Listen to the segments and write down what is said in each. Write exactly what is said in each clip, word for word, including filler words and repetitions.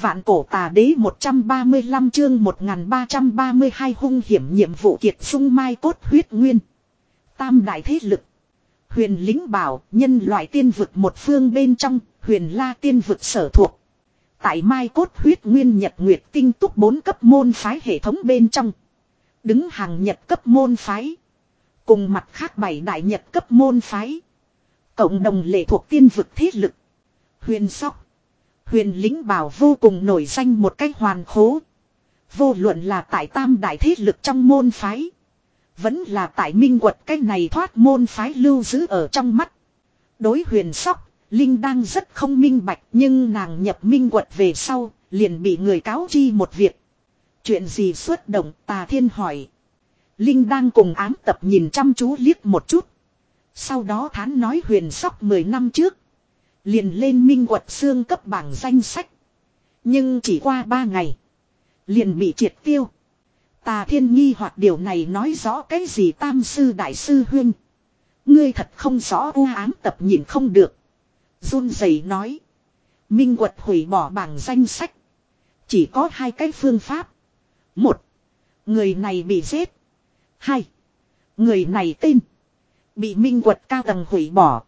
Vạn cổ tà đế một trăm ba mươi lăm chương một nghìn ba trăm ba mươi hai hung hiểm nhiệm vụ kiệt dung mai cốt huyết nguyên. Tam đại thế lực. Huyền lính bảo nhân loại tiên vực một phương bên trong, huyền la tiên vực sở thuộc. Tại mai cốt huyết nguyên nhật nguyệt tinh túc bốn cấp môn phái hệ thống bên trong. Đứng hàng nhật cấp môn phái. Cùng mặt khác bảy đại nhật cấp môn phái. Cộng đồng lệ thuộc tiên vực thế lực. Huyền sóc. Huyền lính bảo vô cùng nổi danh một cách hoàn khố. Vô luận là tại tam đại thế lực trong môn phái. Vẫn là tại minh quật cách này thoát môn phái lưu giữ ở trong mắt. Đối huyền sóc, Linh đang rất không minh bạch nhưng nàng nhập minh quật về sau, liền bị người cáo chi một việc. Chuyện gì xuất động Tà Thiên hỏi. Linh đang cùng ám tập nhìn chăm chú liếc một chút. Sau đó thán nói huyền sóc mười năm trước. Liền lên minh quật xương cấp bảng danh sách. Nhưng chỉ qua ba ngày. Liền bị triệt tiêu. Tà Thiên nghi hoặc điều này nói rõ cái gì tam sư đại sư huynh. Ngươi thật không rõ u ám tập nhìn không được. Run rẩy nói. Minh quật hủy bỏ bảng danh sách. Chỉ có hai cái phương pháp. Một. Người này bị giết. Hai. Người này tên. Bị minh quật cao tầng hủy bỏ.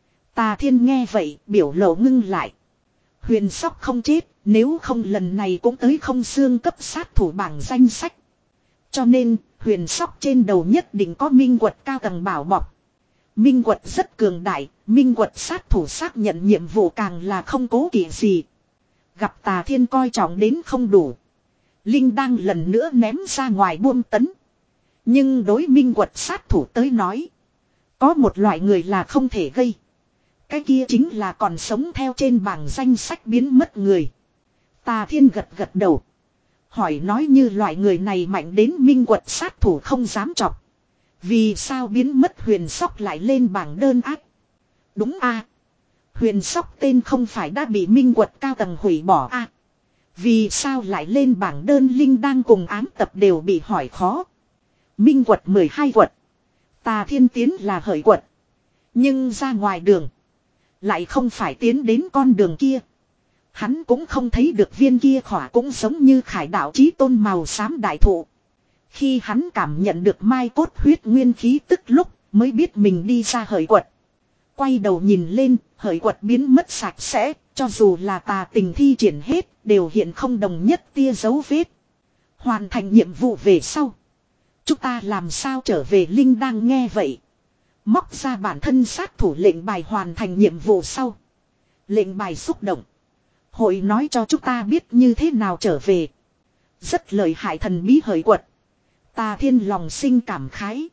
Tà Thiên nghe vậy biểu lộ ngưng lại. Huyền sóc không chết. Nếu không lần này cũng tới không xương cấp sát thủ bảng danh sách. Cho nên huyền sóc trên đầu nhất định có minh quật cao tầng bảo bọc. Minh quật rất cường đại. Minh quật sát thủ xác nhận nhiệm vụ càng là không cố kỵ gì. Gặp Tà Thiên coi trọng đến không đủ. Linh đang lần nữa ném ra ngoài buông tấn. Nhưng đối minh quật sát thủ tới nói. Có một loại người là không thể gây. Cái kia chính là còn sống theo trên bảng danh sách biến mất người. Tà Thiên gật gật đầu. Hỏi nói như loại người này mạnh đến minh quật sát thủ không dám chọc. Vì sao biến mất huyền sóc lại lên bảng đơn ác? Đúng a, huyền sóc tên không phải đã bị minh quật cao tầng hủy bỏ a. Vì sao lại lên bảng đơn Linh đang cùng ám tập đều bị hỏi khó. Minh quật mười hai quật. Tà Thiên tiến là hởi quật. Nhưng ra ngoài đường. Lại không phải tiến đến con đường kia. Hắn cũng không thấy được viên kia khỏa cũng giống như khải đạo chí tôn màu xám đại thụ. Khi hắn cảm nhận được mai cốt huyết nguyên khí tức lúc mới biết mình đi ra hởi quật. Quay đầu nhìn lên, hởi quật biến mất sạch sẽ, cho dù là tà tình thi triển hết, đều hiện không đồng nhất tia dấu vết. Hoàn thành nhiệm vụ về sau. Chúng ta làm sao trở về Linh đang nghe vậy. Móc ra bản thân sát thủ lệnh bài hoàn thành nhiệm vụ sau. Lệnh bài xúc động. Hội nói cho chúng ta biết như thế nào trở về. Rất lợi hại thần bí hởi quật. Tà Thiên lòng sinh cảm khái.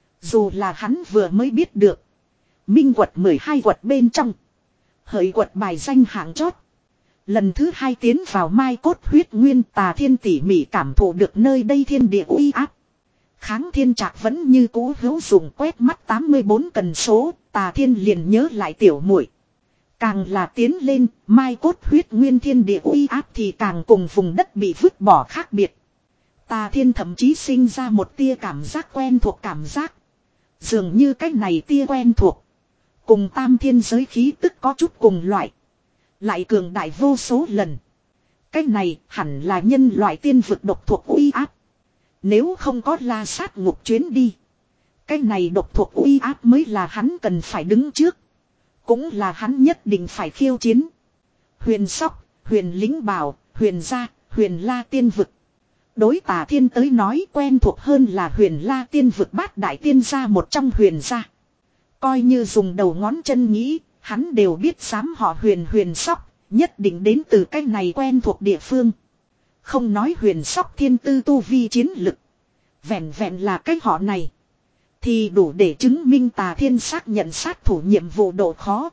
Dù là hắn vừa mới biết được. Minh quật mười hai quật bên trong. Hởi quật bài danh hạng chót. Lần thứ hai tiến vào mai cốt huyết nguyên Tà Thiên tỉ mỉ cảm thụ được nơi đây thiên địa uy áp. Kháng thiên trạc vẫn như cũ hữu dụng quét mắt tám mươi bốn cần số. Tà Thiên liền nhớ lại tiểu muội. Càng là tiến lên, mai cốt huyết nguyên thiên địa uy áp thì càng cùng vùng đất bị vứt bỏ khác biệt. Tà Thiên thậm chí sinh ra một tia cảm giác quen thuộc cảm giác. Dường như cái này tia quen thuộc. Cùng tam thiên giới khí tức có chút cùng loại. Lại cường đại vô số lần. Cái này hẳn là nhân loại tiên vực độc thuộc uy áp. Nếu không có la sát ngục chuyến đi. Cái này độc thuộc uy áp mới là hắn cần phải đứng trước. Cũng là hắn nhất định phải khiêu chiến. Huyền sóc, huyền lính bảo, huyền gia, huyền la tiên vực. Đối Tà Thiên tới nói quen thuộc hơn là huyền la tiên vực bát đại tiên gia một trong huyền gia. Coi như dùng đầu ngón chân nghĩ, hắn đều biết dám họ huyền huyền sóc, nhất định đến từ cái này quen thuộc địa phương. Không nói huyền sóc thiên tư tu vi chiến lực. Vẹn vẹn là cái họ này. Thì đủ để chứng minh Tà Thiên xác nhận sát thủ nhiệm vụ độ khó.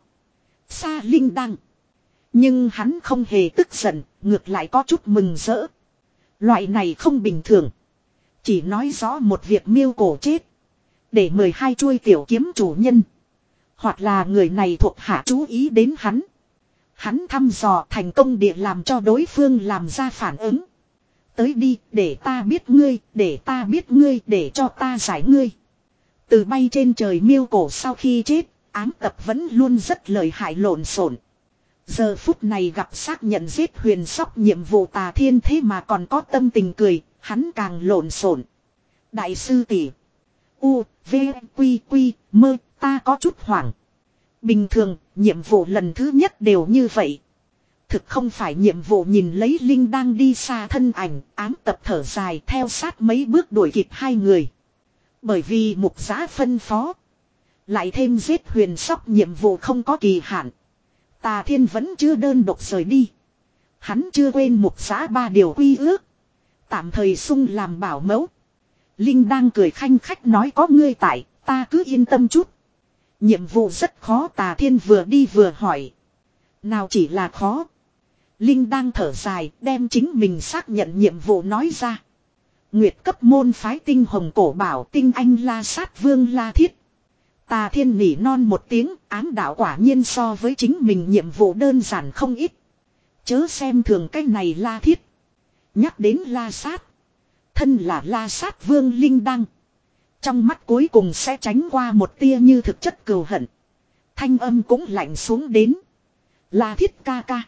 Sa Linh đăng. Nhưng hắn không hề tức giận, ngược lại có chút mừng rỡ. Loại này không bình thường. Chỉ nói rõ một việc miêu cổ chết. Để mười hai chuôi tiểu kiếm chủ nhân. Hoặc là người này thuộc hạ chú ý đến hắn. Hắn thăm dò thành công địa làm cho đối phương làm ra phản ứng. Tới đi, để ta biết ngươi, để ta biết ngươi, để cho ta giải ngươi. Từ bay trên trời miêu cổ sau khi chết, ám tập vẫn luôn rất lợi hại lộn xộn. Giờ phút này gặp xác nhận giết huyền sóc nhiệm vụ Tà Thiên thế mà còn có tâm tình cười, hắn càng lộn xộn. Đại sư tỷ. U, V, Quy, Quy, mơ, ta có chút hoảng. Bình thường, nhiệm vụ lần thứ nhất đều như vậy. Thực không phải nhiệm vụ nhìn lấy Linh đang đi xa thân ảnh, ám tập thở dài theo sát mấy bước đuổi kịp hai người. Bởi vì mục giã phân phó. Lại thêm giết huyền sóc nhiệm vụ không có kỳ hạn. Tà Thiên vẫn chưa đơn độc rời đi. Hắn chưa quên mục giã ba điều quy ước. Tạm thời sung làm bảo mẫu. Linh đang cười khanh khách nói có ngươi tại, ta cứ yên tâm chút. Nhiệm vụ rất khó Tà Thiên vừa đi vừa hỏi. Nào chỉ là khó. Linh đang thở dài đem chính mình xác nhận nhiệm vụ nói ra. Nguyệt cấp môn phái tinh hồng cổ bảo tinh anh la sát vương la thiết. Tà Thiên nỉ non một tiếng ám đạo quả nhiên so với chính mình nhiệm vụ đơn giản không ít. Chớ xem thường cái này la thiết. Nhắc đến la sát. Thân là la sát vương Linh đăng. Trong mắt cuối cùng sẽ tránh qua một tia như thực chất cừu hận. Thanh âm cũng lạnh xuống đến. La thiết ca ca.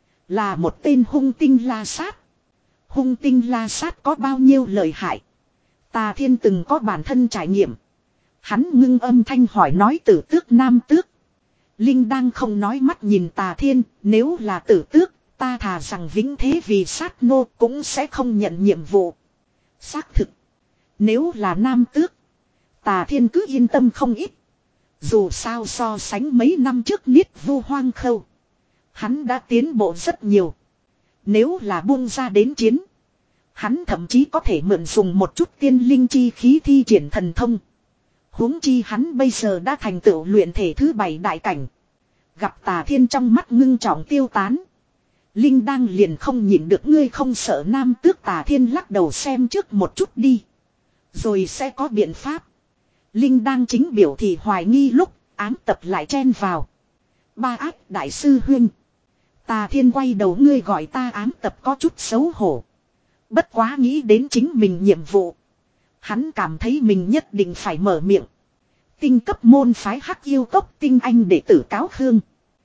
Là một tên hung tinh la sát. Hung tinh la sát có bao nhiêu lợi hại. Tà Thiên từng có bản thân trải nghiệm. Hắn ngưng âm thanh hỏi nói tử tước nam tước. Linh đang không nói mắt nhìn Tà Thiên. Nếu là tử tước, ta thà rằng vĩnh thế vì sát nô cũng sẽ không nhận nhiệm vụ. Xác thực. Nếu là nam tước, Tà Thiên cứ yên tâm không ít. Dù sao so sánh mấy năm trước niết vu hoang khâu. Hắn đã tiến bộ rất nhiều. Nếu là buông ra đến chiến. Hắn thậm chí có thể mượn dùng một chút tiên linh chi khí thi triển thần thông. Huống chi hắn bây giờ đã thành tựu luyện thể thứ bảy đại cảnh. Gặp Tà Thiên trong mắt ngưng trọng tiêu tán. Linh đang liền không nhịn được ngươi không sợ nam tước Tà Thiên lắc đầu xem trước một chút đi. Rồi sẽ có biện pháp. Linh đang chính biểu thì hoài nghi lúc ám tập lại chen vào. Ba ác đại sư huynh. Tà Thiên quay đầu ngươi gọi ta ám tập có chút xấu hổ. Bất quá nghĩ đến chính mình nhiệm vụ. Hắn cảm thấy mình nhất định phải mở miệng. Tinh cấp môn phái hắc yêu cốc tinh anh đệ tử cáo khương.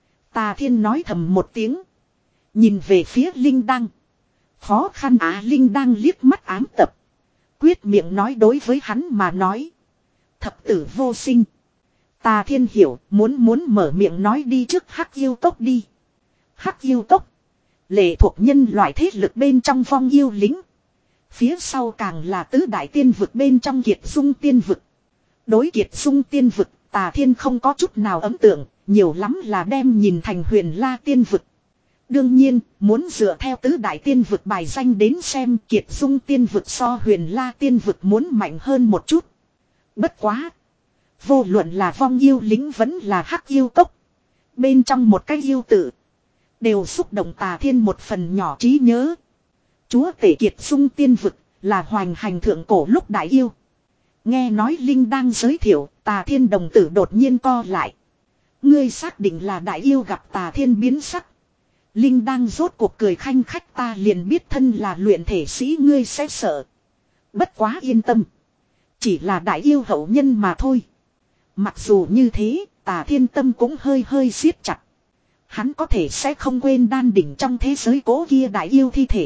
Tà Thiên nói thầm một tiếng. Nhìn về phía Linh Đăng. Khó khăn á Linh Đăng liếc mắt ám tập. Quyết miệng nói đối với hắn mà nói. Thập tử vô sinh. Tà Thiên hiểu muốn muốn mở miệng nói đi trước hắc yêu cốc đi. Hắc yêu cốc. Lệ thuộc nhân loại thế lực bên trong vong yêu lính. Phía sau càng là tứ đại tiên vực bên trong kiệt dung tiên vực. Đối kiệt dung tiên vực Tà Thiên không có chút nào ấn tượng. Nhiều lắm là đem nhìn thành huyền la tiên vực. Đương nhiên muốn dựa theo tứ đại tiên vực bài danh đến xem kiệt dung tiên vực so huyền la tiên vực muốn mạnh hơn một chút. Bất quá. Vô luận là vong yêu lính vẫn là hắc yêu cốc. Bên trong một cái yêu tự. Đều xúc động Tà Thiên một phần nhỏ trí nhớ. Chúa tể kiệt dung tiên vực là hoành hành thượng cổ lúc đại yêu. Nghe nói Linh đang giới thiệu Tà Thiên đồng tử đột nhiên co lại. Ngươi xác định là đại yêu gặp Tà Thiên biến sắc. Linh đang rốt cuộc cười khanh khách ta liền biết thân là luyện thể sĩ ngươi sẽ sợ. Bất quá yên tâm. Chỉ là đại yêu hậu nhân mà thôi. Mặc dù như thế Tà Thiên tâm cũng hơi hơi siết chặt. Hắn có thể sẽ không quên đan đỉnh trong thế giới cố kia đại yêu thi thể.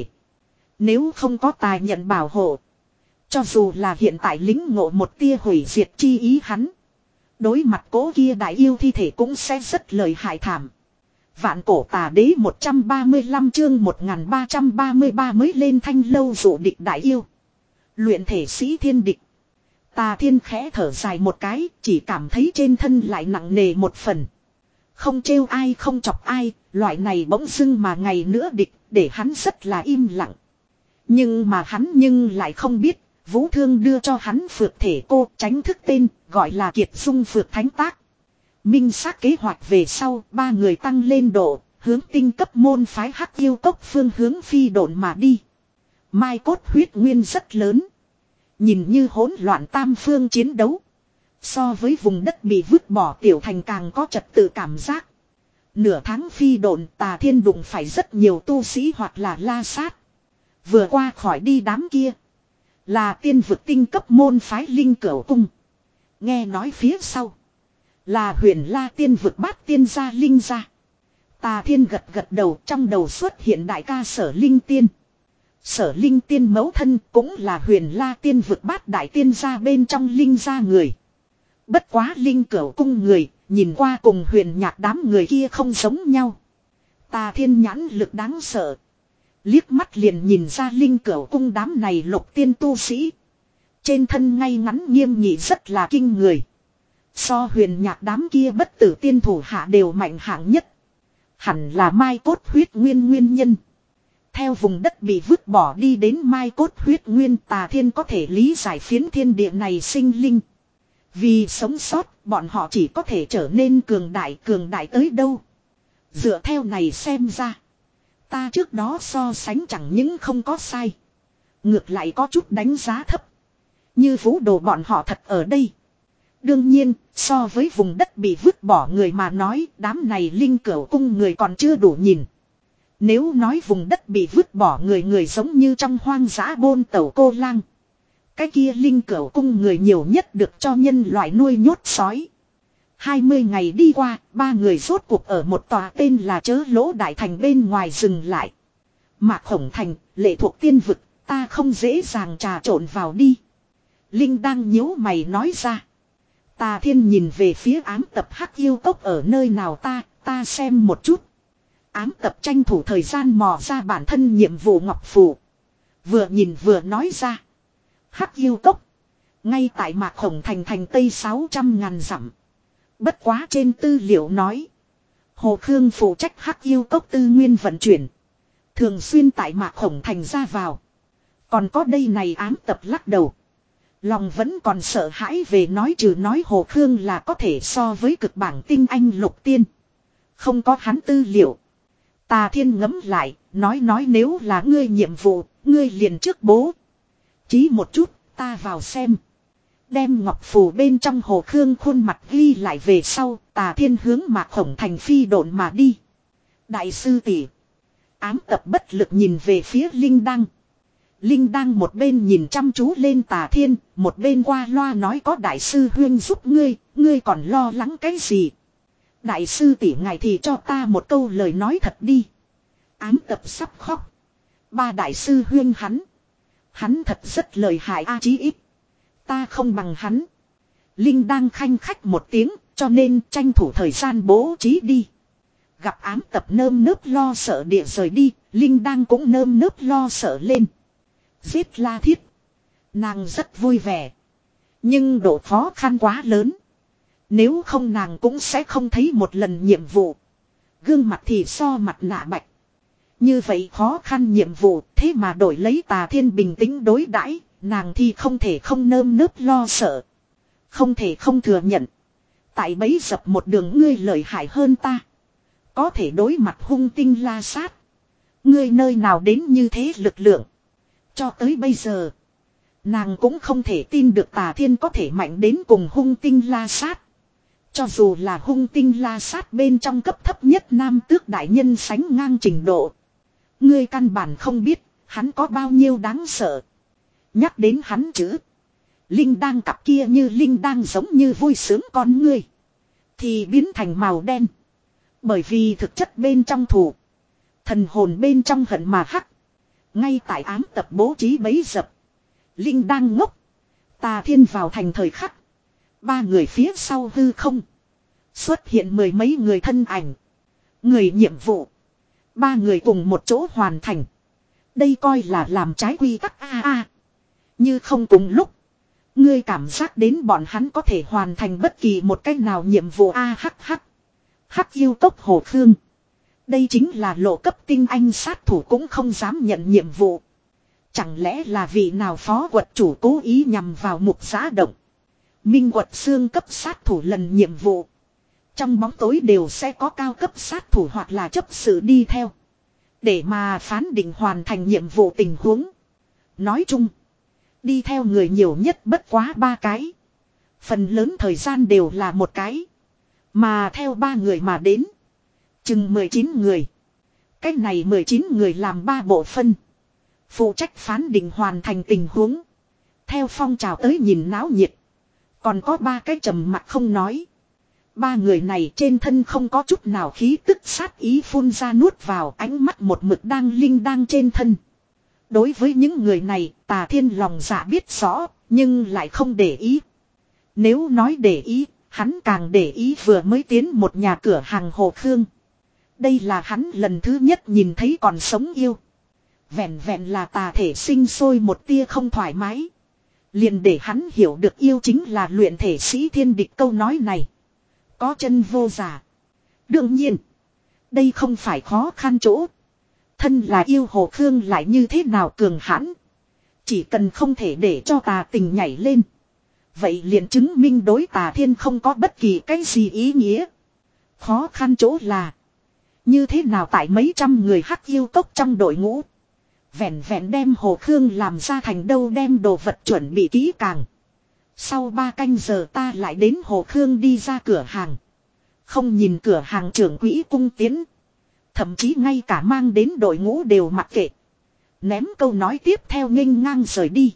Nếu không có tài nhận bảo hộ. Cho dù là hiện tại lính ngộ một tia hủy diệt chi ý hắn. Đối mặt cố kia đại yêu thi thể cũng sẽ rất lợi hại thảm. Vạn cổ tà đế một trăm ba mươi lăm chương một nghìn ba trăm ba mươi ba mới lên thanh lâu dụ địch đại yêu. Luyện thể sĩ thiên địch. Tà Thiên khẽ thở dài một cái, chỉ cảm thấy trên thân lại nặng nề một phần. Không trêu ai không chọc ai, loại này bỗng dưng mà ngày nữa địch, để hắn rất là im lặng. Nhưng mà hắn nhưng lại không biết, Vũ Thương đưa cho hắn phược thể cô tránh thức tên, gọi là Kiệt Dung Phược Thánh Tác. Minh xác kế hoạch về sau, ba người tăng lên độ, hướng tinh cấp môn phái hắc yêu cốc phương hướng phi độn mà đi. Mai cốt huyết nguyên rất lớn. Nhìn như hỗn loạn tam phương chiến đấu. So với vùng đất bị vứt bỏ tiểu thành càng có trật tự cảm giác. Nửa tháng phi độn Tà Thiên đụng phải rất nhiều tu sĩ hoặc là la sát. Vừa qua khỏi đi đám kia. Là tiên vực tinh cấp môn phái linh cửu cung. Nghe nói phía sau. Là huyền la tiên vực bát tiên gia linh gia. Tà Thiên gật gật đầu, trong đầu xuất hiện đại ca Sở Linh Tiên. Sở Linh Tiên mẫu thân cũng là Huyền La Tiên vực bát đại tiên gia bên trong Linh gia người. Bất quá Linh Cửu cung người, nhìn qua cùng Huyền Nhạc đám người kia không giống nhau. Tà Thiên nhãn lực đáng sợ. Liếc mắt liền nhìn ra Linh Cửu cung đám này lục tiên tu sĩ. Trên thân ngay ngắn nghiêm nghị rất là kinh người. So Huyền Nhạc đám kia bất tử tiên thủ hạ đều mạnh hạng nhất. Hẳn là mai cốt huyết nguyên nguyên nhân. Theo vùng đất bị vứt bỏ đi đến mai cốt huyết nguyên, Tà Thiên có thể lý giải phiến thiên địa này sinh linh. Vì sống sót, bọn họ chỉ có thể trở nên cường đại, cường đại tới đâu. Dựa theo này xem ra, ta trước đó so sánh chẳng những không có sai, ngược lại có chút đánh giá thấp. Như vũ đồ bọn họ thật ở đây. Đương nhiên, so với vùng đất bị vứt bỏ người mà nói, đám này Linh Cửu cung người còn chưa đủ nhìn. Nếu nói vùng đất bị vứt bỏ người người giống như trong hoang dã bôn tẩu cô lang, cái kia Linh Cửu cung người nhiều nhất được cho nhân loại nuôi nhốt sói. Hai mươi ngày đi qua, ba người rốt cuộc ở một tòa tên là Chớ Lỗ Đại Thành bên ngoài dừng lại. Mạc Khổng Thành, lệ thuộc tiên vực, ta không dễ dàng trà trộn vào đi. Linh đang nhíu mày nói ra. Tà Thiên nhìn về phía ám tập Hắc Yêu Cốc ở nơi nào ta, ta xem một chút. Ám tập tranh thủ thời gian mò ra bản thân nhiệm vụ ngọc phù. Vừa nhìn vừa nói ra. Hắc Yêu Cốc. Ngay tại Mạc Khổng Thành thành tây sáu trăm ngàn dặm. Bất quá trên tư liệu nói. Hồ Khương phụ trách Hắc Yêu Cốc tư nguyên vận chuyển. Thường xuyên tại Mạc Khổng Thành ra vào. Còn có đây này ám tập lắc đầu. Lòng vẫn còn sợ hãi về nói trừ nói Hồ Khương là có thể so với cực bảng tinh anh lục tiên. Không có hắn tư liệu. Tà Thiên ngẫm lại, nói nói nếu là ngươi nhiệm vụ, ngươi liền trước bố. Chí một chút, ta vào xem. Đem ngọc phù bên trong Hồ Khương khuôn mặt ghi lại về sau, Tà Thiên hướng Mạc Khổng Thành phi độn mà đi. Đại sư tỷ. Ám tập bất lực nhìn về phía Linh Đăng. Linh Đăng một bên nhìn chăm chú lên Tà Thiên, một bên qua loa nói có đại sư huyên giúp ngươi, ngươi còn lo lắng cái gì. Đại sư tỷ ngài thì cho ta một câu lời nói thật đi. Ám tập sắp khóc. Ba đại sư huyên hắn. Hắn thật rất lợi hại a, chí ít. Ta không bằng hắn. Linh đang khanh khách một tiếng, cho nên tranh thủ thời gian bố trí đi. Gặp ám tập nơm nớp lo sợ địa rời đi, Linh đang cũng nơm nớp lo sợ lên. Giết La Thiết. Nàng rất vui vẻ. Nhưng độ khó khăn quá lớn. Nếu không nàng cũng sẽ không thấy một lần nhiệm vụ. Gương mặt thì so mặt nạ bạch. Như vậy khó khăn nhiệm vụ, thế mà đổi lấy Tà Thiên bình tĩnh đối đãi, nàng thì không thể không nơm nớp lo sợ. Không thể không thừa nhận. Tại bấy dập một đường ngươi lợi hại hơn ta. Có thể đối mặt hung tinh la sát. Ngươi nơi nào đến như thế lực lượng. Cho tới bây giờ, nàng cũng không thể tin được Tà Thiên có thể mạnh đến cùng hung tinh la sát. Cho dù là hung tinh la sát bên trong cấp thấp nhất nam tước đại nhân sánh ngang trình độ. Ngươi căn bản không biết, hắn có bao nhiêu đáng sợ. Nhắc đến hắn chữ. Linh đang cặp kia như Linh đang giống như vui sướng con ngươi. Thì biến thành màu đen. Bởi vì thực chất bên trong thủ. Thần hồn bên trong hận mà hắc. Ngay tại ám tập bố trí bấy dập. Linh đang ngốc. Tà Thiên vào thành thời khắc. Ba người phía sau hư không. Xuất hiện mười mấy người thân ảnh. Người nhiệm vụ. Ba người cùng một chỗ hoàn thành. Đây coi là làm trái quy tắc a a. Như không cùng lúc. Ngươi cảm giác đến bọn hắn có thể hoàn thành bất kỳ một cách nào nhiệm vụ a hắc hắc. Hắc yêu cốc Hồ Khương. Đây chính là lộ cấp tinh anh sát thủ cũng không dám nhận nhiệm vụ. Chẳng lẽ là vị nào phó quật chủ cố ý nhằm vào mục giá động. Minh quật xương cấp sát thủ lần nhiệm vụ. Trong bóng tối đều sẽ có cao cấp sát thủ hoặc là chấp sự đi theo. Để mà phán định hoàn thành nhiệm vụ tình huống. Nói chung. Đi theo người nhiều nhất bất quá ba cái. Phần lớn thời gian đều là một cái. Mà theo ba người mà đến. Chừng mười chín người. Cái này mười chín người làm ba bộ phân. Phụ trách phán định hoàn thành tình huống. Theo phong trào tới nhìn náo nhiệt. Còn có ba cái trầm mặt không nói. Ba người này trên thân không có chút nào khí tức sát ý phun ra nuốt vào, ánh mắt một mực đang linh đang trên thân. Đối với những người này, Tà Thiên lòng dạ biết rõ, nhưng lại không để ý. Nếu nói để ý, hắn càng để ý vừa mới tiến một nhà cửa hàng Hồ Khương. Đây là hắn lần thứ nhất nhìn thấy còn sống yêu. Vẹn vẹn là tà thể sinh sôi một tia không thoải mái. Liền để hắn hiểu được yêu chính là luyện thể sĩ thiên địch câu nói này. Có chân vô giả. Đương nhiên, đây không phải khó khăn chỗ. Thân là yêu Hồ Khương lại như thế nào cường hãn. Chỉ cần không thể để cho tà tình nhảy lên. Vậy liền chứng minh đối Tà Thiên không có bất kỳ cái gì ý nghĩa. Khó khăn chỗ là như thế nào tại mấy trăm người hắc yêu cốc trong đội ngũ. Vẹn vẹn đem Hồ Khương làm ra thành đâu đem đồ vật chuẩn bị kỹ càng. Sau ba canh giờ ta lại đến Hồ Khương đi ra cửa hàng. Không nhìn cửa hàng trưởng quỹ cung tiến. Thậm chí ngay cả mang đến đội ngũ đều mặc kệ. Ném câu nói tiếp theo nghênh ngang rời đi.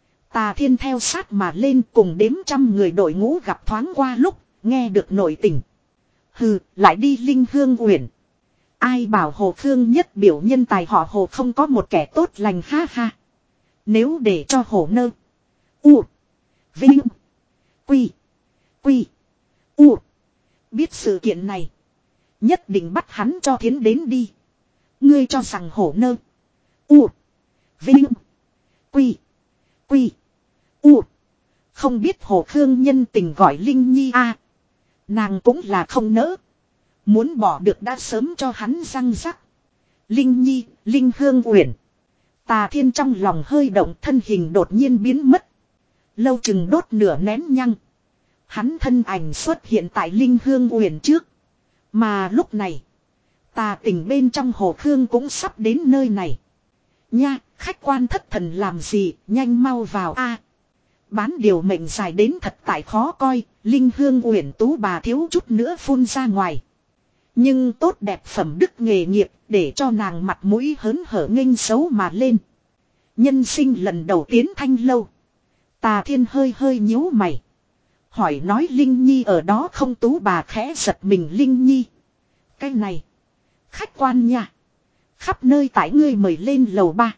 Tà Thiên theo sát mà lên cùng đếm trăm người đội ngũ gặp thoáng qua lúc, nghe được nội tình. Hừ, lại đi Linh Hương Uyển. Ai bảo Hồ Khương nhất biểu nhân tài họ Hồ không có một kẻ tốt lành ha ha. Nếu để cho Hồ Nơ. U. Vinh. Quy. Quy. U. Biết sự kiện này. Nhất định bắt hắn cho thiến đến đi. Ngươi cho rằng Hồ Nơ. U. Vinh. Quy. Quy. U. Không biết Hồ Khương nhân tình gọi Linh Nhi a à. Nàng cũng là không nỡ. Muốn bỏ được đã sớm cho hắn răng rắc. Linh Nhi, Linh Hương Uyển. Tà Thiên trong lòng hơi động, thân hình đột nhiên biến mất. Lâu chừng đốt nửa nén nhăng. Hắn thân ảnh xuất hiện tại Linh Hương Uyển trước. Mà lúc này, Tà Tình bên trong Hồ Khương cũng sắp đến nơi này. Nha, khách quan thất thần làm gì, nhanh mau vào a. Bán điều mệnh dài đến thật tại khó coi, Linh Hương Uyển tú bà thiếu chút nữa phun ra ngoài. Nhưng tốt đẹp phẩm đức nghề nghiệp để cho nàng mặt mũi hớn hở nghênh xấu mà lên. Nhân sinh lần đầu tiến thanh lâu. Tà Thiên hơi hơi nhíu mày. Hỏi nói Linh Nhi ở đó không, tú bà khẽ giật mình. Linh Nhi. Cái này. Khách quan nha. Khắp nơi tại ngươi mời lên lầu ba.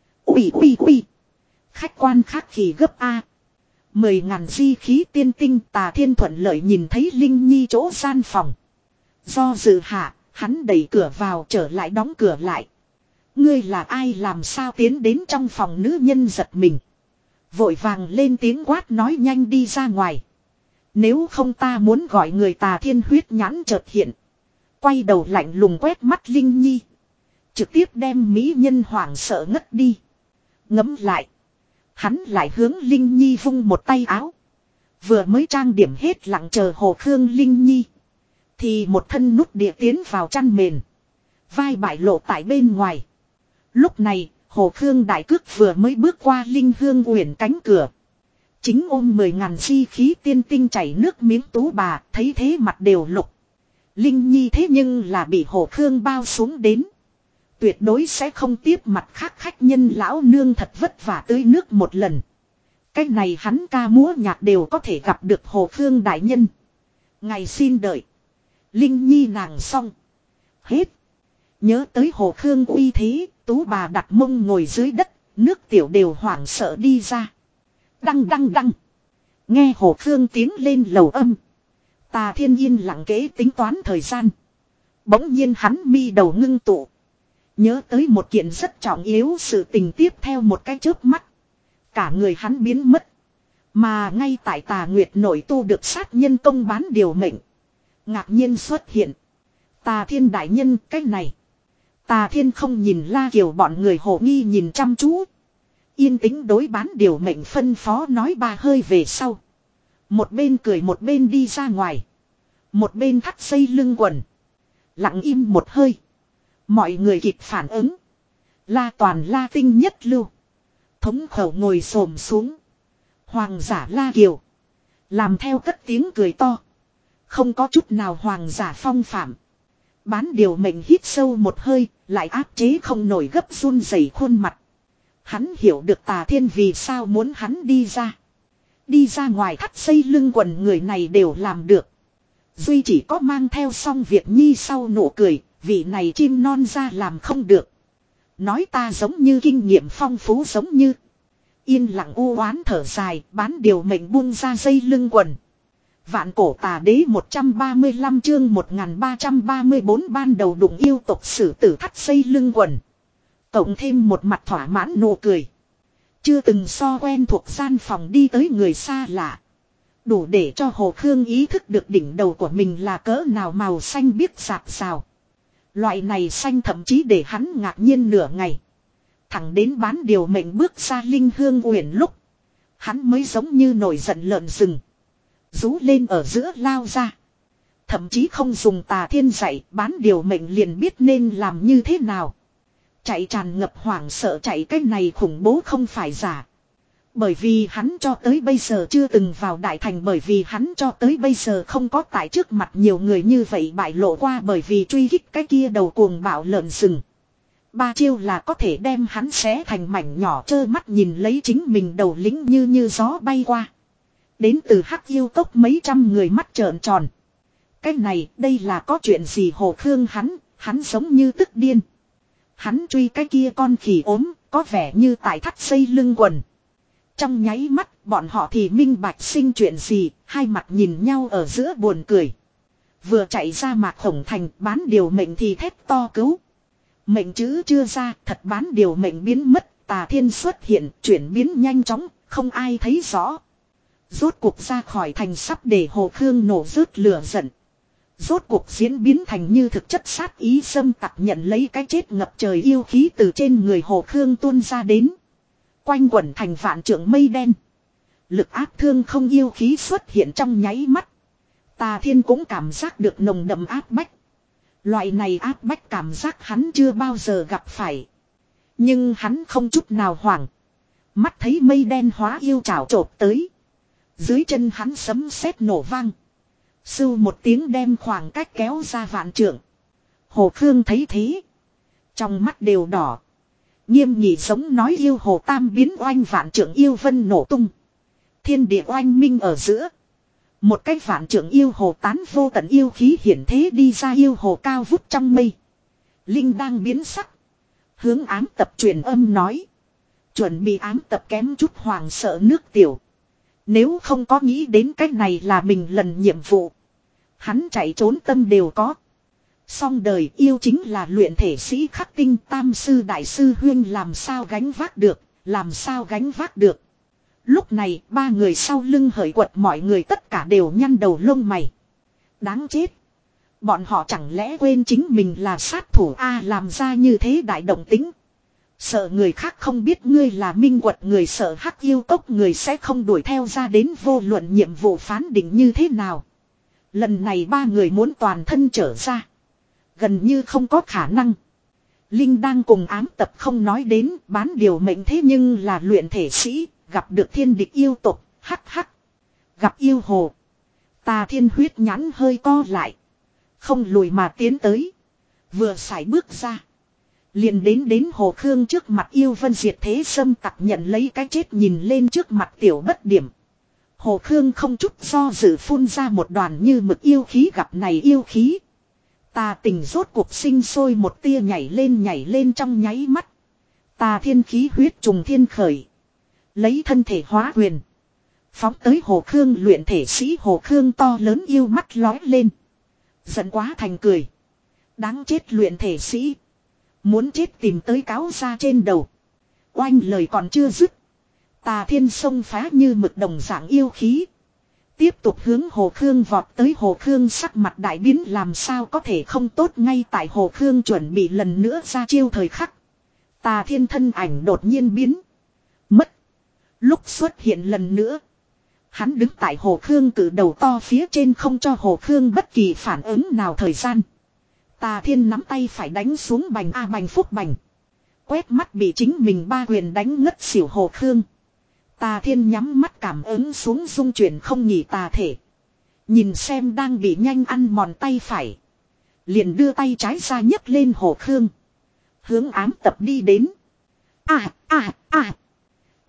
Ui ui ui. Khách quan khác thì gấp A. Mười ngàn di khí tiên tinh. Tà Thiên thuận lợi nhìn thấy Linh Nhi chỗ gian phòng. Do dự hạ, hắn đẩy cửa vào trở lại đóng cửa lại. Ngươi là ai, làm sao tiến đến trong phòng? Nữ nhân giật mình. Vội vàng lên tiếng quát nói nhanh đi ra ngoài. Nếu không ta muốn gọi người. Tà Thiên huyết nhãn chợt hiện. Quay đầu lạnh lùng quét mắt Linh Nhi. Trực tiếp đem mỹ nhân hoảng sợ ngất đi. Ngấm lại. Hắn lại hướng Linh Nhi vung một tay áo. Vừa mới trang điểm hết lặng chờ Hồ Khương Linh Nhi. Thì một thân nút địa tiến vào chăn mền. Vai bại lộ tại bên ngoài. Lúc này, Hồ Khương đại cước vừa mới bước qua Linh Hương Uyển cánh cửa. Chính ôm mười ngàn di khí tiên tinh chảy nước miếng tú bà, thấy thế mặt đều lục. Linh Nhi thế nhưng là bị Hồ Khương bao xuống đến. Tuyệt đối sẽ không tiếp mặt khác khách nhân. Lão nương thật vất vả tưới nước một lần. Cái này hắn ca múa nhạc đều có thể gặp được Hồ Khương đại nhân. Ngày xin đợi. Linh Nhi nàng xong. Hết. Nhớ tới Hồ Khương uy thế, tú bà đặt mông ngồi dưới đất, nước tiểu đều hoảng sợ đi ra. Đăng đăng đăng. Nghe Hồ Khương tiếng lên lầu âm. Tà Thiên yên lặng kế tính toán thời gian. Bỗng nhiên hắn mi đầu ngưng tụ. Nhớ tới một kiện rất trọng yếu sự tình, tiếp theo một cái chớp mắt. Cả người hắn biến mất. Mà ngay tại Tà Nguyệt nội tu được sát nhân công bán điều mệnh. Ngạc nhiên xuất hiện. Tà Thiên đại nhân, cái này. Tà Thiên không nhìn La Kiều bọn người hồ nghi nhìn chăm chú. Yên tĩnh đối bán điều mệnh phân phó nói ba hơi về sau. Một bên cười một bên đi ra ngoài. Một bên thắt dây lưng quần. Lặng im một hơi. Mọi người kịp phản ứng. La Toàn La Tinh nhất lưu. Thống khẩu ngồi xổm xuống. Hoàng giả La Kiều. Làm theo cất tiếng cười to. Không có chút nào hoàng giả phong phạm. Bán điều mệnh hít sâu một hơi. Lại áp chế không nổi gấp run rẩy khuôn mặt. Hắn hiểu được Tà Thiên vì sao muốn hắn đi ra. Đi ra ngoài thắt dây lưng quần người này đều làm được. Duy chỉ có mang theo xong việc nhi sau nụ cười, vị này chim non ra làm không được. Nói ta giống như kinh nghiệm phong phú giống như. Yên lặng u oán thở dài, bán điều mệnh buông ra dây lưng quần. Vạn cổ tà đế một trăm ba mươi lăm chương một nghìn ba trăm ba mươi bốn ban đầu đụng yêu tộc sử tử thắt dây lưng quần. Cộng thêm một mặt thỏa mãn nụ cười. Chưa từng so quen thuộc gian phòng đi tới người xa lạ. Đủ để cho Hồ Khương ý thức được đỉnh đầu của mình là cỡ nào màu xanh biếc rạc rào. Loại này xanh thậm chí để hắn ngạc nhiên nửa ngày. Thẳng đến bán điều mệnh bước ra linh hương uyển lúc. Hắn mới giống như nổi giận lợn rừng. Rú lên ở giữa lao ra. Thậm chí không dùng tà thiên dạy, bán điều mệnh liền biết nên làm như thế nào. Chạy tràn ngập hoảng sợ chạy cái này khủng bố không phải giả. Bởi vì hắn cho tới bây giờ chưa từng vào đại thành, bởi vì hắn cho tới bây giờ không có tại trước mặt nhiều người như vậy bại lộ qua, bởi vì truy kích cái kia đầu cuồng bạo lợn rừng. Ba chiêu là có thể đem hắn xé thành mảnh nhỏ, trơ mắt nhìn lấy chính mình đầu lính như như gió bay qua. Đến từ Hắc Yêu Cốc mấy trăm người mắt trợn tròn. Cái này, đây là có chuyện gì? Hồ Khương hắn, hắn giống như tức điên. Hắn truy cái kia con khỉ ốm, có vẻ như tại thắt dây lưng quần. Trong nháy mắt, bọn họ thì minh bạch sinh chuyện gì, hai mặt nhìn nhau ở giữa buồn cười. Vừa chạy ra Mạc Khổng Thành, bán điều mệnh thì thét to cứu. Mệnh chữ chưa ra, thật bán điều mệnh biến mất, tà thiên xuất hiện, chuyển biến nhanh chóng, không ai thấy rõ. Rốt cuộc ra khỏi thành sắp để Hồ Khương nổ rớt lửa giận. Rốt cuộc diễn biến thành như thực chất sát ý xâm tặc nhận lấy cái chết ngập trời yêu khí từ trên người Hồ Khương tuôn ra đến. Quanh quẩn thành vạn trượng mây đen. Lực áp thương không yêu khí xuất hiện trong nháy mắt. Tà thiên cũng cảm giác được nồng đậm áp bách. Loại này áp bách cảm giác hắn chưa bao giờ gặp phải. Nhưng hắn không chút nào hoảng. Mắt thấy mây đen hóa yêu trảo trộp tới. Dưới chân hắn sấm sét nổ vang. Sưu một tiếng đem khoảng cách kéo ra vạn trượng. Hồ Khương thấy thế. Trong mắt đều đỏ. Nghiêm nghị sống nói yêu hồ tam biến oanh vạn trượng yêu vân nổ tung. Thiên địa oanh minh ở giữa. Một cái vạn trượng yêu hồ tán vô tận yêu khí hiển thế đi ra, yêu hồ cao vút trong mây. Linh đang biến sắc. Hướng ám tập truyền âm nói. Chuẩn bị ám tập kém chút hoàng sợ nước tiểu. Nếu không có nghĩ đến cách này là mình lần nhiệm vụ. Hắn chạy trốn tâm đều có. Song đời yêu chính là luyện thể sĩ khắc tinh, tam sư đại sư huyên làm sao gánh vác được, làm sao gánh vác được. Lúc này ba người sau lưng hởi quật mọi người tất cả đều nhăn đầu lông mày. Đáng chết. Bọn họ chẳng lẽ quên chính mình là sát thủ A, làm ra như thế đại động tính. Sợ người khác không biết ngươi là minh quật người, sợ Hắc Yêu Cốc người sẽ không đuổi theo ra đến, vô luận nhiệm vụ phán định như thế nào. Lần này ba người muốn toàn thân trở ra. Gần như không có khả năng. Linh đang cùng ám tập không nói đến, bán điều mệnh thế nhưng là luyện thể sĩ, gặp được thiên địch yêu tộc, hắc hắc. Gặp yêu hồ. Tà thiên huyết nhãn hơi co lại. Không lùi mà tiến tới. Vừa sải bước ra. Liền đến đến Hồ Khương trước mặt, yêu vân diệt thế xâm tặc nhận lấy cái chết nhìn lên trước mặt tiểu bất điểm. Hồ Khương không chút do dự phun ra một đoàn như mực yêu khí, gặp này yêu khí. Tà tình rốt cuộc sinh sôi một tia nhảy lên nhảy lên trong nháy mắt. Tà thiên khí huyết trùng thiên khởi. Lấy thân thể hóa quyền. Phóng tới Hồ Khương luyện thể sĩ. Hồ Khương to lớn yêu mắt lói lên. Giận quá thành cười. Đáng chết luyện thể sĩ. Muốn chết tìm tới cáo ra trên đầu. Oanh lời còn chưa dứt. Tà thiên sông phá như mực đồng dạng yêu khí. Tiếp tục hướng Hồ Khương vọt tới. Hồ Khương sắc mặt đại biến, làm sao có thể không tốt. Ngay tại Hồ Khương chuẩn bị lần nữa ra chiêu thời khắc. Tà thiên thân ảnh đột nhiên biến. Mất. Lúc xuất hiện lần nữa. Hắn đứng tại Hồ Khương cử đầu to phía trên, không cho Hồ Khương bất kỳ phản ứng nào thời gian. Tà thiên nắm tay phải đánh xuống bành a bành phúc bành. Quét mắt bị chính mình ba quyền đánh ngất xỉu Hồ Khương. Tà thiên nhắm mắt cảm ứng xuống dung chuyển không nhỉ tà thể. Nhìn xem đang bị nhanh ăn mòn tay phải. Liền đưa tay trái ra nhấc lên Hồ Khương. Hướng ám tập đi đến. À à à.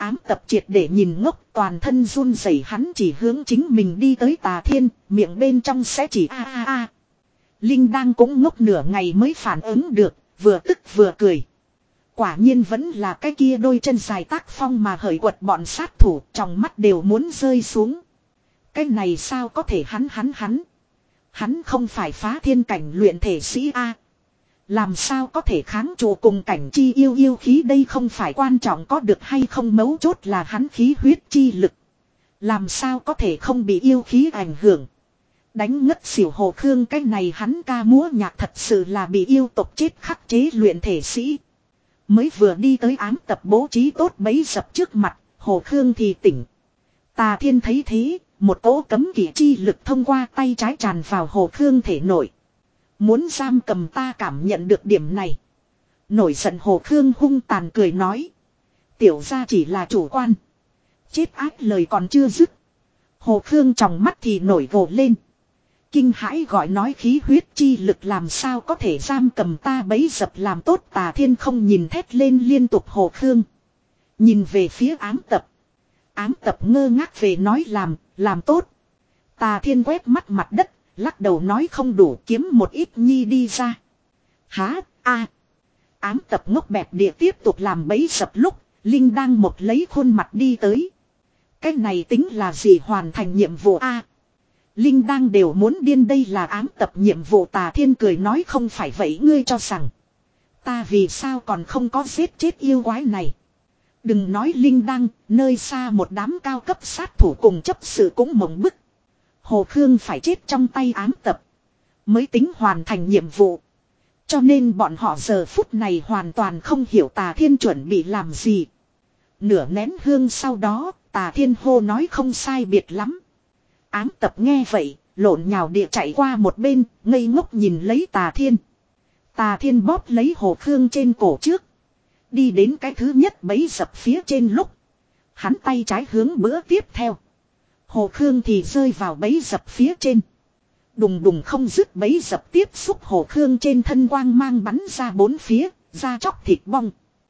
Ám tập triệt để nhìn ngốc, toàn thân run rẩy, hắn chỉ hướng chính mình đi tới Tà Thiên, miệng bên trong sẽ chỉ a a a. Linh đang cũng ngốc nửa ngày mới phản ứng được, vừa tức vừa cười. Quả nhiên vẫn là cái kia đôi chân dài tác phong mà hởi quật bọn sát thủ, trong mắt đều muốn rơi xuống. Cái này sao có thể, hắn hắn hắn. Hắn không phải phá thiên cảnh luyện thể sĩ A. Làm sao có thể kháng trụ cùng cảnh chi yêu yêu khí, đây không phải quan trọng có được hay không, mấu chốt là hắn khí huyết chi lực. Làm sao có thể không bị yêu khí ảnh hưởng. Đánh ngất xỉu Hồ Khương, cái này hắn ca múa nhạc thật sự là bị yêu tộc chết khắc chế luyện thể sĩ. Mới vừa đi tới ám tập bố trí tốt bấy dập trước mặt, Hồ Khương thì tỉnh. Tà Thiên thấy thế, một cỗ cấm kỵ chi lực thông qua tay trái tràn vào Hồ Khương thể nội. Muốn giam cầm ta, cảm nhận được điểm này. Nổi giận Hồ Khương hung tàn cười nói. Tiểu gia chỉ là chủ quan. Chết ác lời còn chưa dứt. Hồ Khương trong mắt thì nổi gồ lên. Kinh hãi gọi nói, khí huyết chi lực làm sao có thể giam cầm ta, bấy dập làm tốt. Tà Thiên không nhìn, thét lên liên tục. Hồ Khương nhìn về phía ám tập. Ám tập ngơ ngác về nói làm, làm tốt. Tà Thiên quét mắt mặt đất, lắc đầu nói không đủ, kiếm một ít nhi đi ra. Há, a. Ám tập ngốc bẹp địa tiếp tục làm bấy dập lúc, Linh đang một lấy khuôn mặt đi tới. Cái này tính là gì, hoàn thành nhiệm vụ a. Linh đang đều muốn điên, đây là ám tập nhiệm vụ. Tà Thiên cười nói không phải vậy, ngươi cho rằng ta vì sao còn không có giết chết yêu quái này. Đừng nói Linh đang, nơi xa một đám cao cấp sát thủ cùng chấp sự cũng mộng bức. Hồ Khương phải chết trong tay ám tập mới tính hoàn thành nhiệm vụ. Cho nên bọn họ giờ phút này hoàn toàn không hiểu Tà Thiên chuẩn bị làm gì. Nửa nén hương sau đó, Tà Thiên hô nói không sai biệt lắm. Ám tập nghe vậy, lộn nhào địa chạy qua một bên, ngây ngốc nhìn lấy Tà Thiên. Tà Thiên bóp lấy Hồ Khương trên cổ trước. Đi đến cái thứ nhất bấy dập phía trên lúc, hắn tay trái hướng bữa tiếp theo. Hồ Khương thì rơi vào bấy dập phía trên. Đùng đùng không dứt bấy dập tiếp xúc Hồ Khương trên thân, quang mang bắn ra bốn phía, da chóc thịt bong.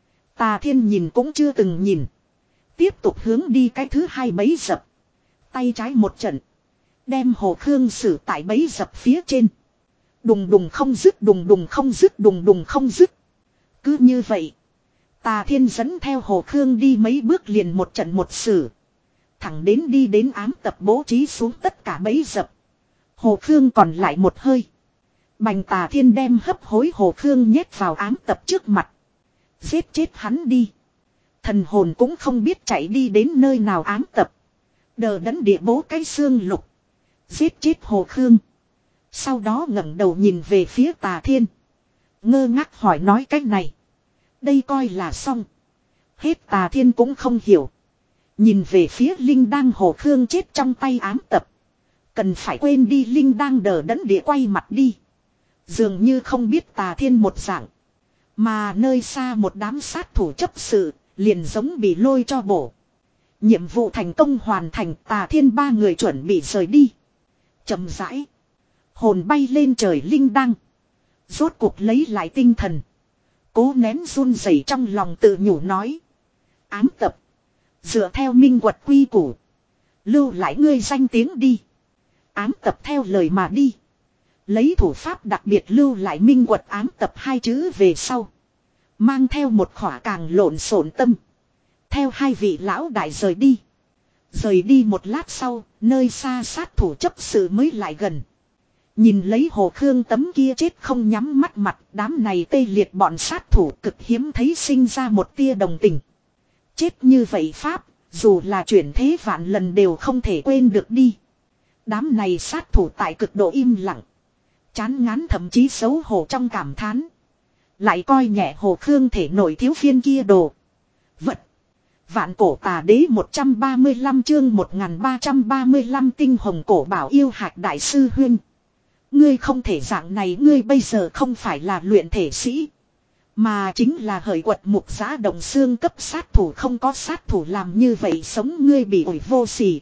Tà Thiên nhìn cũng chưa từng nhìn. Tiếp tục hướng đi cái thứ hai bấy dập. Tay trái một trận, đem Hồ Khương xử tại bấy dập phía trên. Đùng đùng không dứt, đùng đùng không dứt, đùng đùng không dứt. Cứ như vậy, Tà Thiên dẫn theo Hồ Khương đi mấy bước, liền một trận một xử. Thẳng đến đi đến ám tập bố trí xuống tất cả bấy dập. Hồ Khương còn lại một hơi. Bành Tà Thiên đem hấp hối Hồ Khương nhét vào ám tập trước mặt. Giết chết hắn đi. Thần hồn cũng không biết chạy đi đến nơi nào ám tập. Đờ đẫn địa bố cái xương lục. Giết chết Hồ Khương. Sau đó ngẩng đầu nhìn về phía Tà Thiên. Ngơ ngác hỏi nói cách này. Đây coi là xong. Hết Tà Thiên cũng không hiểu. Nhìn về phía Linh đang, Hồ Khương chết trong tay ám tập. Cần phải quên đi, Linh đang đờ đẫn địa quay mặt đi. Dường như không biết Tà Thiên một dạng. Mà nơi xa một đám sát thủ chấp sự, liền giống bị lôi cho bổ. Nhiệm vụ thành công hoàn thành, Tà Thiên ba người chuẩn bị rời đi. Chậm rãi, hồn bay lên trời Linh đang rốt cuộc lấy lại tinh thần. Cố nén run rẩy trong lòng tự nhủ nói. Ám tập, dựa theo minh quật quy củ, lưu lại ngươi danh tiếng đi. Ám tập theo lời mà đi. Lấy thủ pháp đặc biệt lưu lại minh quật ám tập hai chữ về sau, mang theo một khỏa càng lộn xộn tâm, theo hai vị lão đại rời đi. Rời đi một lát sau, nơi xa sát thủ chấp sự mới lại gần. Nhìn lấy Hồ Khương tấm kia chết không nhắm mắt mặt, đám này tê liệt bọn sát thủ cực hiếm thấy sinh ra một tia đồng tình. Chết như vậy pháp, dù là chuyển thế vạn lần đều không thể quên được đi. Đám này sát thủ tại cực độ im lặng, chán ngán thậm chí xấu hổ trong cảm thán. Lại coi nhẹ Hồ Khương thể nổi thiếu viên kia đồ vật. Vạn cổ tà đế một trăm ba mươi lăm chương một nghìn ba trăm ba mươi lăm tinh hồng cổ bảo yêu hạt đại sư huynh. Ngươi không thể dạng này, ngươi bây giờ không phải là luyện thể sĩ, mà chính là hởi quật mục giã động xương cấp sát thủ. Không có sát thủ làm như vậy sống, ngươi bị ổi vô sỉ.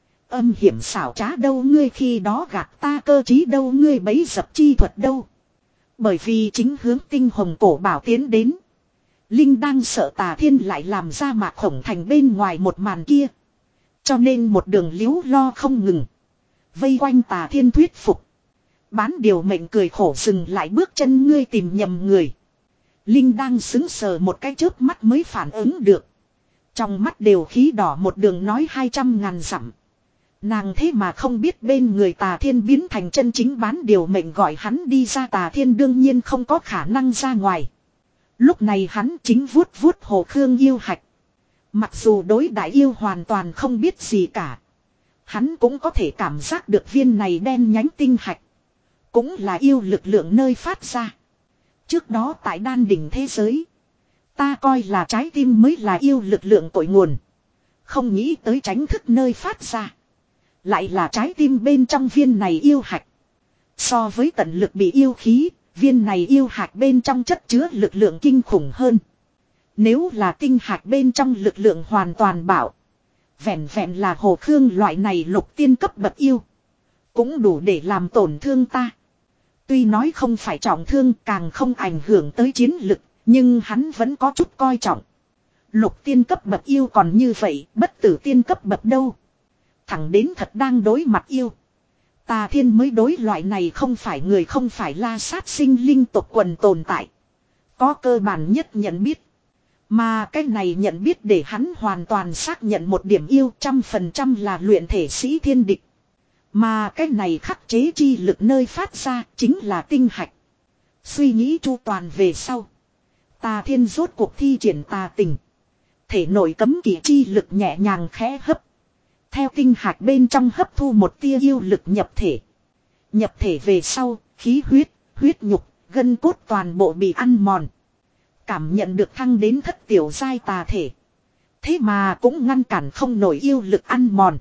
Âm hiểm xảo trá đâu, ngươi khi đó gạt ta cơ trí đâu, ngươi bấy dập chi thuật đâu. Bởi vì chính hướng tinh hồng cổ bảo tiến đến, Linh đang sợ Tà Thiên lại làm ra Mạc Khổng Thành bên ngoài một màn kia. Cho nên một đường liếu lo không ngừng. Vây quanh Tà Thiên thuyết phục. Bán điều mệnh cười khổ dừng lại bước chân, ngươi tìm nhầm người. Linh đang sững sờ một cái chớp mắt mới phản ứng được. Trong mắt đều khí đỏ, một đường nói hai trăm ngàn dặm. Nàng thế mà không biết bên người Tà Thiên biến thành chân chính bán điều mệnh gọi hắn đi ra. Tà Thiên đương nhiên không có khả năng ra ngoài. Lúc này hắn chính vuốt vuốt Hồ Khương yêu hạch. Mặc dù đối đại yêu hoàn toàn không biết gì cả. Hắn cũng có thể cảm giác được viên này đen nhánh tinh hạch. Cũng là yêu lực lượng nơi phát ra. Trước đó tại đan đỉnh thế giới. Ta coi là trái tim mới là yêu lực lượng cội nguồn. Không nghĩ tới tránh thức nơi phát ra. Lại là trái tim bên trong viên này yêu hạch. So với tận lực bị yêu khí, viên này yêu hạch bên trong chất chứa lực lượng kinh khủng hơn. Nếu là tinh hạch bên trong lực lượng hoàn toàn bảo. Vẹn vẹn là Hồ Khương loại này lục tiên cấp bậc yêu. Cũng đủ để làm tổn thương ta. Tuy nói không phải trọng thương, càng không ảnh hưởng tới chiến lực. Nhưng hắn vẫn có chút coi trọng. Lục tiên cấp bậc yêu còn như vậy, bất tử tiên cấp bậc đâu. Thẳng đến thật đang đối mặt yêu. Tà Thiên mới đối loại này không phải người không phải la sát sinh linh tộc quần tồn tại. Có cơ bản nhất nhận biết. Mà cái này nhận biết để hắn hoàn toàn xác nhận một điểm yêu trăm phần trăm là luyện thể sĩ thiên địch. Mà cái này khắc chế chi lực nơi phát ra chính là tinh hạch. Suy nghĩ chu toàn về sau. Tà Thiên rốt cuộc thi triển tà tình. Thể nội cấm kỵ chi lực nhẹ nhàng khẽ hấp. Theo tinh hạch bên trong hấp thu một tia yêu lực nhập thể. Nhập thể về sau, khí huyết, huyết nhục, gân cốt toàn bộ bị ăn mòn. Cảm nhận được thăng đến thất tiểu giai tà thể. Thế mà cũng ngăn cản không nổi yêu lực ăn mòn.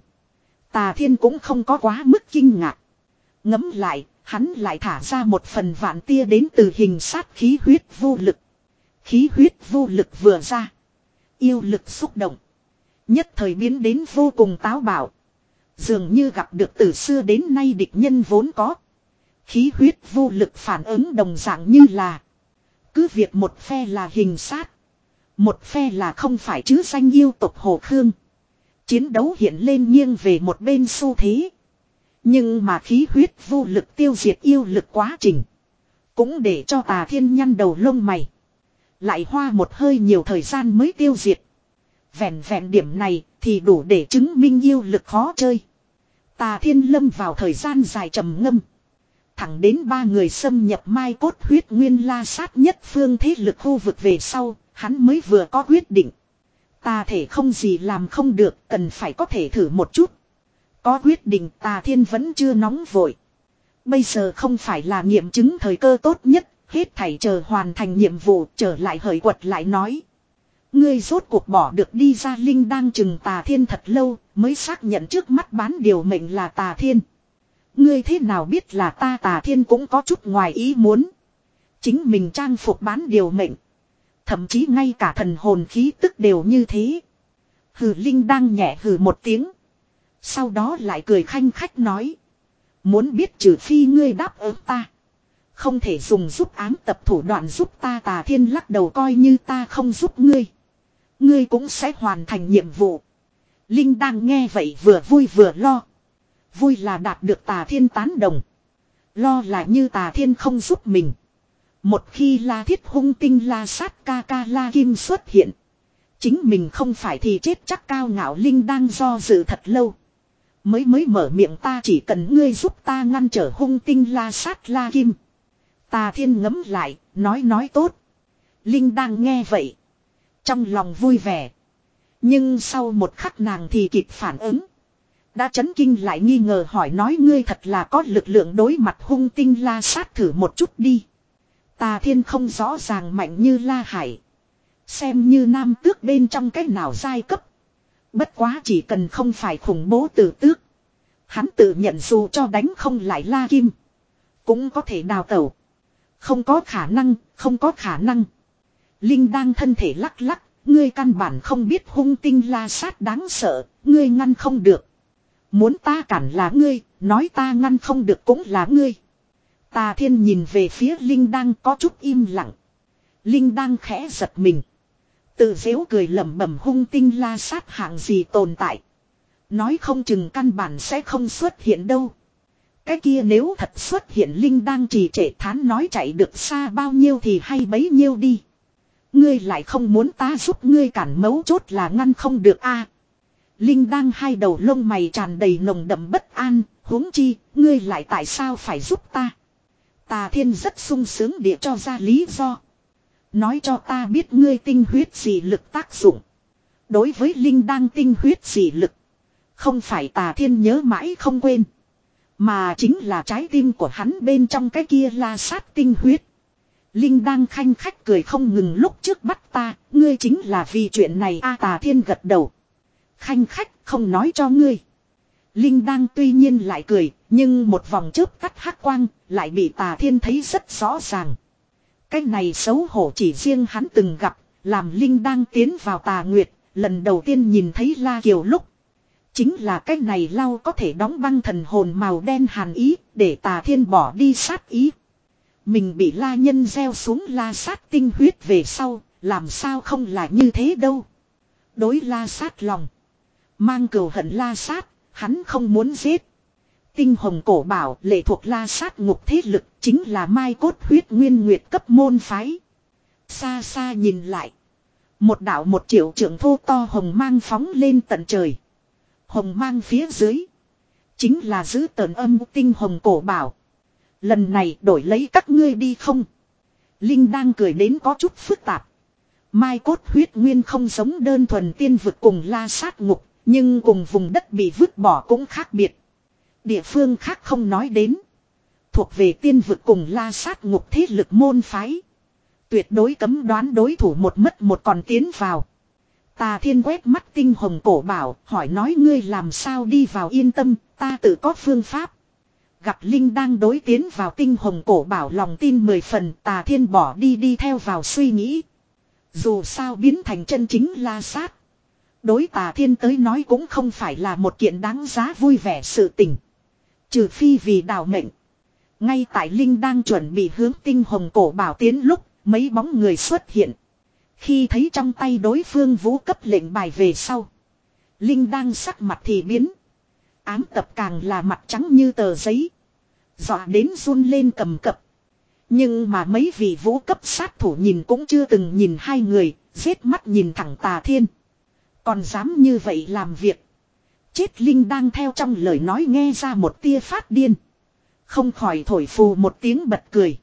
Tà Thiên cũng không có quá mức kinh ngạc. Ngấm lại, hắn lại thả ra một phần vạn tia đến từ hình sát khí huyết vô lực. Khí huyết vô lực vừa ra. Yêu lực xúc động. Nhất thời biến đến vô cùng táo bạo. Dường như gặp được từ xưa đến nay địch nhân vốn có. Khí huyết vô lực phản ứng đồng dạng như là. Cứ việc một phe là hình sát. Một phe là không phải chứ danh yêu tộc Hồ Khương. Chiến đấu hiện lên nghiêng về một bên xu thế. Nhưng mà khí huyết vô lực tiêu diệt yêu lực quá trình. Cũng để cho Tà Thiên nhăn đầu lông mày. Lại hoa một hơi nhiều thời gian mới tiêu diệt. Vẹn vẹn điểm này thì đủ để chứng minh yêu lực khó chơi. Tà Thiên lâm vào thời gian dài trầm ngâm. Thẳng đến ba người xâm nhập mai cốt huyết nguyên la sát nhất phương thế lực khu vực về sau, hắn mới vừa có quyết định. Tà thể không gì làm không được, cần phải có thể thử một chút. Có quyết định, Tà Thiên vẫn chưa nóng vội. Bây giờ không phải là nghiệm chứng thời cơ tốt nhất, hết thảy chờ hoàn thành nhiệm vụ trở lại hời quật lại nói. Ngươi rốt cuộc bỏ được đi ra. Linh đang chừng Tà Thiên thật lâu mới xác nhận trước mắt bán điều mệnh là Tà Thiên. Ngươi thế nào biết là ta? Tà Thiên cũng có chút ngoài ý muốn. Chính mình trang phục bán điều mệnh. Thậm chí ngay cả thần hồn khí tức đều như thế. Hừ, Linh đang nhẹ hừ một tiếng. Sau đó lại cười khanh khách nói. Muốn biết trừ phi ngươi đáp ứng ta. Không thể dùng giúp ám tập thủ đoạn giúp ta. Tà Thiên lắc đầu, coi như ta không giúp ngươi. Ngươi cũng sẽ hoàn thành nhiệm vụ. Linh đang nghe vậy vừa vui vừa lo. Vui là đạt được Tà Thiên tán đồng. Lo là như Tà Thiên không giúp mình. Một khi La Thiết hung tinh La Sát ca ca La Kim xuất hiện. Chính mình không phải thì chết chắc. Cao ngạo Linh đang do dự thật lâu. Mới mới mở miệng, ta chỉ cần ngươi giúp ta ngăn trở hung tinh La Sát La Kim. Tà Thiên ngấm lại, nói nói tốt. Linh đang nghe vậy. Trong lòng vui vẻ. Nhưng sau một khắc nàng thì kịp phản ứng. Đã chấn kinh lại nghi ngờ hỏi, nói ngươi thật là có lực lượng đối mặt hung tinh La Sát, thử một chút đi. Tà Thiên không rõ ràng mạnh như La Hải. Xem như nam tước bên trong cách nào giai cấp. Bất quá chỉ cần không phải khủng bố tử tước. Hắn tự nhận dù cho đánh không lại La Kim. Cũng có thể đào tẩu. Không có khả năng, không có khả năng. Linh đang thân thể lắc lắc. Ngươi căn bản không biết hung tinh La Sát đáng sợ. Ngươi ngăn không được. Muốn ta cản là ngươi, nói ta ngăn không được cũng là ngươi. Tà Thiên nhìn về phía Linh đang có chút im lặng. Linh đang khẽ giật mình. Tự dễu cười lẩm bẩm hung tinh la sát hạng gì tồn tại. Nói không chừng căn bản sẽ không xuất hiện đâu. Cái kia nếu thật xuất hiện Linh đang trì trệ thán nói chạy được xa bao nhiêu thì hay bấy nhiêu đi. Ngươi lại không muốn ta giúp ngươi cản mấu chốt là ngăn không được a. Linh đang hai đầu lông mày tràn đầy nồng đậm bất an, huống chi, ngươi lại tại sao phải giúp ta. Tà Thiên rất sung sướng địa cho ra lý do. Nói cho ta biết ngươi tinh huyết dị lực tác dụng. Đối với Linh đang tinh huyết dị lực. Không phải Tà Thiên nhớ mãi không quên. Mà chính là trái tim của hắn bên trong cái kia la sát tinh huyết. Linh đang khanh khách cười không ngừng lúc trước bắt ta. Ngươi chính là vì chuyện này a. Tà Thiên gật đầu. Khanh khách không nói cho ngươi. Linh đang tuy nhiên lại cười. Nhưng một vòng chớp cắt hắc quang. Lại bị Tà Thiên thấy rất rõ ràng. Cái này xấu hổ chỉ riêng hắn từng gặp. Làm Linh đang tiến vào Tà Nguyệt. Lần đầu tiên nhìn thấy La Kiều lúc. Chính là cái này lau có thể đóng băng thần hồn màu đen hàn ý. Để Tà Thiên bỏ đi sát ý. Mình bị La Nhân gieo xuống la sát tinh huyết về sau. Làm sao không là như thế đâu. Đối la sát lòng. Mang cừu hận la sát. Hắn không muốn giết. Tinh hồng cổ bảo lệ thuộc la sát ngục thế lực. Chính là mai cốt huyết nguyên nguyệt cấp môn phái. Xa xa nhìn lại. Một đạo một triệu trưởng thô to hồng mang phóng lên tận trời. Hồng mang phía dưới. Chính là giữ tờn âm tinh hồng cổ bảo. Lần này đổi lấy các ngươi đi không? Linh đang cười đến có chút phức tạp. Mai cốt huyết nguyên không giống đơn thuần tiên vực cùng la sát ngục. Nhưng cùng vùng đất bị vứt bỏ cũng khác biệt. Địa phương khác không nói đến. Thuộc về tiên vực cùng la sát ngục thế lực môn phái. Tuyệt đối cấm đoán đối thủ một mất một còn tiến vào. Tà Thiên quét mắt tinh hồng cổ bảo, hỏi nói ngươi làm sao đi vào yên tâm, ta tự có phương pháp. Gặp Linh đang đối tiến vào tinh hồng cổ bảo lòng tin mười phần, Tà Thiên bỏ đi đi theo vào suy nghĩ. Dù sao biến thành chân chính la sát. Đối Tà Thiên tới nói cũng không phải là một kiện đáng giá vui vẻ sự tình. Trừ phi vì đào mệnh. Ngay tại Linh đang chuẩn bị hướng tinh hồng cổ bảo tiến lúc, mấy bóng người xuất hiện. Khi thấy trong tay đối phương vũ cấp lệnh bài về sau. Linh đang sắc mặt thì biến. Ám tập càng là mặt trắng như tờ giấy. Dọa đến run lên cầm cập. Nhưng mà mấy vị vũ cấp sát thủ nhìn cũng chưa từng nhìn hai người. Giết mắt nhìn thẳng Tà Thiên. Còn dám như vậy làm việc. Chết Linh đang theo trong lời nói nghe ra một tia phát điên. Không khỏi thổi phù một tiếng bật cười.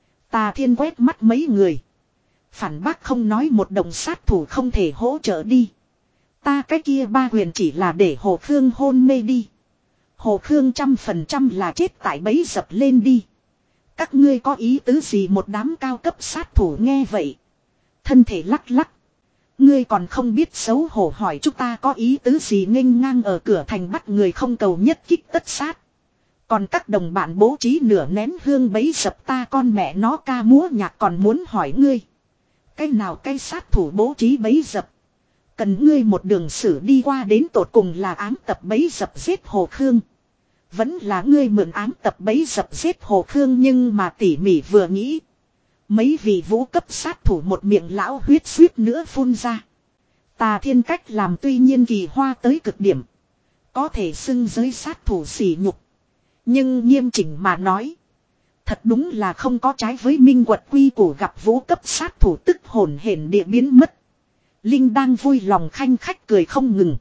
Tà Thiên quét mắt mấy người. Phản bác không nói một đồng sát thủ không thể hỗ trợ đi. Ta cái kia ba huyền chỉ là để Hồ Khương hôn mê đi. Hồ Khương trăm phần trăm là chết tại bẫy dập lên đi. Các ngươi có ý tứ gì một đám cao cấp sát thủ nghe vậy. Thân thể lắc lắc. Ngươi còn không biết xấu hổ hỏi chúng ta có ý tứ gì nghênh ngang ở cửa thành bắt người không cầu nhất kích tất sát. Còn các đồng bạn bố trí nửa nén hương bấy dập ta con mẹ nó ca múa nhạc còn muốn hỏi ngươi. Cái nào cái sát thủ bố trí bấy dập. Cần ngươi một đường sử đi qua đến tột cùng là ám tập bấy dập giết Hồ Khương. Vẫn là ngươi mượn ám tập bấy dập giết Hồ Khương nhưng mà tỉ mỉ vừa nghĩ. Mấy vị vũ cấp sát thủ một miệng lão huyết suýt nữa phun ra. Tà Thiên cách làm tuy nhiên kỳ hoa tới cực điểm. Có thể xưng giới sát thủ sỉ nhục. Nhưng nghiêm chỉnh mà nói. Thật đúng là không có trái với minh quật quy củ gặp vũ cấp sát thủ tức hồn hển địa biến mất. Linh đang vui lòng khanh khách cười không ngừng.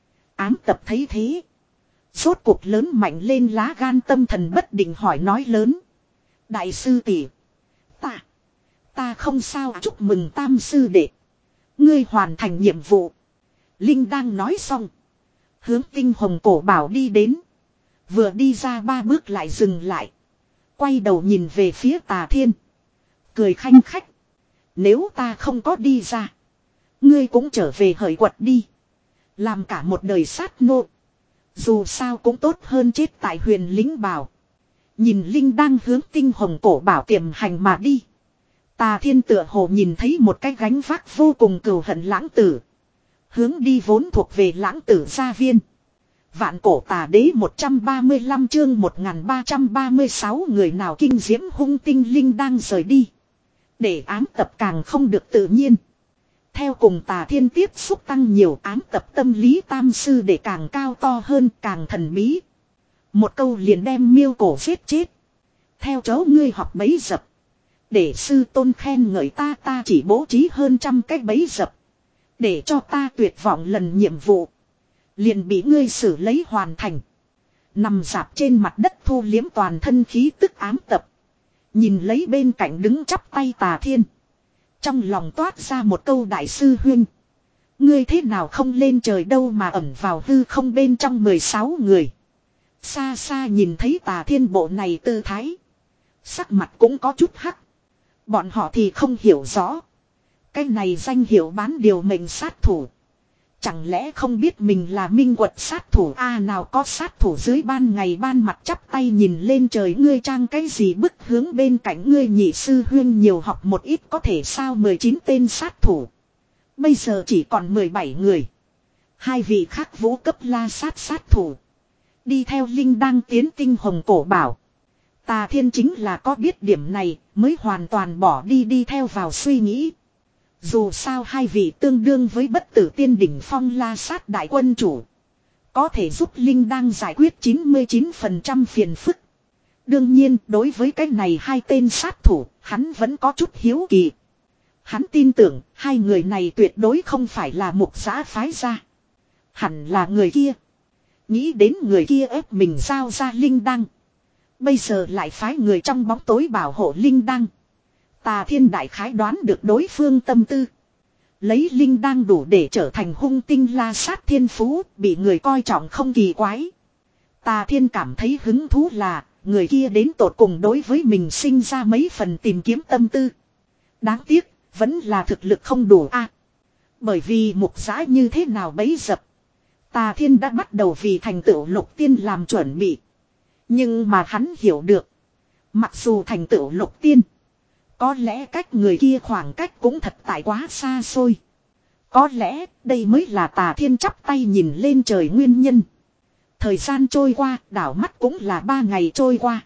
Ám tập thấy thế. Rốt cuộc lớn mạnh lên lá gan tâm thần bất định hỏi nói lớn. Đại sư tỷ, Ta. Ta không sao chúc mừng tam sư đệ. Ngươi hoàn thành nhiệm vụ. Linh đang nói xong. Hướng tinh hồng cổ bảo đi đến. Vừa đi ra ba bước lại dừng lại. Quay đầu nhìn về phía Tà Thiên. Cười khanh khách. Nếu ta không có đi ra. Ngươi cũng trở về hởi quật đi. Làm cả một đời sát nô. Dù sao cũng tốt hơn chết tại huyền lính bảo. Nhìn Linh đang hướng tinh hồng cổ bảo tiềm hành mà đi. Tà Thiên tựa hồ nhìn thấy một cái gánh vác vô cùng cừu hận lãng tử. Hướng đi vốn thuộc về lãng tử gia viên. Vạn cổ tà đế một trăm ba mươi lăm chương một nghìn ba trăm ba mươi sáu người nào kinh diễm hung tinh Linh đang rời đi. Để ám tập càng không được tự nhiên. Theo cùng Tà Thiên tiếp xúc tăng nhiều, ám tập tâm lý tam sư để càng cao to hơn, càng thần bí. Một câu liền đem miêu cổ giết chết. Theo cháu ngươi học bấy dập. Để sư tôn khen ngợi ta, ta chỉ bố trí hơn trăm cái bấy dập. Để cho ta tuyệt vọng lần nhiệm vụ. Liền bị ngươi xử lấy hoàn thành. Nằm dạp trên mặt đất thu liếm toàn thân khí tức ám tập. Nhìn lấy bên cạnh đứng chắp tay Tà Thiên. Trong lòng toát ra một câu đại sư huynh. Ngươi thế nào không lên trời đâu mà ẩn vào hư không bên trong mười sáu người. Xa xa nhìn thấy Tà Thiên bộ này tư thái. Sắc mặt cũng có chút hắc. Bọn họ thì không hiểu rõ. Cái này danh hiệu bán điều mệnh sát thủ. Chẳng lẽ không biết mình là minh quật sát thủ a nào có sát thủ dưới ban ngày ban mặt chắp tay nhìn lên trời ngươi trang cái gì bức hướng bên cạnh ngươi nhị sư huyên nhiều học một ít có thể sao mười chín tên sát thủ. Bây giờ chỉ còn mười bảy người. Hai vị khác vũ cấp la sát sát thủ. Đi theo Linh đang tiến tinh hồng cổ bảo. Tà Thiên chính là có biết điểm này mới hoàn toàn bỏ đi đi theo vào suy nghĩ. Dù sao hai vị tương đương với bất tử tiên đỉnh phong la sát đại quân chủ. Có thể giúp Linh đang giải quyết chín mươi chín phần trăm phiền phức. Đương nhiên đối với cái này hai tên sát thủ hắn vẫn có chút hiếu kỳ. Hắn tin tưởng hai người này tuyệt đối không phải là mục giã phái ra. Hẳn là người kia. Nghĩ đến người kia ép mình giao ra Linh đăng. Bây giờ lại phái người trong bóng tối bảo hộ Linh đăng. Tà Thiên đại khái đoán được đối phương tâm tư. Lấy Linh đăng đủ để trở thành hung tinh la sát thiên phú, bị người coi trọng không kỳ quái. Tà Thiên cảm thấy hứng thú là, người kia đến tột cùng đối với mình sinh ra mấy phần tìm kiếm tâm tư. Đáng tiếc, vẫn là thực lực không đủ a. Bởi vì mục giã như thế nào bấy dập. Tà Thiên đã bắt đầu vì thành tựu lục tiên làm chuẩn bị. Nhưng mà hắn hiểu được. Mặc dù thành tựu lục tiên. Có lẽ cách người kia khoảng cách cũng thật tại quá xa xôi. Có lẽ đây mới là Tà Thiên chắp tay nhìn lên trời nguyên nhân. Thời gian trôi qua, đảo mắt cũng là ba ngày trôi qua.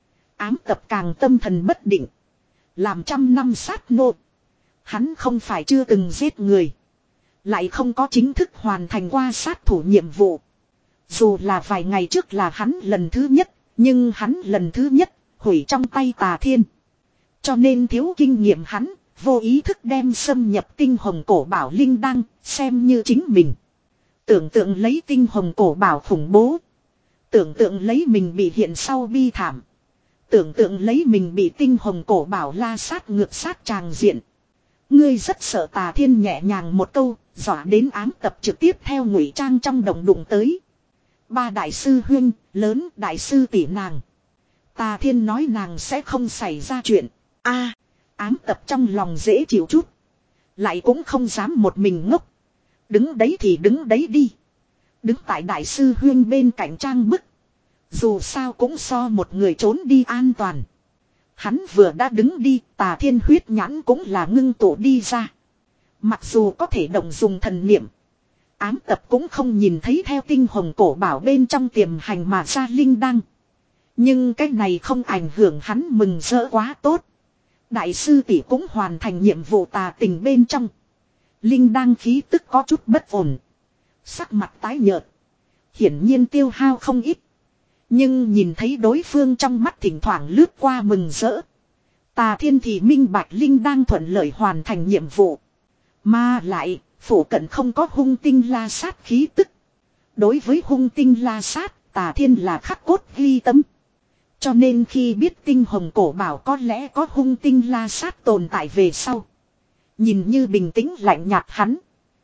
Ám tập càng tâm thần bất định. Làm trăm năm sát nô. Hắn không phải chưa từng giết người. Lại không có chính thức hoàn thành qua sát thủ nhiệm vụ. Dù là vài ngày trước là hắn lần thứ nhất. Nhưng hắn lần thứ nhất hủy trong tay Tà Thiên. Cho nên thiếu kinh nghiệm hắn, vô ý thức đem xâm nhập tinh hồng cổ bảo Linh đăng, xem như chính mình. Tưởng tượng lấy tinh hồng cổ bảo khủng bố. Tưởng tượng lấy mình bị hiện sau bi thảm. Tưởng tượng lấy mình bị tinh hồng cổ bảo la sát ngược sát tràng diện. Ngươi rất sợ Tà Thiên nhẹ nhàng một câu, dọa đến ám tập trực tiếp theo ngụy trang trong đồng đụng tới. Ba đại sư huynh, lớn đại sư tỷ nàng. Tà Thiên nói nàng sẽ không xảy ra chuyện. A, ám tập trong lòng dễ chịu chút. Lại cũng không dám một mình ngốc. Đứng đấy thì đứng đấy đi. Đứng tại đại sư huyên bên cạnh trang bức. Dù sao cũng so một người trốn đi an toàn. Hắn vừa đã đứng đi, Tà Thiên huyết nhãn cũng là ngưng tụ đi ra. Mặc dù có thể động dùng thần niệm. Ám tập cũng không nhìn thấy theo tinh hồng cổ bảo bên trong tiềm hành mà ra Linh đăng. Nhưng cái này không ảnh hưởng hắn mừng rỡ quá tốt. Đại sư tỷ cũng hoàn thành nhiệm vụ tà tình bên trong. Linh đăng khí tức có chút bất ổn. Sắc mặt tái nhợt. Hiển nhiên tiêu hao không ít. Nhưng nhìn thấy đối phương trong mắt thỉnh thoảng lướt qua mừng rỡ. Tà Thiên thì minh bạch Linh đang thuận lợi hoàn thành nhiệm vụ. Mà lại, phủ cận không có hung tinh la sát khí tức. Đối với hung tinh la sát, Tà Thiên là khắc cốt ghi tâm. Cho nên khi biết tinh hồng cổ bảo có lẽ có hung tinh la sát tồn tại về sau. Nhìn như bình tĩnh lạnh nhạt hắn.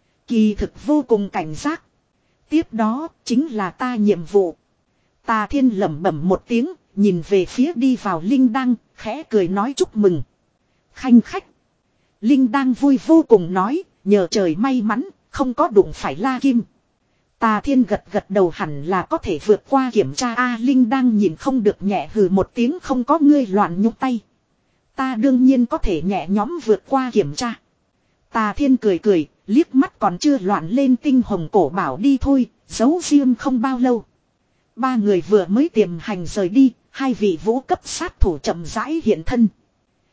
Kỳ thực vô cùng cảnh giác. Tiếp đó chính là ta nhiệm vụ. Tà Thiên lẩm bẩm một tiếng, nhìn về phía đi vào Linh Đăng, khẽ cười nói chúc mừng. Khanh khách. Linh Đăng vui vô cùng nói, nhờ trời may mắn, không có đụng phải La Kim. Tà Thiên gật gật đầu hẳn là có thể vượt qua kiểm tra. A Linh Đăng nhìn không được nhẹ hừ một tiếng không có ngươi loạn nhúc tay. Ta đương nhiên có thể nhẹ nhóm vượt qua kiểm tra. Tà Thiên cười cười, liếc mắt còn chưa loạn lên tinh hồng cổ bảo đi thôi, giấu riêng không bao lâu. Ba người vừa mới tiềm hành rời đi, hai vị vũ cấp sát thủ chậm rãi hiện thân.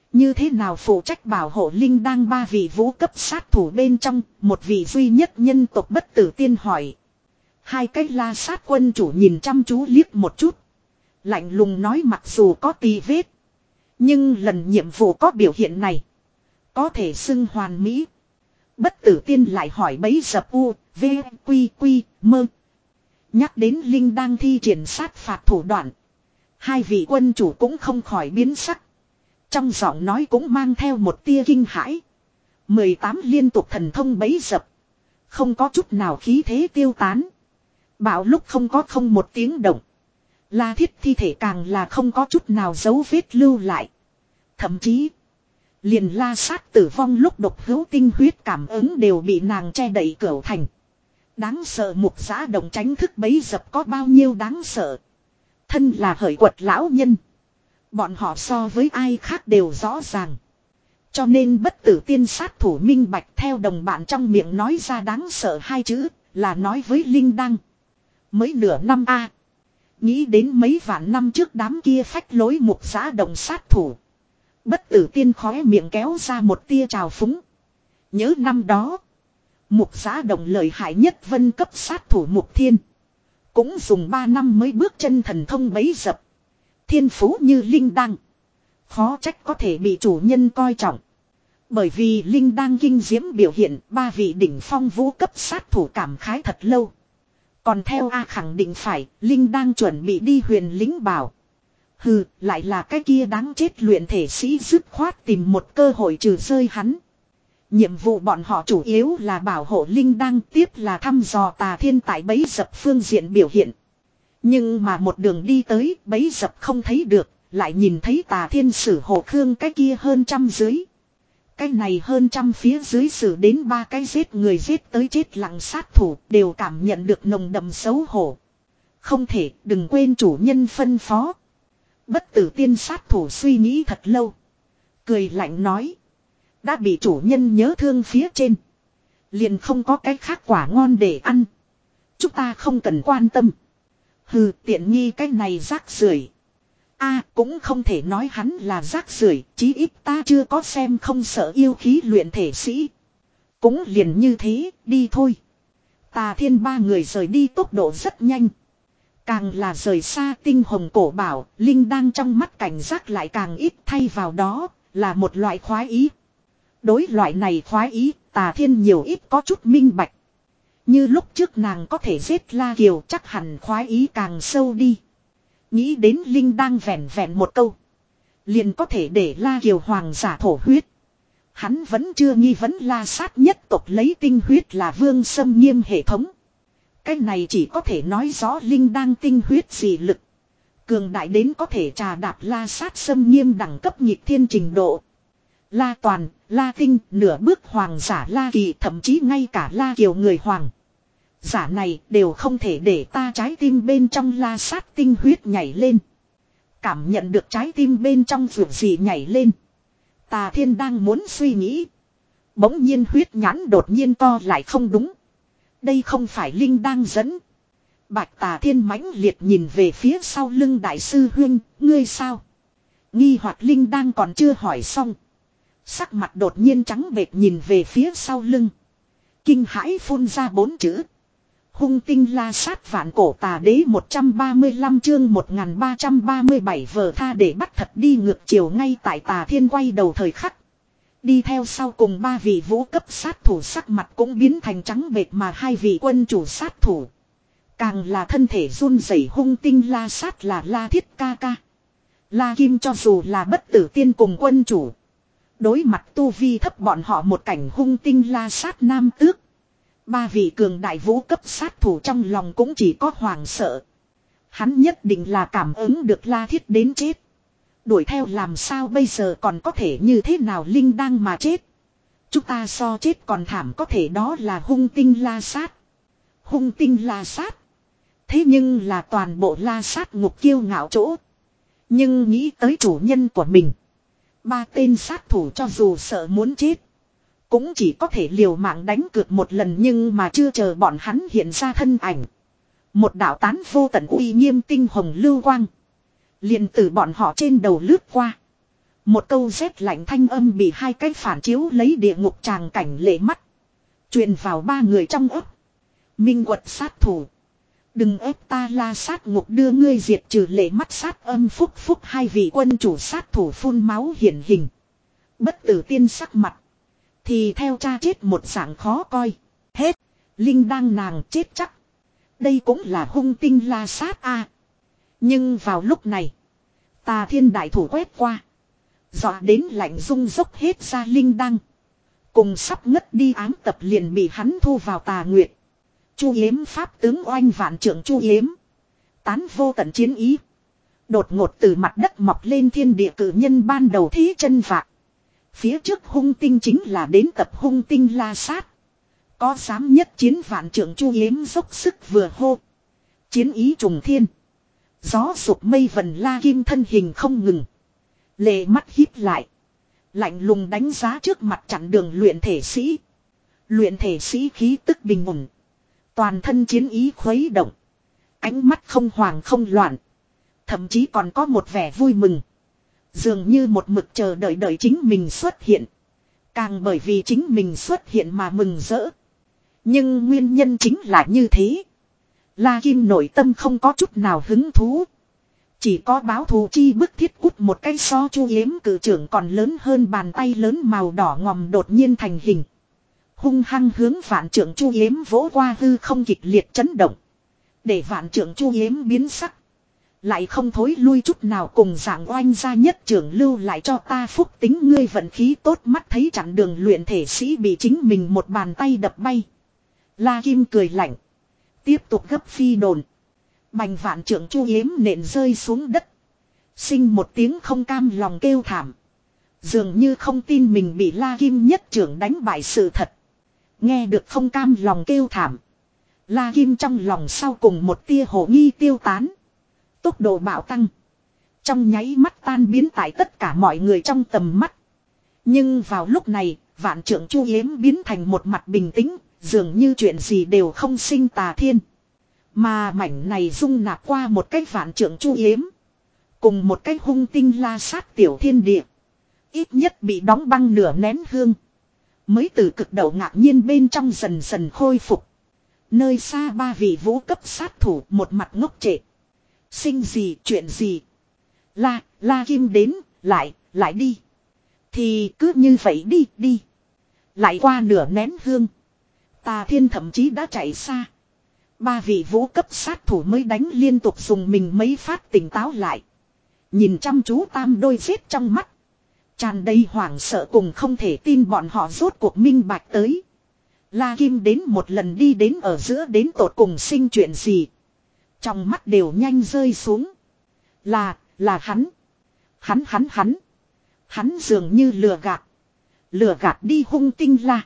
Như thế nào phụ trách bảo hộ linh đang ba vị vũ cấp sát thủ bên trong, một vị duy nhất nhân tộc Bất Tử Tiên hỏi. Hai cái La Sát quân chủ nhìn chăm chú liếc một chút. Lạnh lùng nói mặc dù có tì vết. Nhưng lần nhiệm vụ có biểu hiện này. Có thể xưng hoàn mỹ. Bất Tử Tiên lại hỏi bấy dập u, v, quy quy, mơ. Nhắc đến linh đang thi triển sát phạt thủ đoạn. Hai vị quân chủ cũng không khỏi biến sắc. Trong giọng nói cũng mang theo một tia kinh hãi. mười tám liên tục thần thông bấy dập. Không có chút nào khí thế tiêu tán. Bảo lúc không có không một tiếng động. La Thiết thi thể càng là không có chút nào dấu vết lưu lại. Thậm chí. Liền La Sát tử vong lúc độc hữu tinh huyết cảm ứng đều bị nàng che đậy cửu thành. Đáng sợ mục giã động tránh thức bấy dập có bao nhiêu đáng sợ. Thân là hởi quật lão nhân. Bọn họ so với ai khác đều rõ ràng. Cho nên Bất Tử Tiên sát thủ minh bạch theo đồng bạn trong miệng nói ra đáng sợ hai chữ là nói với Linh Đăng. Mới nửa năm a nghĩ đến mấy vạn năm trước đám kia phách lối mục giã động sát thủ. Bất Tử Tiên khóe miệng kéo ra một tia trào phúng. Nhớ năm đó. Mục giã động lợi hại nhất vân cấp sát thủ mục thiên. Cũng dùng ba năm mới bước chân thần thông bấy dập. Thiên phú như Linh Đăng. Khó trách có thể bị chủ nhân coi trọng. Bởi vì Linh Đăng kinh diễm biểu hiện ba vị đỉnh phong vũ cấp sát thủ cảm khái thật lâu. Còn theo A khẳng định phải, Linh đang chuẩn bị đi huyền lính bảo. Hừ, lại là cái kia đáng chết luyện thể sĩ dứt khoát tìm một cơ hội trừ rơi hắn. Nhiệm vụ bọn họ chủ yếu là bảo hộ Linh đang, tiếp là thăm dò Tà Thiên tại bấy dập phương diện biểu hiện. Nhưng mà một đường đi tới, bấy dập không thấy được, lại nhìn thấy Tà Thiên sử hộ khương cái kia hơn trăm dưới. Cái này hơn trăm phía dưới xử đến ba cái giết người giết tới chết lặng sát thủ đều cảm nhận được nồng đậm xấu hổ. Không thể, đừng quên chủ nhân phân phó. Bất Tử Tiên sát thủ suy nghĩ thật lâu. Cười lạnh nói. Đã bị chủ nhân nhớ thương phía trên. Liền không có cái khác quả ngon để ăn. Chúng ta không cần quan tâm. Hừ, tiện nghi cái này rác rưởi. A cũng không thể nói hắn là rác rưởi, chí ít ta chưa có xem không sợ yêu khí luyện thể sĩ. Cũng liền như thế, đi thôi. Tà Thiên ba người rời đi tốc độ rất nhanh. Càng là rời xa tinh hồng cổ bảo, Linh đang trong mắt cảnh giác lại càng ít, thay vào đó, là một loại khoái ý. Đối loại này khoái ý, Tà Thiên nhiều ít có chút minh bạch. Như lúc trước nàng có thể giết La Kiều chắc hẳn khoái ý càng sâu đi. Nghĩ đến Linh đang vẹn vẹn một câu. Liền có thể để La Kiều hoàng giả thổ huyết. Hắn vẫn chưa nghi vấn La Sát nhất tộc lấy tinh huyết là vương xâm nghiêm hệ thống. Cái này chỉ có thể nói rõ Linh đang tinh huyết dị lực. Cường đại đến có thể trà đạp La Sát xâm nghiêm đẳng cấp nhịp thiên trình độ. La Toàn, La Tinh, nửa bước hoàng giả La Kỳ, thậm chí ngay cả La Kiều người hoàng. Giả này đều không thể để ta trái tim bên trong La Sát tinh huyết nhảy lên. Cảm nhận được trái tim bên trong vượt gì nhảy lên. Tà Thiên đang muốn suy nghĩ. Bỗng nhiên huyết nhãn đột nhiên co lại không đúng. Đây không phải Linh đang dẫn. Bạch Tà Thiên mãnh liệt nhìn về phía sau lưng đại sư huynh, ngươi sao? Nghi hoặc Linh đang còn chưa hỏi xong. Sắc mặt đột nhiên trắng bệch nhìn về phía sau lưng. Kinh hãi phun ra bốn chữ. Hung tinh La Sát vạn cổ tà đế một trăm ba mươi lăm chương một nghìn ba trăm ba mươi bảy vờ tha để bắt thật đi ngược chiều ngay tại Tà Thiên quay đầu thời khắc. Đi theo sau cùng ba vị vũ cấp sát thủ sắc mặt cũng biến thành trắng bệch mà hai vị quân chủ sát thủ. Càng là thân thể run rẩy hung tinh La Sát là La Thiết ca ca. La Kim cho dù là Bất Tử Tiên cùng quân chủ. Đối mặt tu vi thấp bọn họ một cảnh hung tinh La Sát nam tước. Ba vị cường đại vũ cấp sát thủ trong lòng cũng chỉ có hoàng sợ. Hắn nhất định là cảm ứng được La Thiết đến chết. Đuổi theo làm sao bây giờ còn có thể như thế nào Linh đang mà chết. Chúng ta so chết còn thảm có thể đó là hung tinh La Sát. Hung tinh La Sát. Thế nhưng là toàn bộ La Sát ngục kiêu ngạo chỗ. Nhưng nghĩ tới chủ nhân của mình. Ba tên sát thủ cho dù sợ muốn chết. Cũng chỉ có thể liều mạng đánh cược một lần nhưng mà chưa chờ bọn hắn hiện ra thân ảnh. Một đạo tán vô tận uy nghiêm tinh hồng lưu quang. Liền từ bọn họ trên đầu lướt qua. Một câu rét lạnh thanh âm bị hai cái phản chiếu lấy địa ngục tràng cảnh lệ mắt. Truyền vào ba người trong ấp. Minh quật sát thủ. Đừng ép ta La Sát ngục đưa ngươi diệt trừ lệ mắt sát âm phúc phúc hai vị quân chủ sát thủ phun máu hiển hình. Bất tử tiên sắc mặt. Thì theo cha chết một dạng khó coi. Hết. Linh đang nàng chết chắc. Đây cũng là hung tinh La Sát a. Nhưng vào lúc này. Tà thiên đại thủ quét qua. Dọa đến lạnh rung dốc hết ra Linh đăng. Cùng sắp ngất đi ám tập liền bị hắn thu vào tà nguyệt. Chu Yếm pháp tướng oanh vạn trưởng Chu Yếm. Tán vô tận chiến ý. Đột ngột từ mặt đất mọc lên thiên địa cử nhân ban đầu thí chân vạc. Phía trước hung tinh chính là đến tập hung tinh La Sát. Có dám nhất chiến vạn trưởng Chu Yếm dốc sức vừa hô. Chiến ý trùng thiên. Gió sụp mây vần La Kim thân hình không ngừng. Lệ mắt híp lại. Lạnh lùng đánh giá trước mặt chặn đường luyện thể sĩ. Luyện thể sĩ khí tức bình ổn. Toàn thân chiến ý khuấy động. Ánh mắt không hoảng không loạn. Thậm chí còn có một vẻ vui mừng. Dường như một mực chờ đợi đợi chính mình xuất hiện. Càng bởi vì chính mình xuất hiện mà mừng rỡ. Nhưng nguyên nhân chính là như thế. La Kim nội tâm không có chút nào hứng thú. Chỉ có báo thù chi bức thiết cút một cái so Chu Yếm cử trưởng còn lớn hơn bàn tay lớn màu đỏ ngòm đột nhiên thành hình. Hung hăng hướng vạn trưởng Chu Yếm vỗ qua hư không kịch liệt chấn động. Để vạn trưởng Chu Yếm biến sắc. Lại không thối lui chút nào cùng dạng oanh ra nhất trưởng lưu lại cho ta phúc tính ngươi vận khí tốt mắt thấy chặn đường luyện thể sĩ bị chính mình một bàn tay đập bay. La Kim cười lạnh. Tiếp tục gấp phi đồn. Bành vạn trưởng Chu Yếm nện rơi xuống đất. Sinh một tiếng không cam lòng kêu thảm. Dường như không tin mình bị La Kim nhất trưởng đánh bại sự thật. Nghe được không cam lòng kêu thảm. La Kim trong lòng sau cùng một tia hồ nghi tiêu tán. Tốc độ bạo tăng. Trong nháy mắt tan biến tại tất cả mọi người trong tầm mắt. Nhưng vào lúc này, vạn trưởng Chu Yếm biến thành một mặt bình tĩnh, dường như chuyện gì đều không sinh tà thiên. Mà mảnh này dung nạp qua một cái vạn trưởng Chu Yếm. Cùng một cái hung tinh La Sát tiểu thiên địa. Ít nhất bị đóng băng nửa nén hương. Mới từ cực đầu ngạc nhiên bên trong dần dần khôi phục. Nơi xa ba vị vũ cấp sát thủ một mặt ngốc trệ. Sinh gì chuyện gì. La, La Kim đến, lại, lại đi. Thì cứ như vậy đi, đi. Lại qua nửa nén hương. Tà Thiên thậm chí đã chạy xa. Ba vị vũ cấp sát thủ mới đánh liên tục dùng mình mấy phát tỉnh táo lại. Nhìn chăm chú tam đôi giết trong mắt. Tràn đầy hoảng sợ cùng không thể tin bọn họ rốt cuộc minh bạch tới. La Kim đến một lần đi đến ở giữa đến tột cùng sinh chuyện gì. Trong mắt đều nhanh rơi xuống. Là, là hắn. Hắn hắn hắn. Hắn dường như lừa gạt. Lừa gạt đi hung tinh La.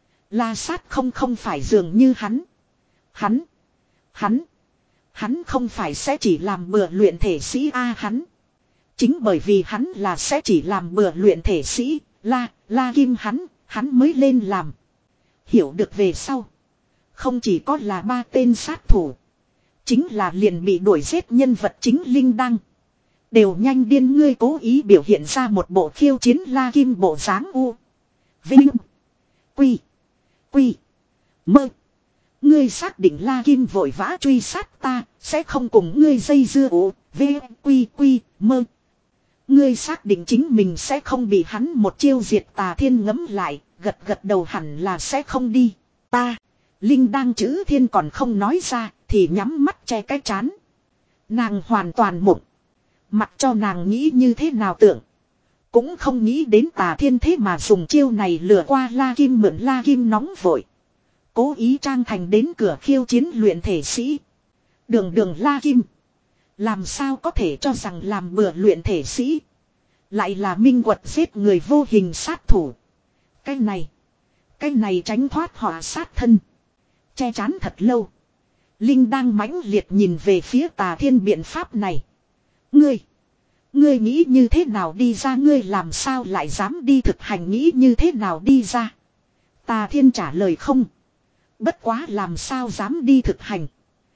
La Sát không không phải dường như hắn. Hắn. Hắn. Hắn không phải sẽ chỉ làm bừa luyện thể sĩ a hắn. Chính bởi vì hắn là sẽ chỉ làm bừa luyện thể sĩ. La, La Kim hắn, hắn mới lên làm. Hiểu được về sau. Không chỉ có là ba tên sát thủ. Chính là liền bị đuổi giết nhân vật chính Linh Đăng. Đều nhanh điên ngươi cố ý biểu hiện ra một bộ khiêu chiến La Kim bộ dáng u. Vinh. Quy. Quy. Mơ. Ngươi xác định La Kim vội vã truy sát ta. Sẽ không cùng ngươi dây dưa u. V. Quy. Quy. Mơ. Ngươi xác định chính mình sẽ không bị hắn một chiêu diệt Tà Thiên ngấm lại. Gật gật đầu hẳn là sẽ không đi. Ta. Linh đang chữ thiên còn không nói ra. Thì nhắm mắt che cái chán. Nàng hoàn toàn mộng. Mặc cho nàng nghĩ như thế nào tưởng. Cũng không nghĩ đến Tà Thiên thế mà dùng chiêu này lừa qua La Kim mượn La Kim nóng vội. Cố ý trang thành đến cửa khiêu chiến luyện thể sĩ. Đường đường La Kim. Làm sao có thể cho rằng làm bừa luyện thể sĩ. Lại là minh quật giết người vô hình sát thủ. Cái này. Cái này tránh thoát họa sát thân. Che chán thật lâu. Linh đang mãnh liệt nhìn về phía Tà Thiên biện pháp này. Ngươi. Ngươi nghĩ như thế nào đi ra ngươi làm sao lại dám đi thực hành nghĩ như thế nào đi ra. Tà Thiên trả lời không. Bất quá làm sao dám đi thực hành.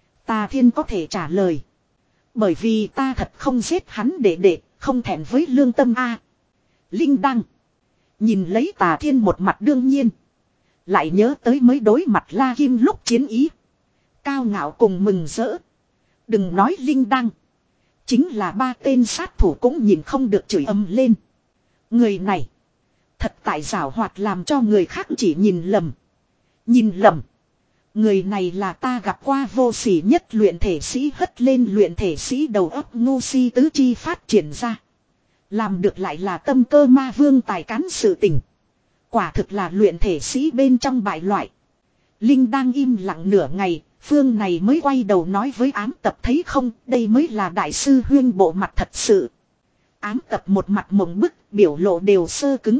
Tà Thiên có thể trả lời. Bởi vì ta thật không giết hắn để để, không thẹn với lương tâm a. Linh Đăng. Nhìn lấy Tà Thiên một mặt đương nhiên. Lại nhớ tới mới đối mặt La Kim lúc chiến ý. Cao ngạo cùng mừng rỡ. Đừng nói Linh Đăng. Chính là ba tên sát thủ cũng nhìn không được chửi ầm lên. Người này. Thật tại giảo hoạt làm cho người khác chỉ nhìn lầm. Nhìn lầm. Người này là ta gặp qua vô sỉ nhất luyện thể sĩ, hất lên luyện thể sĩ đầu óc ngu si tứ chi phát triển ra. Làm được lại là tâm cơ ma vương tài cán sự tình. Quả thực là luyện thể sĩ bên trong bại loại. Linh đang im lặng nửa ngày, phương này mới quay đầu nói với ám tập thấy không, đây mới là đại sư huyên bộ mặt thật sự. Ám tập một mặt mộng bức, biểu lộ đều sơ cứng.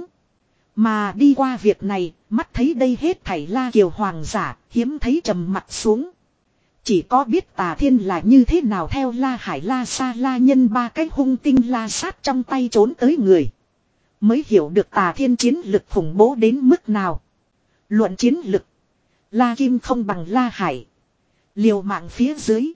Mà đi qua việc này, mắt thấy đây hết thảy La Kiều hoàng giả, hiếm thấy trầm mặt xuống. Chỉ có biết Tà Thiên là như thế nào theo La Hải La Sa La Nhân ba cái hung tinh la sát trong tay trốn tới người. Mới hiểu được Tà Thiên chiến lực khủng bố đến mức nào. Luận chiến lực. La Kim không bằng La Hải. Liều mạng phía dưới.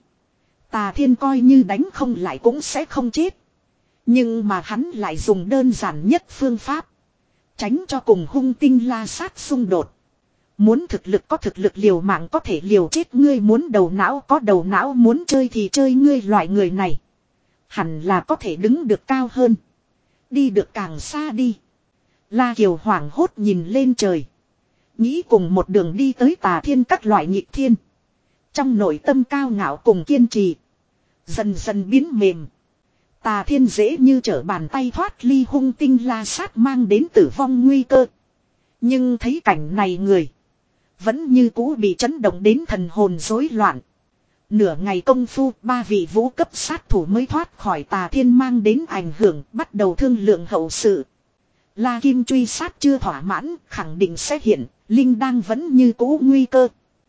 Tà Thiên coi như đánh không lại cũng sẽ không chết. Nhưng mà hắn lại dùng đơn giản nhất phương pháp. Tránh cho cùng hung tinh la sát xung đột. Muốn thực lực có thực lực, liều mạng có thể liều chết, ngươi muốn đầu não có đầu não, muốn chơi thì chơi, ngươi loại người này. Hẳn là có thể đứng được cao hơn. Đi được càng xa đi. La Kiều hoảng hốt nhìn lên trời. Nghĩ cùng một đường đi tới Tà Thiên các loại nhịp thiên. Trong nội tâm cao ngạo cùng kiên trì. Dần dần biến mềm. Tà Thiên dễ như trở bàn tay thoát ly hung tinh la sát mang đến tử vong nguy cơ. Nhưng thấy cảnh này người. Vẫn như cũ bị chấn động đến thần hồn rối loạn. Nửa ngày công phu, ba vị vũ cấp sát thủ mới thoát khỏi Tà Thiên mang đến ảnh hưởng, bắt đầu thương lượng hậu sự. La Kim truy sát chưa thỏa mãn, khẳng định sẽ hiện, Linh đang vẫn như cũ nguy cơ.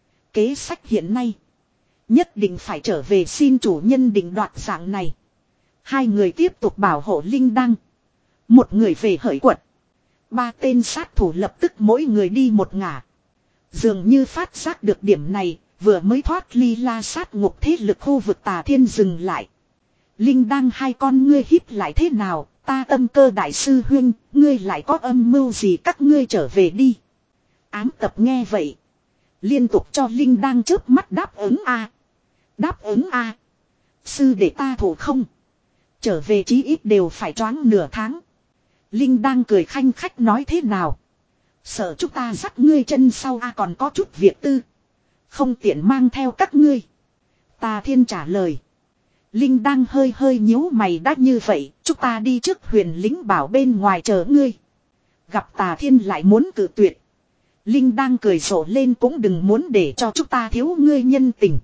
Kế sách hiện nay. Nhất định phải trở về xin chủ nhân định đoạt dạng này. Hai người tiếp tục bảo hộ Linh đăng. Một người về hởi quật. Ba tên sát thủ lập tức mỗi người đi một ngả. Dường như phát giác được điểm này, vừa mới thoát ly la sát ngục thế lực khu vực Tà Thiên dừng lại. Linh đăng hai con ngươi híp lại thế nào, ta tâm cơ đại sư huynh, ngươi lại có âm mưu gì, các ngươi trở về đi. Ám tập nghe vậy. Liên tục cho Linh đăng chớp mắt đáp ứng a, đáp ứng a. Sư để ta thủ không. Trở về chí ít đều phải choáng nửa tháng. Linh đang cười khanh khách nói thế nào. Sợ chúng ta dắt ngươi chân sau a, còn có chút việc tư. Không tiện mang theo các ngươi. Tà Thiên trả lời. Linh đang hơi hơi nhíu mày, đã như vậy, chúng ta đi trước Huyền Lính Bảo bên ngoài chờ ngươi. Gặp Tà Thiên lại muốn cự tuyệt. Linh đang cười rộ lên, cũng đừng muốn để cho chúng ta thiếu ngươi nhân tình.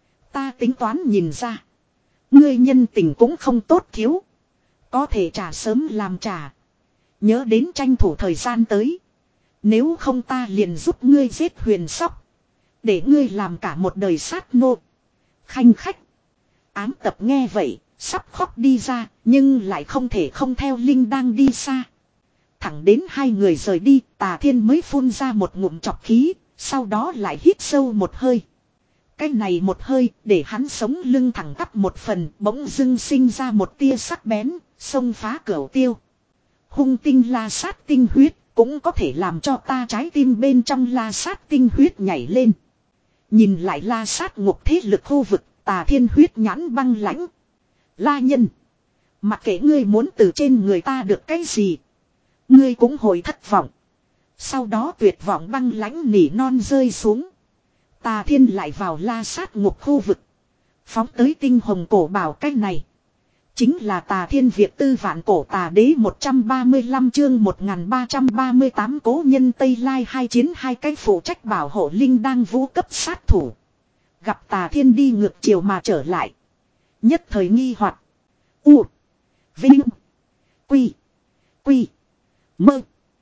Ta tính toán nhìn ra. Ngươi nhân tình cũng không tốt thiếu. Có thể trả sớm làm trả. Nhớ đến tranh thủ thời gian tới. Nếu không ta liền giúp ngươi giết Huyền Sóc. Để ngươi làm cả một đời sát nô. Khanh khách. Ám tập nghe vậy, sắp khóc đi ra, nhưng lại không thể không theo Linh đang đi xa. Thẳng đến hai người rời đi, Tà Thiên mới phun ra một ngụm trọc khí, sau đó lại hít sâu một hơi. Cái này một hơi, để hắn sống lưng thẳng tắp một phần, bỗng dưng sinh ra một tia sắc bén, xông phá cửu tiêu. Hung tinh la sát tinh huyết, cũng có thể làm cho ta trái tim bên trong la sát tinh huyết nhảy lên. Nhìn lại la sát ngục thế lực khu vực, Tà Thiên huyết nhãn băng lãnh. La nhân, mặc kệ ngươi muốn từ trên người ta được cái gì, ngươi cũng hồi thất vọng. Sau đó tuyệt vọng băng lãnh nỉ non rơi xuống. Tà Thiên lại vào la sát ngục khu vực. Phóng tới tinh hồng cổ bảo, cái này chính là Tà Thiên Việt tư vạn cổ tà đế. Một trăm ba mươi lăm chương một nghìn ba trăm ba mươi tám cố nhân Tây Lai hai chiến hai cái phụ trách bảo hộ Linh đang vũ cấp sát thủ. Gặp Tà Thiên đi ngược chiều mà trở lại. Nhất thời nghi hoặc. U. Vinh. Quy. Quy. Mơ.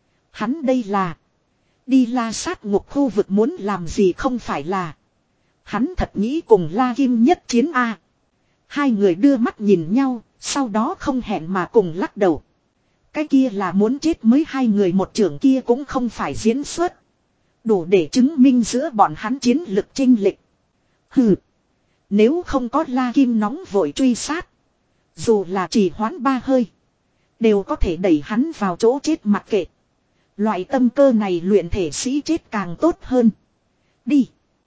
Hắn đây là đi la sát ngục khu vực muốn làm gì, không phải là hắn thật nghĩ cùng La Kim nhất chiến a? Hai người đưa mắt nhìn nhau, sau đó không hẹn mà cùng lắc đầu. Cái kia là muốn chết mới, hai người một trưởng kia cũng không phải diễn xuất. Đủ để chứng minh giữa bọn hắn chiến lực chênh lệch. Hừ. Nếu không có La Kim nóng vội truy sát, dù là chỉ hoãn ba hơi, đều có thể đẩy hắn vào chỗ chết mặc kệ. Loại tâm cơ này luyện thể sĩ chết càng tốt hơn. Đi.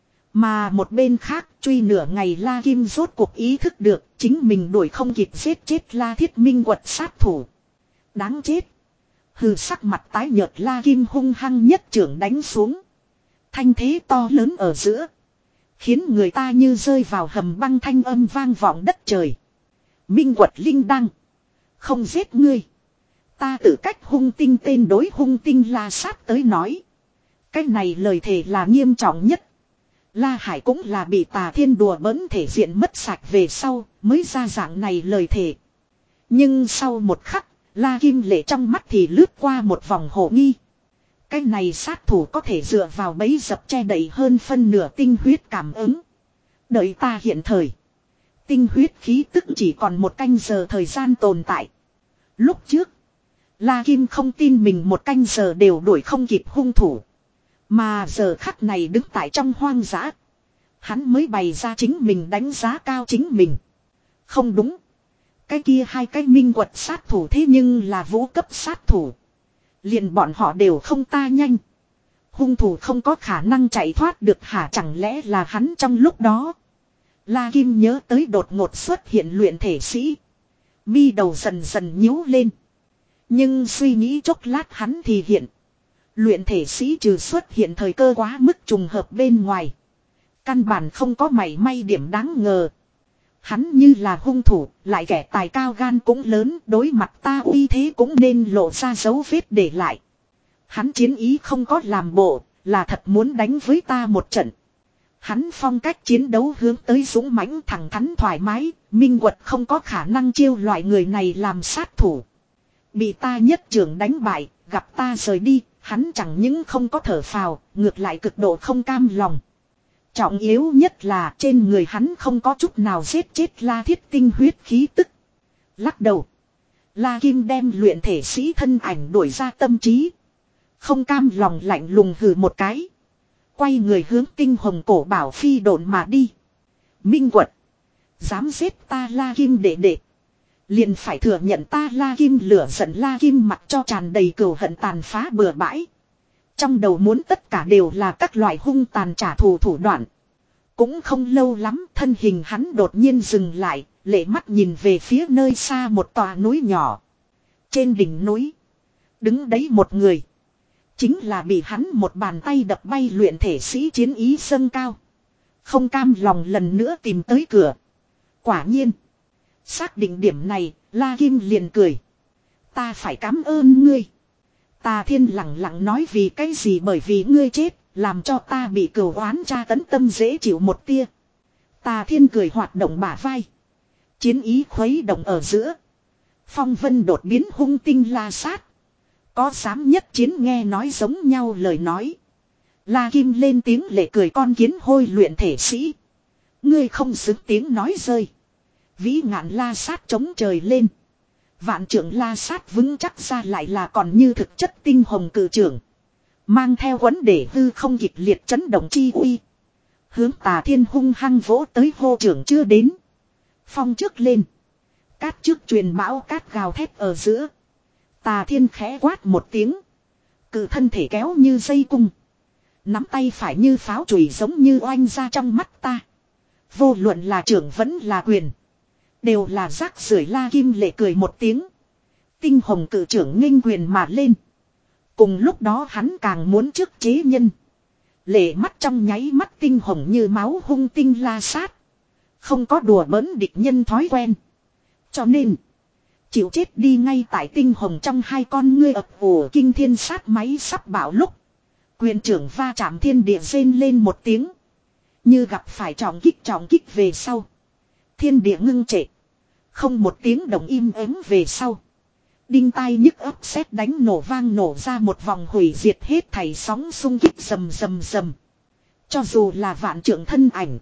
Mà một bên khác truy nửa ngày La Kim rốt cuộc ý thức được chính mình đuổi không kịp giết chết La Thiết Minh quật sát thủ. Đáng chết. Hừ, sắc mặt tái nhợt La Kim hung hăng nhất trưởng đánh xuống. Thanh thế to lớn ở giữa. Khiến người ta như rơi vào hầm băng, thanh âm vang vọng đất trời. Minh quật linh đăng. Không giết ngươi. Ta tự cách hung tinh tên đối hung tinh La Sát tới nói. Cái này lời thề là nghiêm trọng nhất. La Hải cũng là bị Tà Thiên đùa bỡn thể diện mất sạch về sau mới ra dạng này lời thề. Nhưng sau một khắc, La Kim Lệ trong mắt thì lướt qua một vòng hồ nghi. Cái này sát thủ có thể dựa vào bẫy dập che đậy hơn phân nửa tinh huyết cảm ứng. Đợi ta hiện thời. Tinh huyết khí tức chỉ còn một canh giờ thời gian tồn tại. Lúc trước, La Kim không tin mình một canh giờ đều đuổi không kịp hung thủ. Mà giờ khắc này đứng tại trong hoang dã. Hắn mới bày ra chính mình đánh giá cao chính mình. Không đúng. Cái kia hai cái minh quật sát thủ thế nhưng là vũ cấp sát thủ. Liền bọn họ đều không ta nhanh. Hung thủ không có khả năng chạy thoát được hả, chẳng lẽ là hắn trong lúc đó. La Kim nhớ tới đột ngột xuất hiện luyện thể sĩ. Mi đầu dần dần nhíu lên. Nhưng suy nghĩ chốc lát hắn thì hiện. Luyện thể sĩ trừ xuất hiện thời cơ quá mức trùng hợp bên ngoài. Căn bản không có mảy may điểm đáng ngờ. Hắn như là hung thủ, lại kẻ tài cao gan cũng lớn, đối mặt ta uy thế cũng nên lộ ra dấu vết để lại. Hắn chiến ý không có làm bộ, là thật muốn đánh với ta một trận. Hắn phong cách chiến đấu hướng tới dũng mãnh thẳng thắn thoải mái, minh quật không có khả năng chiêu loại người này làm sát thủ. Bị ta nhất trưởng đánh bại, gặp ta rời đi, hắn chẳng những không có thở phào, ngược lại cực độ không cam lòng. Trọng yếu nhất là trên người hắn không có chút nào giết chết La Thiết tinh huyết khí tức. Lắc đầu. La Kim đem luyện thể sĩ thân ảnh đuổi ra tâm trí. Không cam lòng lạnh lùng hừ một cái. Quay người hướng tinh hồng cổ bảo phi độn mà đi. Minh quật. Dám giết ta La Kim đệ đệ. Liền phải thừa nhận ta La Kim lửa giận. La Kim mặc cho tràn đầy cừu hận tàn phá bừa bãi. Trong đầu muốn tất cả đều là các loại hung tàn trả thù thủ đoạn. Cũng không lâu lắm thân hình hắn đột nhiên dừng lại, lệ mắt nhìn về phía nơi xa một tòa núi nhỏ. Trên đỉnh núi, đứng đấy một người. Chính là bị hắn một bàn tay đập bay luyện thể sĩ chiến ý dâng cao. Không cam lòng lần nữa tìm tới cửa. Quả nhiên, xác định điểm này, La Kim liền cười. Ta phải cảm ơn ngươi. Tà Thiên lặng lặng nói vì cái gì, bởi vì ngươi chết, làm cho ta bị cừu oán tra tấn tâm dễ chịu một tia. Tà Thiên cười hoạt động bả vai. Chiến ý khuấy động ở giữa. Phong vân đột biến hung tinh La Sát. Có dám nhất chiến nghe nói giống nhau lời nói. La Kim lên tiếng lệ cười, con kiến hôi luyện thể sĩ. Ngươi không xứng tiếng nói rơi. Vĩ ngạn La Sát chống trời lên. Vạn trưởng La Sát vững chắc ra lại là còn như thực chất tinh hồng cự trưởng. Mang theo vấn đề hư không kịch liệt chấn động chi uy. Hướng Tà Thiên hung hăng vỗ tới, hô trưởng chưa đến. Phong trước lên. Cát trước truyền bão cát gào thét ở giữa. Tà Thiên khẽ quát một tiếng. Cự thân thể kéo như dây cung. Nắm tay phải như pháo chùy giống như oanh ra trong mắt ta. Vô luận là trưởng vẫn là quyền. Đều là rác rưởi. La Kim lệ cười một tiếng. Tinh hồng cự trưởng nghênh quyền mà lên. Cùng lúc đó hắn càng muốn trước chế nhân. Lệ mắt trong nháy mắt tinh hồng như máu hung tinh La Sát. Không có đùa bỡn địch nhân thói quen. Cho nên, chịu chết đi. Ngay tại tinh hồng trong hai con ngươi ập ùa kinh thiên sát máy sắp bạo lúc. Quyền trưởng va chạm thiên địa rên lên một tiếng. Như gặp phải trọng kích trọng kích về sau. Thiên địa ngưng trệ. Không một tiếng động im ắng về sau. Đinh tai nhức ấp sét đánh nổ vang, nổ ra một vòng hủy diệt hết thảy sóng xung kích rầm rầm rầm. Cho dù là vạn trưởng thân ảnh.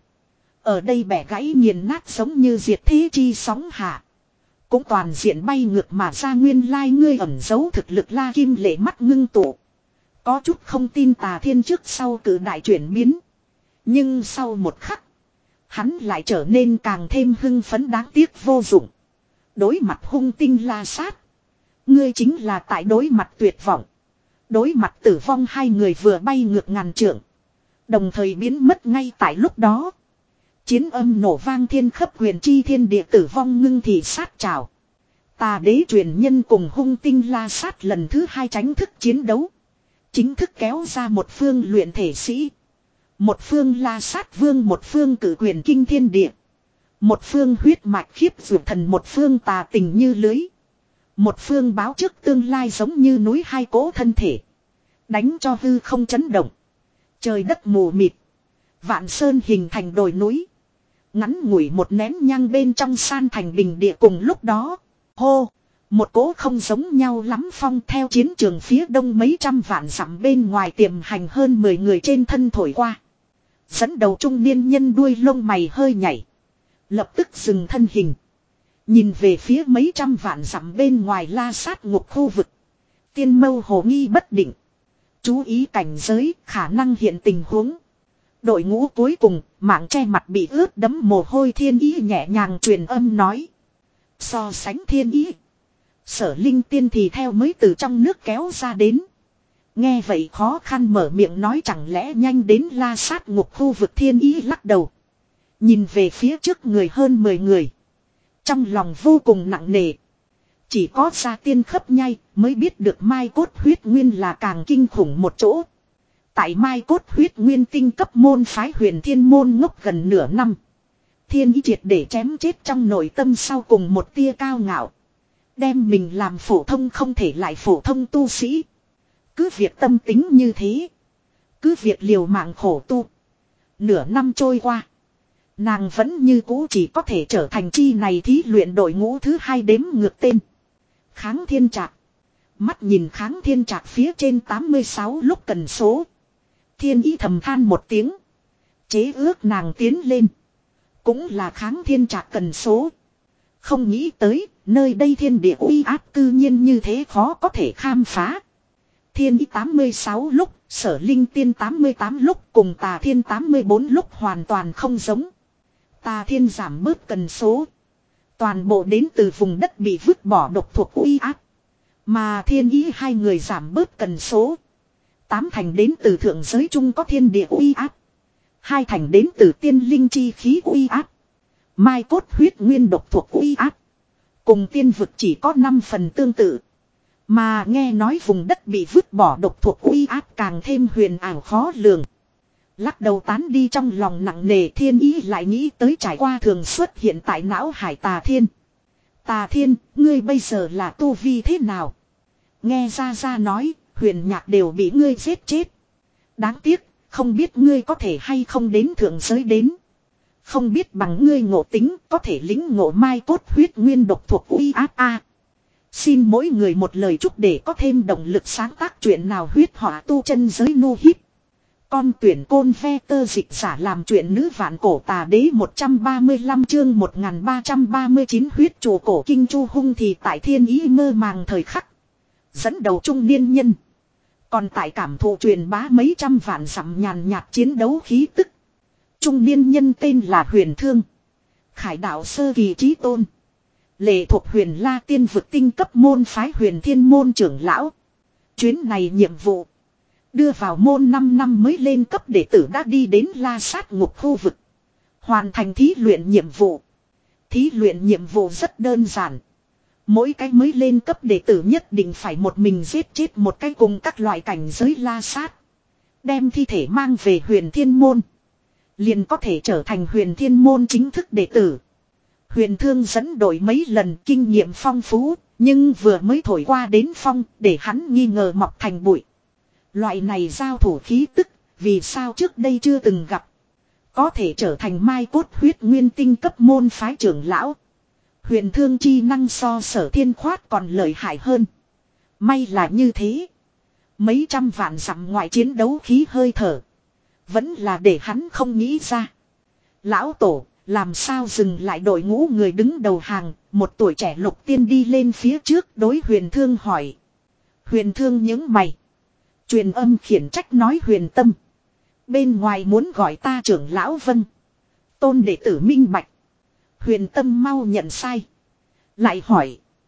Ở đây bẻ gãy nghiền nát giống như diệt thế chi sóng hạ. Cũng toàn diện bay ngược mà ra. Nguyên lai ngươi ẩn giấu thực lực. La Kim lệ mắt ngưng tụ. Có chút không tin Tà Thiên trước sau cử đại chuyển biến. Nhưng sau một khắc. Hắn lại trở nên càng thêm hưng phấn. Đáng tiếc vô dụng. Đối mặt hung tinh La Sát. Ngươi chính là tại đối mặt tuyệt vọng. Đối mặt tử vong hai người vừa bay ngược ngàn trượng. Đồng thời biến mất ngay tại lúc đó. Chiến âm nổ vang thiên khắp huyền chi thiên địa tử vong ngưng thị sát trào. Tà đế truyền nhân cùng hung tinh la sát lần thứ hai tránh thức chiến đấu. Chính thức kéo ra một phương luyện thể sĩ. Một phương la sát vương, một phương cử quyền kinh thiên địa. Một phương huyết mạch khiếp dược thần, một phương tà tình như lưới. Một phương báo trước tương lai giống như núi hai cỗ thân thể. Đánh cho hư không chấn động. Trời đất mù mịt. Vạn sơn hình thành đồi núi. Ngắn ngủi một nén nhang bên trong san thành bình địa cùng lúc đó. Hô! Một cỗ không giống nhau lắm phong theo chiến trường phía đông mấy trăm vạn dặm bên ngoài tiềm hành hơn mười người trên thân thổi qua. Dẫn đầu trung niên nhân đuôi lông mày hơi nhảy. Lập tức dừng thân hình. Nhìn về phía mấy trăm vạn dặm bên ngoài la sát ngục khu vực. Tiên mâu hồ nghi bất định. Chú ý cảnh giới, khả năng hiện tình huống. Đội ngũ cuối cùng, mạng che mặt bị ướt đẫm mồ hôi thiên ý nhẹ nhàng truyền âm nói. So sánh thiên ý. Sở linh tiên thì theo mới từ trong nước kéo ra đến. Nghe vậy khó khăn mở miệng nói chẳng lẽ nhanh đến la sát ngục khu vực thiên ý lắc đầu. Nhìn về phía trước người hơn mười người. Trong lòng vô cùng nặng nề. Chỉ có gia tiên khấp nhai mới biết được mai cốt huyết nguyên là càng kinh khủng một chỗ. Tại mai cốt huyết nguyên tinh cấp môn phái huyền thiên môn ngốc gần nửa năm. Thiên ý triệt để chém chết trong nội tâm sau cùng một tia cao ngạo. Đem mình làm phổ thông không thể lại phổ thông tu sĩ. Cứ việc tâm tính như thế. Cứ việc liều mạng khổ tu. Nửa năm trôi qua. Nàng vẫn như cũ chỉ có thể trở thành chi này thí luyện đội ngũ thứ hai đếm ngược tên. Kháng thiên trạc. Mắt nhìn kháng thiên trạc phía trên tám mươi sáu lúc cần số. Thiên ý thầm than một tiếng. Chế ước nàng tiến lên. Cũng là kháng thiên trạc cần số. Không nghĩ tới, nơi đây thiên địa uy áp tự nhiên như thế khó có thể khám phá. Thiên ý tám mươi sáu lúc, sở linh tiên tám mươi tám lúc cùng tà thiên tám mươi bốn lúc hoàn toàn không giống. Tà thiên giảm bớt cần số. Toàn bộ đến từ vùng đất bị vứt bỏ độc thuộc uy áp. Mà thiên ý hai người giảm bớt cần số. Tám thành đến từ thượng giới chung có thiên địa uy áp. Hai thành đến từ tiên linh chi khí uy áp. Mai cốt huyết nguyên độc thuộc uy áp. Cùng tiên vực chỉ có năm phần tương tự. Mà nghe nói vùng đất bị vứt bỏ độc thuộc uy áp càng thêm huyền ảo khó lường. Lắc đầu tán đi trong lòng nặng nề thiên ý lại nghĩ tới trải qua thường xuất hiện tại não hải tà thiên. Tà thiên, ngươi bây giờ là tu vi thế nào? Nghe ra ra nói, huyền nhạc đều bị ngươi giết chết. Đáng tiếc, không biết ngươi có thể hay không đến thượng giới đến. Không biết bằng ngươi ngộ tính có thể lĩnh ngộ mai cốt huyết nguyên độc thuộc uy áp a. Xin mỗi người một lời chúc để có thêm động lực sáng tác chuyện nào huyết họa tu chân giới nu hít. Con tuyển côn ve tơ dịch giả làm chuyện nữ vạn cổ tà đế một trăm ba mươi lăm chương một nghìn ba trăm ba mươi chín huyết chùa cổ kinh chu hung thì tại thiên ý mơ màng thời khắc. Dẫn đầu trung niên nhân. Còn tại cảm thụ truyền bá mấy trăm vạn dặm nhàn nhạt chiến đấu khí tức. Trung niên nhân tên là Huyền Thương. Khải đạo sơ kỳ trí tôn. Lệ thuộc huyền la tiên vực tinh cấp môn phái huyền thiên môn trưởng lão. Chuyến này nhiệm vụ. Đưa vào môn năm năm mới lên cấp đệ tử đã đi đến la sát ngục khu vực. Hoàn thành thí luyện nhiệm vụ. Thí luyện nhiệm vụ rất đơn giản. Mỗi cái mới lên cấp đệ tử nhất định phải một mình giết chết một cái cùng các loại cảnh giới la sát. Đem thi thể mang về huyền thiên môn. Liền có thể trở thành huyền thiên môn chính thức đệ tử. Huyền Thương dẫn đội mấy lần kinh nghiệm phong phú. Nhưng vừa mới thổi qua đến phong để hắn nghi ngờ mọc thành bụi. Loại này giao thủ khí tức. Vì sao trước đây chưa từng gặp. Có thể trở thành mai cốt huyết nguyên tinh cấp môn phái trưởng lão. Huyền Thương chi năng so sở thiên khoát còn lợi hại hơn. May là như thế. Mấy trăm vạn dặm ngoại chiến đấu khí hơi thở. Vẫn là để hắn không nghĩ ra. Lão tổ, làm sao dừng lại đội ngũ người đứng đầu hàng, một tuổi trẻ lục tiên đi lên phía trước đối Huyền Thương hỏi. Huyền Thương những mày. Truyền âm khiển trách nói Huyền Tâm. Bên ngoài muốn gọi ta trưởng lão Vân. Tôn đệ tử minh bạch. Huyền Tâm mau nhận sai. Lại hỏi.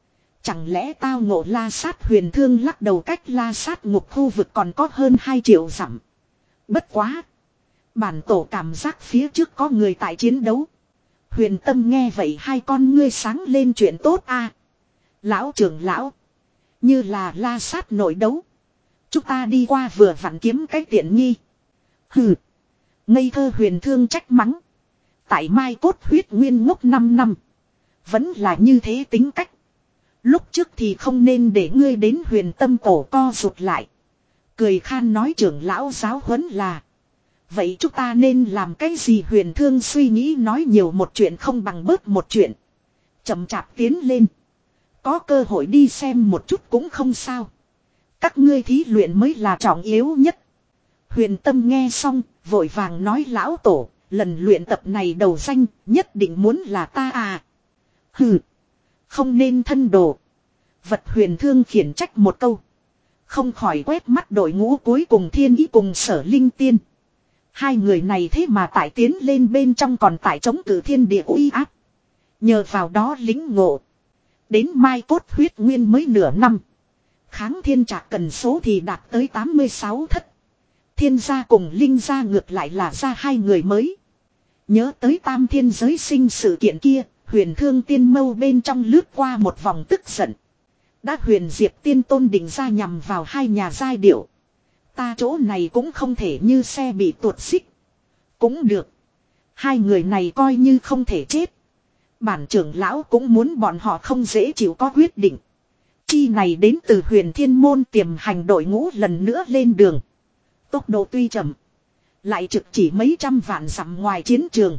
Chẳng lẽ tao ngộ La Sát huyền thương lắc đầu, cách La Sát ngục khu vực còn có hơn hai triệu dặm. Bất quá. Bản tổ cảm giác phía trước có người tại chiến đấu. Huyền Tâm nghe vậy hai con ngươi sáng lên, chuyện tốt a. Lão trưởng lão. Như là La Sát nội đấu. Chúng ta đi qua vừa vặn kiếm cái tiện nghi. Hừ. Ngây thơ huyền thương trách mắng. Tại Mai Cốt huyết nguyên ngốc năm năm. Vẫn là như thế tính cách. Lúc trước thì không nên để ngươi đến. Huyền Tâm cổ co rụt lại. Cười khan nói, trưởng lão giáo huấn là. Vậy chúng ta nên làm cái gì? Huyền thương suy nghĩ nói, nhiều một chuyện không bằng bớt một chuyện. Chậm chạp tiến lên. Có cơ hội đi xem một chút cũng không sao. Các ngươi thí luyện mới là trọng yếu nhất. Huyền Tâm nghe xong, vội vàng nói, lão tổ, lần luyện tập này đầu danh, nhất định muốn là ta à. Hừ, không nên thân đồ. Vật huyền thương khiển trách một câu. Không khỏi quét mắt đội ngũ cuối cùng Thiên Ý cùng Sở Linh Tiên. Hai người này thế mà tại tiến lên bên trong còn tại chống cự thiên địa uy áp. Nhờ vào đó lính ngộ. Đến Mai Cốt huyết nguyên mới nửa năm. Kháng thiên trạc cần số thì đạt tới tám mươi sáu thất. Thiên gia cùng linh gia ngược lại là ra hai người mới. Nhớ tới tam thiên giới sinh sự kiện kia, huyền thương tiên mâu bên trong lướt qua một vòng tức giận. Đã huyền diệp tiên tôn định ra nhằm vào hai nhà giai điệu. Ta chỗ này cũng không thể như xe bị tuột xích. Cũng được. Hai người này coi như không thể chết. Bản trưởng lão cũng muốn bọn họ không dễ chịu có quyết định. Chi này đến từ huyền thiên môn tiềm hành đội ngũ lần nữa lên đường. Tốc độ tuy chậm. Lại trực chỉ mấy trăm vạn dặm ngoài chiến trường.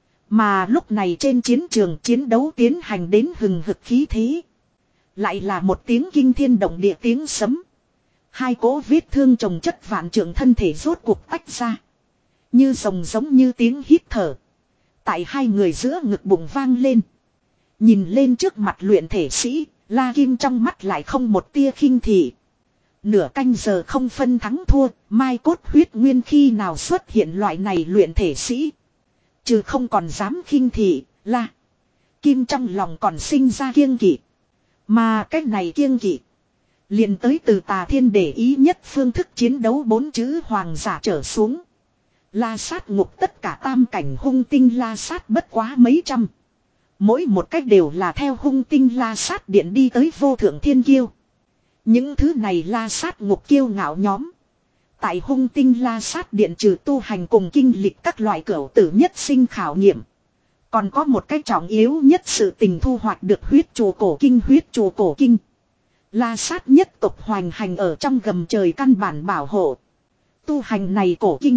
Mà lúc này trên chiến trường chiến đấu tiến hành đến hừng hực khí thế. Lại là một tiếng kinh thiên động địa tiếng sấm. Hai cỗ vết thương chồng chất vạn trượng thân thể rốt cuộc tách ra. Như rồng giống như tiếng hít thở. Tại hai người giữa ngực bụng vang lên. Nhìn lên trước mặt luyện thể sĩ, La Kim trong mắt lại không một tia khinh thị. Nửa canh giờ không phân thắng thua, Mai Cốt huyết nguyên khi nào xuất hiện loại này luyện thể sĩ. Trừ không còn dám khinh thị, La Kim trong lòng còn sinh ra kiêng kỵ. Mà cái này kiêng kỵ liền tới từ Tà Thiên để ý nhất phương thức chiến đấu bốn chữ hoàng giả trở xuống. La Sát ngục tất cả tam cảnh hung tinh La Sát bất quá mấy trăm. Mỗi một cách đều là theo hung tinh La Sát điện đi tới vô thượng thiên kiêu. Những thứ này La Sát ngục kiêu ngạo nhóm. Tại hung tinh La Sát điện trừ tu hành cùng kinh lịch các loại cửu tử nhất sinh khảo nghiệm. Còn có một cách trọng yếu nhất sự tình thu hoạch được huyết chùa cổ kinh. Huyết chùa cổ kinh La Sát nhất tộc hoành hành ở trong gầm trời căn bản bảo hộ. Tu hành này cổ kinh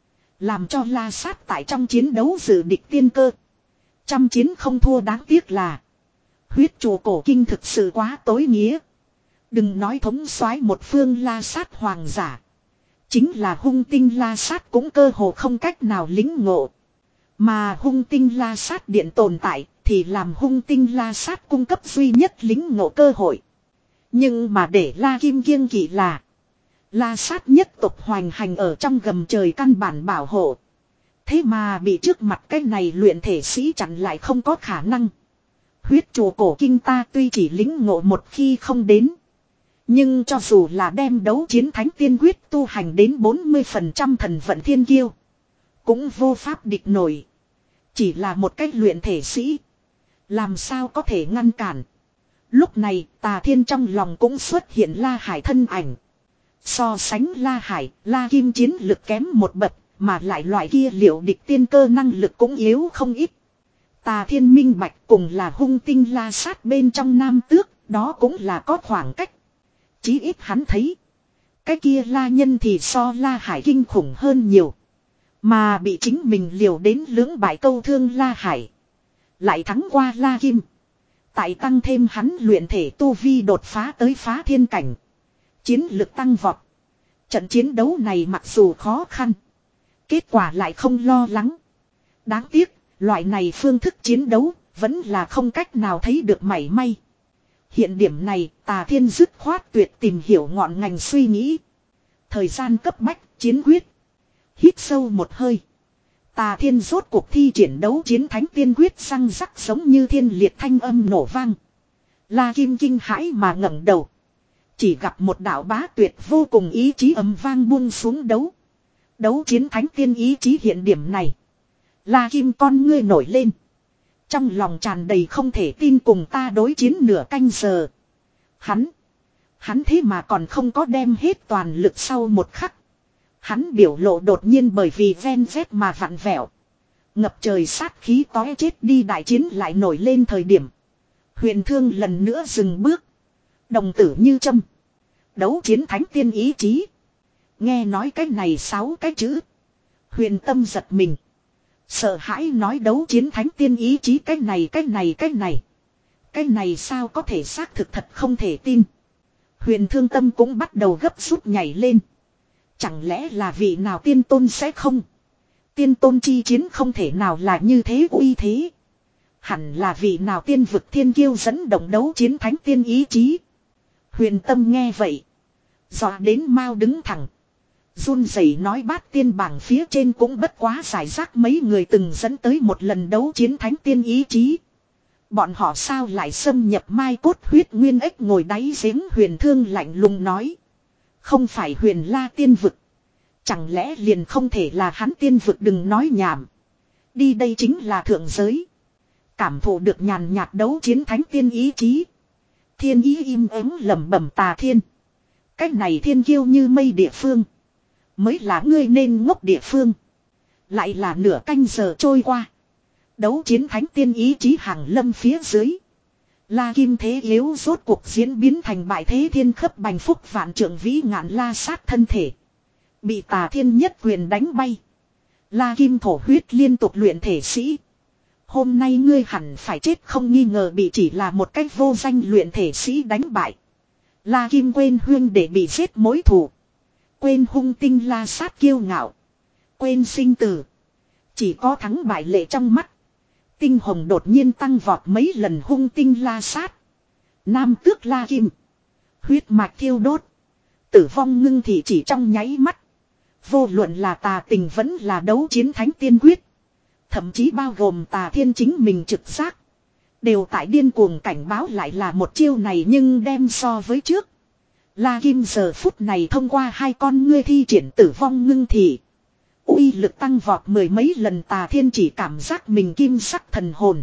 làm cho La Sát tại trong chiến đấu dự địch tiên cơ. Trăm chiến không thua, đáng tiếc là huyết chùa cổ kinh thực sự quá tối nghĩa. Đừng nói thống soái một phương La Sát hoàng giả. Chính là hung tinh La Sát cũng cơ hồ không cách nào lĩnh ngộ. Mà hung tinh La Sát điện tồn tại thì làm hung tinh La Sát cung cấp duy nhất lĩnh ngộ cơ hội. Nhưng mà để La Kim kiêng kỵ là La Sát nhất tộc hoành hành ở trong gầm trời căn bản bảo hộ. Thế mà bị trước mặt cái này luyện thể sĩ chặn lại không có khả năng. Huyết chùa cổ kinh ta tuy chỉ lĩnh ngộ một khi không đến. Nhưng cho dù là đem đấu chiến thánh tiên quyết tu hành đến bốn mươi phần trăm thần vận thiên kiêu. Cũng vô pháp địch nổi. Chỉ là một cách luyện thể sĩ. Làm sao có thể ngăn cản. Lúc này Tà Thiên trong lòng cũng xuất hiện La Hải thân ảnh. So sánh La Hải, La Kim chiến lực kém một bậc. Mà lại loại kia liệu địch tiên cơ năng lực cũng yếu không ít. Tà Thiên minh bạch cùng là hung tinh La Sát bên trong nam tước. Đó cũng là có khoảng cách. Chí ít hắn thấy. Cái kia La Nhân thì so La Hải kinh khủng hơn nhiều. Mà bị chính mình liều đến lưỡng bại câu thương La Hải. Lại thắng qua La Kim. Tại tăng thêm hắn luyện thể tu vi đột phá tới phá thiên cảnh. Chiến lực tăng vọt. Trận chiến đấu này mặc dù khó khăn. Kết quả lại không lo lắng. Đáng tiếc, loại này phương thức chiến đấu vẫn là không cách nào thấy được mảy may. Hiện điểm này, Tà Thiên dứt khoát tuyệt tìm hiểu ngọn ngành suy nghĩ. Thời gian cấp bách, chiến quyết. Hít sâu một hơi. Tà Thiên rốt cuộc thi triển đấu chiến thánh tiên quyết răng rắc giống như thiên liệt thanh âm nổ vang. La Kim kinh hãi mà ngẩng đầu. Chỉ gặp một đạo bá tuyệt vô cùng ý chí ầm vang buông xuống đấu. Đấu chiến thánh tiên ý chí hiện điểm này. La Kim con ngươi nổi lên. Trong lòng tràn đầy không thể tin cùng ta đối chiến nửa canh giờ. Hắn. Hắn thế mà còn không có đem hết toàn lực sau một khắc. Hắn biểu lộ đột nhiên bởi vì ven vét mà vặn vẹo. Ngập trời sát khí tóe chết đi đại chiến lại nổi lên thời điểm. Huyền Thương lần nữa dừng bước. Đồng tử như châm. Đấu chiến thánh tiên ý chí. Nghe nói cái này sáu cái chữ. Huyền Tâm giật mình. Sợ hãi nói đấu chiến thánh tiên ý chí cái này cái này cái này. Cái này sao có thể xác thực thật không thể tin. Huyền Thương tâm cũng bắt đầu gấp rút nhảy lên. Chẳng lẽ là vị nào tiên tôn sẽ không? Tiên tôn chi chiến không thể nào là như thế uy thế. Hẳn là vị nào tiên vực thiên kiêu dẫn động đấu chiến thánh tiên ý chí. Huyền Tâm nghe vậy. Dọa đến mau đứng thẳng. Run rẩy nói bát tiên bảng phía trên cũng bất quá giải rác mấy người từng dẫn tới một lần đấu chiến thánh tiên ý chí. Bọn họ sao lại xâm nhập mai cốt huyết nguyên ếch ngồi đáy giếng. Huyền Thương lạnh lùng nói. Không phải Huyền La tiên vực. Chẳng lẽ liền không thể là hắn tiên vực, đừng nói nhảm. Đi đây chính là thượng giới. Cảm thụ được nhàn nhạt đấu chiến thánh tiên ý chí. Thiên ý im ắng lẩm bẩm Tà Thiên. Cách này thiên kiêu như mây địa phương. Mới là ngươi nên ngốc địa phương. Lại là nửa canh giờ trôi qua. Đấu chiến thánh tiên ý chí hàng lâm phía dưới. La Kim thế yếu rốt cuộc diễn biến thành bại thế thiên khấp bành phúc vạn trượng vĩ ngạn la sát thân thể. Bị Tà Thiên nhất quyền đánh bay. La Kim thổ huyết liên tục luyện thể sĩ. Hôm nay ngươi hẳn phải chết không nghi ngờ, bị chỉ là một cách vô danh luyện thể sĩ đánh bại. La Kim quên huyên để bị giết mối thù. Quên hung tinh la sát kiêu ngạo. Quên sinh tử. Chỉ có thắng bại lệ trong mắt. Tinh hồng đột nhiên tăng vọt mấy lần hung tinh la sát. Nam tước La Kim. Huyết mạch thiêu đốt. Tử vong ngưng thì chỉ trong nháy mắt. Vô luận là Tà Tình vẫn là đấu chiến thánh tiên quyết. Thậm chí bao gồm Tà Thiên chính mình trực giác. Đều tại điên cuồng cảnh báo lại là một chiêu này, nhưng đem so với trước. La Kim giờ phút này thông qua hai con ngươi thi triển tử vong ngưng thị. Uy lực tăng vọt mười mấy lần. Tà Thiên chỉ cảm giác mình kim sắc thần hồn.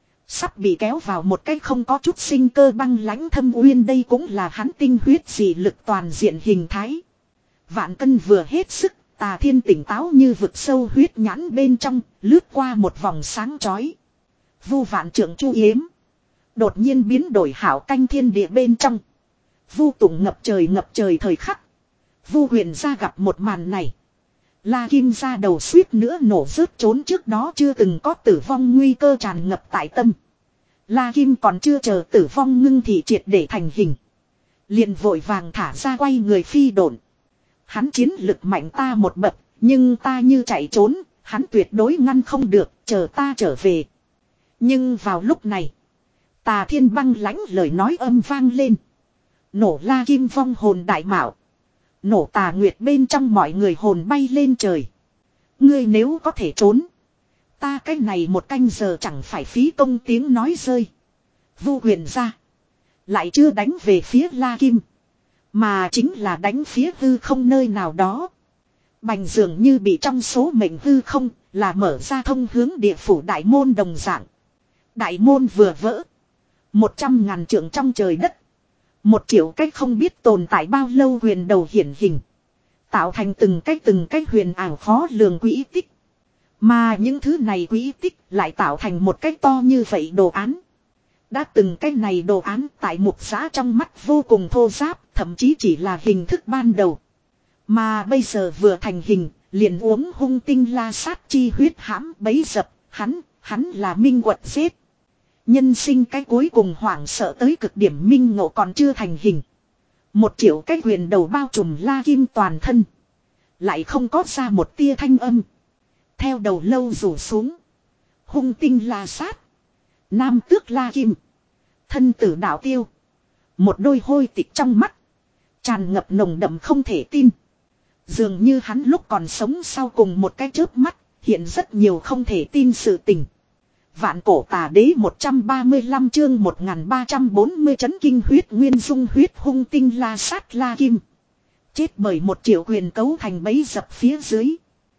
Sắp bị kéo vào một cái không có chút sinh cơ băng lãnh thâm uyên. Đây cũng là hắn tinh huyết dị lực toàn diện hình thái. Vạn cân vừa hết sức. Tà Thiên tỉnh táo như vực sâu huyết nhãn bên trong. Lướt qua một vòng sáng chói. Vu vạn trượng chu yếm. Đột nhiên biến đổi hảo canh thiên địa bên trong. Vu tụng ngập trời ngập trời thời khắc. Vu huyền ra gặp một màn này. La Kim ra đầu suýt nữa nổ rớt, trốn trước đó chưa từng có tử vong nguy cơ tràn ngập tại tâm. La Kim còn chưa chờ tử vong ngưng thị triệt để thành hình. Liền vội vàng thả ra quay người phi độn. Hắn chiến lực mạnh ta một bậc, nhưng ta như chạy trốn, hắn tuyệt đối ngăn không được, chờ ta trở về. Nhưng vào lúc này, Tà Thiên băng lãnh lời nói âm vang lên. Nổ La Kim vong hồn đại mạo. Nổ Tà Nguyệt bên trong mọi người hồn bay lên trời. Ngươi nếu có thể trốn, ta cái này một canh giờ chẳng phải phí công. Tiếng nói rơi. Vu huyền ra. Lại chưa đánh về phía La Kim. Mà chính là đánh phía hư không nơi nào đó. Bành dường như bị trong số mệnh hư không, là mở ra thông hướng địa phủ đại môn đồng dạng. Đại môn vừa vỡ. Một trăm ngàn trượng trong trời đất. Một triệu cách không biết tồn tại bao lâu huyền đầu hiển hình. Tạo thành từng cách từng cách huyền ảo khó lường quỹ tích. Mà những thứ này quỹ tích lại tạo thành một cách to như vậy đồ án. Đã từng cách này đồ án tại mục giã trong mắt vô cùng thô ráp, thậm chí chỉ là hình thức ban đầu. Mà bây giờ vừa thành hình, liền uống hung tinh la sát chi huyết hãm bấy dập, hắn, hắn là minh quật giết. Nhân sinh cái cuối cùng hoảng sợ tới cực điểm minh ngộ còn chưa thành hình. Một triệu cái huyền đầu bao trùm La Kim toàn thân. Lại không có ra một tia thanh âm. Theo đầu lâu rủ xuống. Hung tinh la sát. Nam tước La Kim. Thân tử đạo tiêu. Một đôi hôi tịch trong mắt. Tràn ngập nồng đậm không thể tin. Dường như hắn lúc còn sống sau cùng một cái chớp mắt. Hiện rất nhiều không thể tin sự tình. Vạn cổ tà đế một trăm ba mươi lăm chương một nghìn ba trăm bốn mươi chấn kinh huyết nguyên dung huyết hung tinh la sát la kim. Chết bởi một triệu quyền cấu thành bẫy dập phía dưới.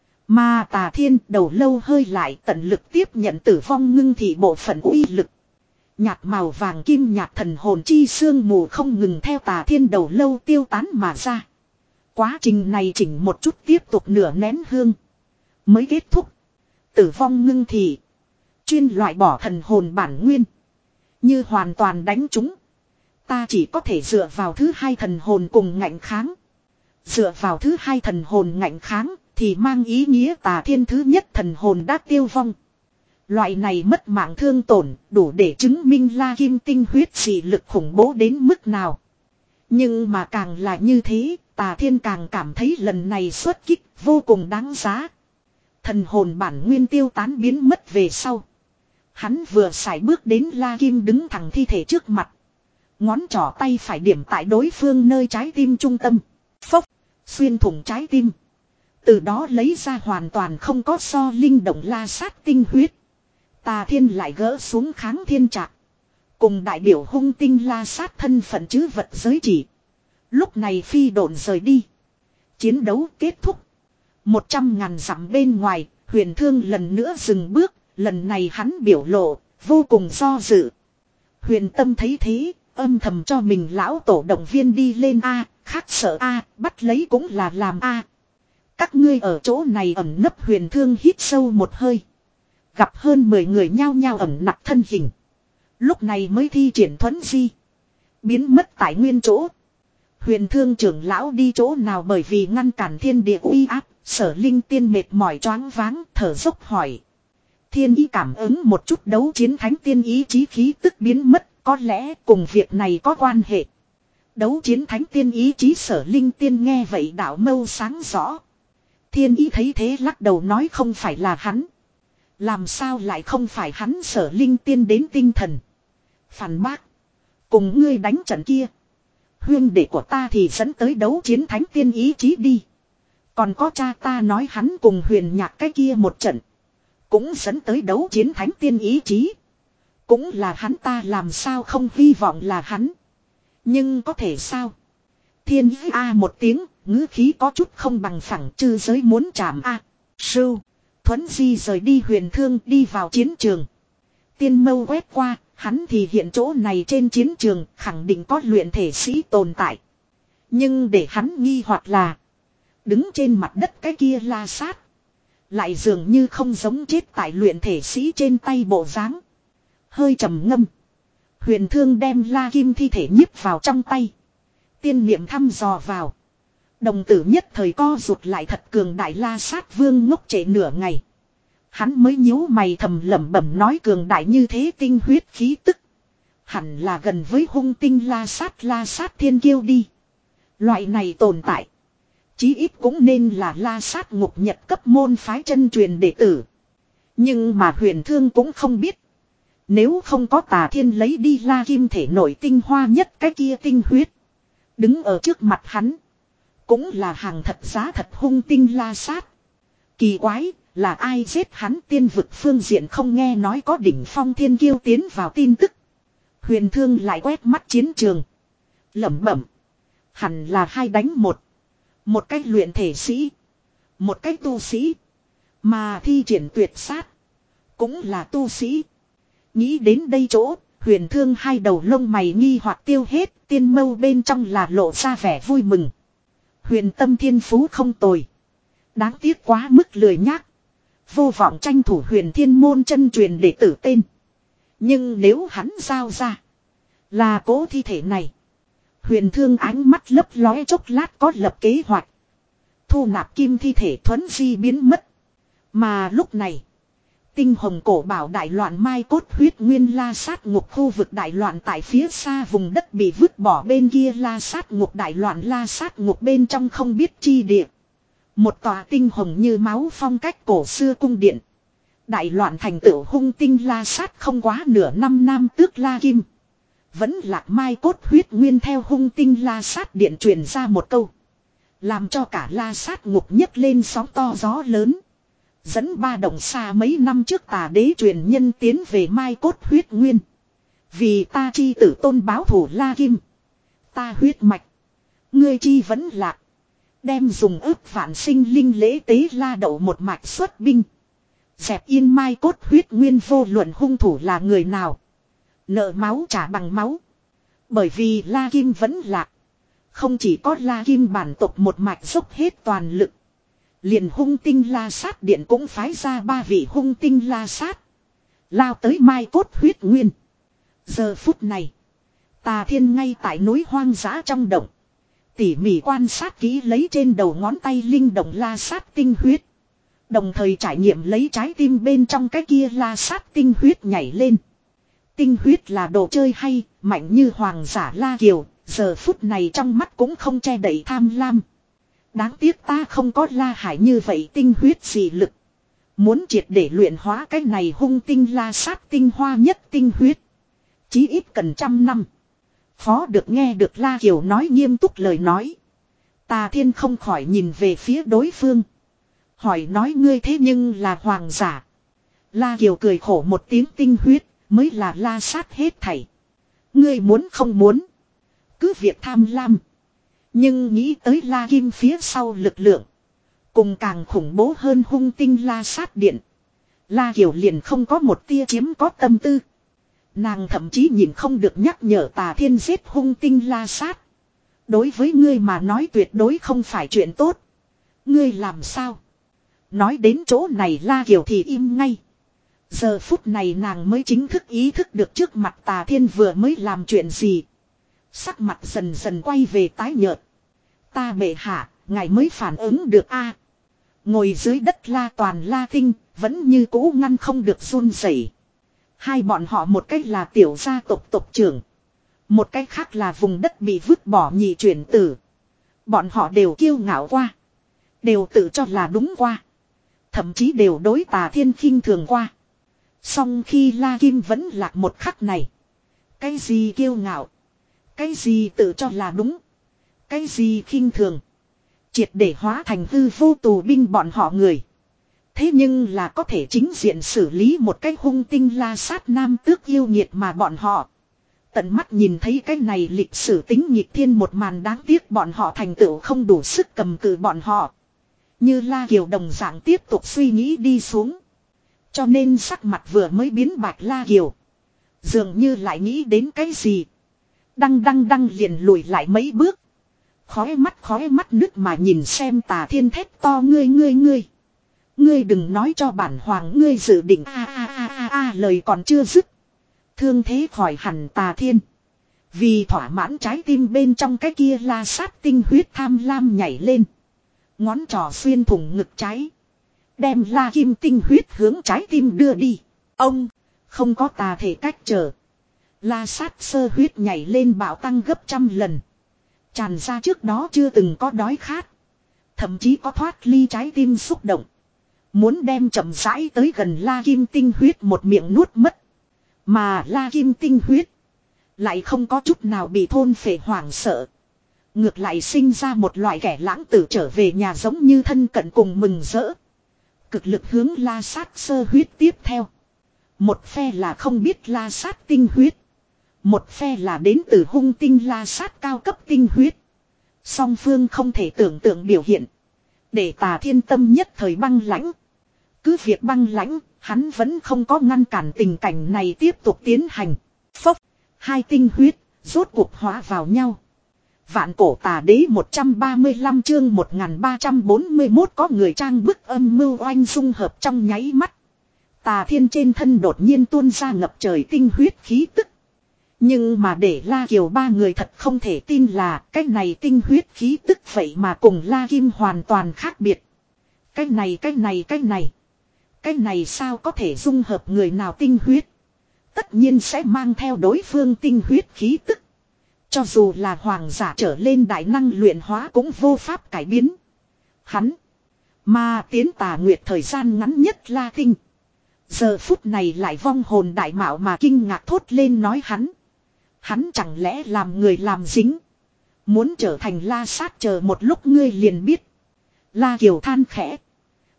Mà Tà Thiên đầu lâu hơi lại tận lực tiếp nhận tử vong ngưng thị bộ phận uy lực. Nhạt màu vàng kim nhạt thần hồn chi sương mù không ngừng theo Tà Thiên đầu lâu tiêu tán mà ra. Quá trình này chỉnh một chút tiếp tục nửa nén hương. Mới kết thúc. Tử vong ngưng thị. Chuyên loại bỏ thần hồn bản nguyên. Như hoàn toàn đánh trúng. Ta chỉ có thể dựa vào thứ hai thần hồn cùng ngạnh kháng. Dựa vào thứ hai thần hồn ngạnh kháng thì mang ý nghĩa Tà Thiên thứ nhất thần hồn đã tiêu vong. Loại này mất mạng thương tổn đủ để chứng minh la kim tinh huyết dị lực khủng bố đến mức nào. Nhưng mà càng là như thế, Tà Thiên càng cảm thấy lần này xuất kích vô cùng đáng giá. Thần hồn bản nguyên tiêu tán biến mất về sau. Hắn vừa sải bước đến la kim đứng thẳng thi thể trước mặt. Ngón trỏ tay phải điểm tại đối phương nơi trái tim trung tâm. Phốc, xuyên thủng trái tim. Từ đó lấy ra hoàn toàn không có so linh động la sát tinh huyết. Tà Thiên lại gỡ xuống kháng thiên trạc. Cùng đại biểu hung tinh la sát thân phận chứ vật giới chỉ. Lúc này phi độn rời đi. Chiến đấu kết thúc. Một trăm ngàn dặm bên ngoài, Huyền Thương lần nữa dừng bước. Lần này hắn biểu lộ, vô cùng do dự. Huyền Tâm thấy thế, âm thầm cho mình lão tổ động viên đi lên A, khác sợ A, bắt lấy cũng là làm A. Các ngươi ở chỗ này ẩn nấp. Huyền Thương hít sâu một hơi. Gặp hơn mười người nhao nhao ẩn nặc thân hình. Lúc này mới thi triển thuấn di. Biến mất tại nguyên chỗ. Huyền Thương trưởng lão đi chỗ nào bởi vì ngăn cản thiên địa uy áp. Sở Linh Tiên mệt mỏi choáng váng thở dốc hỏi. Thiên ý cảm ứng một chút đấu chiến thánh tiên ý chí khí tức biến mất. Có lẽ cùng việc này có quan hệ. Đấu chiến thánh tiên ý chí Sở Linh Tiên nghe vậy đạo mâu sáng rõ. Thiên ý thấy thế lắc đầu nói không phải là hắn. Làm sao lại không phải hắn? Sở Linh Tiên đến tinh thần. Phản bác. Cùng ngươi đánh trận kia. Huyên đệ của ta thì dẫn tới đấu chiến thánh tiên ý chí đi. Còn có cha ta nói hắn cùng Huyền Nhạc cái kia một trận. Cũng dẫn tới đấu chiến thánh tiên ý chí. Cũng là hắn, ta làm sao không hy vọng là hắn. Nhưng có thể sao? Thiên ý a một tiếng, ngữ khí có chút không bằng phẳng. Chư giới muốn chạm a. Sưu. Thuấn di rời đi Huyền Thương đi vào chiến trường. Tiên mâu quét qua, hắn thì hiện chỗ này trên chiến trường khẳng định có luyện thể sĩ tồn tại. Nhưng để hắn nghi hoặc là đứng trên mặt đất cái kia la sát. Lại dường như không giống chết tại luyện thể sĩ trên tay bộ dáng. Hơi trầm ngâm. Huyền Thương đem la kim thi thể nhíp vào trong tay. Tiên niệm thăm dò vào. Đồng tử nhất thời co rụt lại, thật cường đại la sát vương ngốc trễ nửa ngày. Hắn mới nhíu mày thầm lẩm bẩm nói cường đại như thế tinh huyết khí tức. Hẳn là gần với hung tinh la sát la sát thiên kiêu đi. Loại này tồn tại. Chí ít cũng nên là la sát ngục nhật cấp môn phái chân truyền đệ tử. Nhưng mà Huyền Thương cũng không biết. Nếu không có Tà Thiên lấy đi la kim thể nổi tinh hoa nhất cái kia tinh huyết. Đứng ở trước mặt hắn. Cũng là hàng thật giá thật hung tinh la sát. Kỳ quái, là ai giết hắn? Tiên vực phương diện không nghe nói có đỉnh phong thiên kiêu tiến vào tin tức. Huyền Thương lại quét mắt chiến trường. Lẩm bẩm. Hẳn là hai đánh một. Một cách luyện thể sĩ. Một cách tu sĩ. Mà thi triển tuyệt sát. Cũng là tu sĩ. Nghĩ đến đây chỗ, Huyền Thương hai đầu lông mày nghi hoặc tiêu hết. Tiên mâu bên trong là lộ ra vẻ vui mừng. Huyền Tâm thiên phú không tồi. Đáng tiếc quá mức lười nhác. Vô vọng tranh thủ Huyền Thiên môn chân truyền đệ tử tên. Nhưng nếu hắn giao ra. Là cố thi thể này. Huyền Thương ánh mắt lấp lóe chốc lát có lập kế hoạch. Thu nạp kim thi thể thuấn di biến mất. Mà lúc này. Tinh hồng cổ bảo đại loạn mai cốt huyết nguyên la sát ngục khu vực đại loạn tại phía xa vùng đất bị vứt bỏ bên kia la sát ngục đại loạn la sát ngục bên trong không biết chi địa. Một tòa tinh hồng như máu phong cách cổ xưa cung điện. Đại loạn thành tựu hung tinh la sát không quá nửa năm nam tước la kim. Vẫn lạc mai cốt huyết nguyên theo hung tinh la sát điện truyền ra một câu. Làm cho cả la sát ngục nhấc lên sóng to gió lớn. Dẫn ba đồng xa mấy năm trước tà đế truyền nhân tiến về mai cốt huyết nguyên. Vì ta chi tử tôn báo thủ La Kim. Ta huyết mạch. Ngươi chi vẫn lạc. Đem dùng ước vạn sinh linh lễ tế La Đậu một mạch xuất binh. Dẹp yên mai cốt huyết nguyên vô luận hung thủ là người nào. Nợ máu trả bằng máu. Bởi vì La Kim vẫn lạc. Không chỉ có La Kim bản tộc một mạch dốc hết toàn lực. Liền hung tinh La Sát Điện cũng phái ra ba vị hung tinh La Sát. Lao tới mai cốt huyết nguyên. Giờ phút này. Tà Thiên ngay tại núi hoang dã trong động. Tỉ mỉ quan sát kỹ lấy trên đầu ngón tay linh động La Sát tinh huyết. Đồng thời trải nghiệm lấy trái tim bên trong cái kia La Sát tinh huyết nhảy lên. Tinh huyết là đồ chơi hay, mạnh như hoàng giả La Kiều, giờ phút này trong mắt cũng không che đậy tham lam. Đáng tiếc ta không có La Hải như vậy tinh huyết dị lực. Muốn triệt để luyện hóa cái này hung tinh La Sát tinh hoa nhất tinh huyết. Chí ít cần trăm năm. Phó được nghe được La Kiều nói nghiêm túc lời nói. Tà Thiên không khỏi nhìn về phía đối phương. Hỏi nói ngươi thế nhưng là hoàng giả. La Kiều cười khổ một tiếng tinh huyết. Mới là La Sát hết thảy. Ngươi muốn không muốn. Cứ việc tham lam. Nhưng nghĩ tới La Kim phía sau lực lượng. Cùng càng khủng bố hơn hung tinh La Sát Điện. La Kiều liền không có một tia chiếm có tâm tư. Nàng thậm chí nhìn không được nhắc nhở Tà Thiên giết hung tinh La Sát. Đối với ngươi mà nói tuyệt đối không phải chuyện tốt. Ngươi làm sao? Nói đến chỗ này La Kiều thì im ngay. Giờ phút này nàng mới chính thức ý thức được trước mặt Tà Thiên vừa mới làm chuyện gì. Sắc mặt dần dần quay về tái nhợt. Ta bệ hạ, ngài mới phản ứng được a. Ngồi dưới đất La Toàn La Tinh, vẫn như cũ ngăn không được run rẩy. Hai bọn họ một cách là tiểu gia tộc tộc trưởng. Một cách khác là vùng đất bị vứt bỏ nhị chuyển tử. Bọn họ đều kiêu ngạo qua. Đều tự cho là đúng qua. Thậm chí đều đối Tà Thiên khinh thường qua. Song khi La Kim vẫn lạc một khắc này. Cái gì kiêu ngạo. Cái gì tự cho là đúng. Cái gì khinh thường. Triệt để hóa thành hư vô tù binh bọn họ người. Thế nhưng là có thể chính diện xử lý một cái hung tinh La Sát nam tước yêu nghiệt mà bọn họ. Tận mắt nhìn thấy cái này lịch sử tính nghịch thiên một màn đáng tiếc bọn họ thành tựu không đủ sức cầm cự bọn họ. Như La Kiều đồng dạng tiếp tục suy nghĩ đi xuống. Cho nên sắc mặt vừa mới biến bạch La Kiều. Dường như lại nghĩ đến cái gì. Đăng đăng đăng liền lùi lại mấy bước. Khói mắt khói mắt nứt mà nhìn xem Tà Thiên thét to ngươi ngươi ngươi. Ngươi đừng nói cho bản hoàng ngươi dự định a a a a a lời còn chưa dứt. Thương thế khỏi hẳn Tà Thiên. Vì thỏa mãn trái tim bên trong cái kia La Sát tinh huyết tham lam nhảy lên. Ngón trỏ xuyên thủng ngực trái. Đem La Kim tinh huyết hướng trái tim đưa đi. Ông, không có tà thể cách trở. La Sát sơ huyết nhảy lên bạo tăng gấp trăm lần. Tràn ra trước đó chưa từng có đói khát. Thậm chí có thoát ly trái tim xúc động. Muốn đem chậm rãi tới gần La Kim tinh huyết một miệng nuốt mất. Mà La Kim tinh huyết lại không có chút nào bị thôn phệ hoảng sợ. Ngược lại sinh ra một loại kẻ lãng tử trở về nhà giống như thân cận cùng mừng rỡ. Cực lực hướng La Sát sơ huyết tiếp theo. Một phe là không biết La Sát tinh huyết. Một phe là đến từ hung tinh La Sát cao cấp tinh huyết. Song phương không thể tưởng tượng biểu hiện. Để Tà Thiên tâm nhất thời băng lãnh. Cứ việc băng lãnh, hắn vẫn không có ngăn cản tình cảnh này tiếp tục tiến hành. Phốc, hai tinh huyết, rốt cuộc hóa vào nhau. Vạn cổ tà đế một trăm ba mươi lăm chương một nghìn ba trăm bốn mươi mốt có người trang bức âm mưu oanh dung hợp trong nháy mắt. Tà Thiên trên thân đột nhiên tuôn ra ngập trời tinh huyết khí tức. Nhưng mà để La Kiều ba người thật không thể tin là cái này tinh huyết khí tức vậy mà cùng La Kim hoàn toàn khác biệt. Cái này cái này cái này. Cái này sao có thể dung hợp người nào tinh huyết. Tất nhiên sẽ mang theo đối phương tinh huyết khí tức. Cho dù là hoàng giả trở lên đại năng luyện hóa cũng vô pháp cải biến. Hắn. Mà tiến Tà Nguyệt thời gian ngắn nhất La Tinh. Giờ phút này lại vong hồn đại mạo mà kinh ngạc thốt lên nói hắn. Hắn chẳng lẽ làm người làm dính. Muốn trở thành La Sát chờ một lúc ngươi liền biết. La Kiều than khẽ.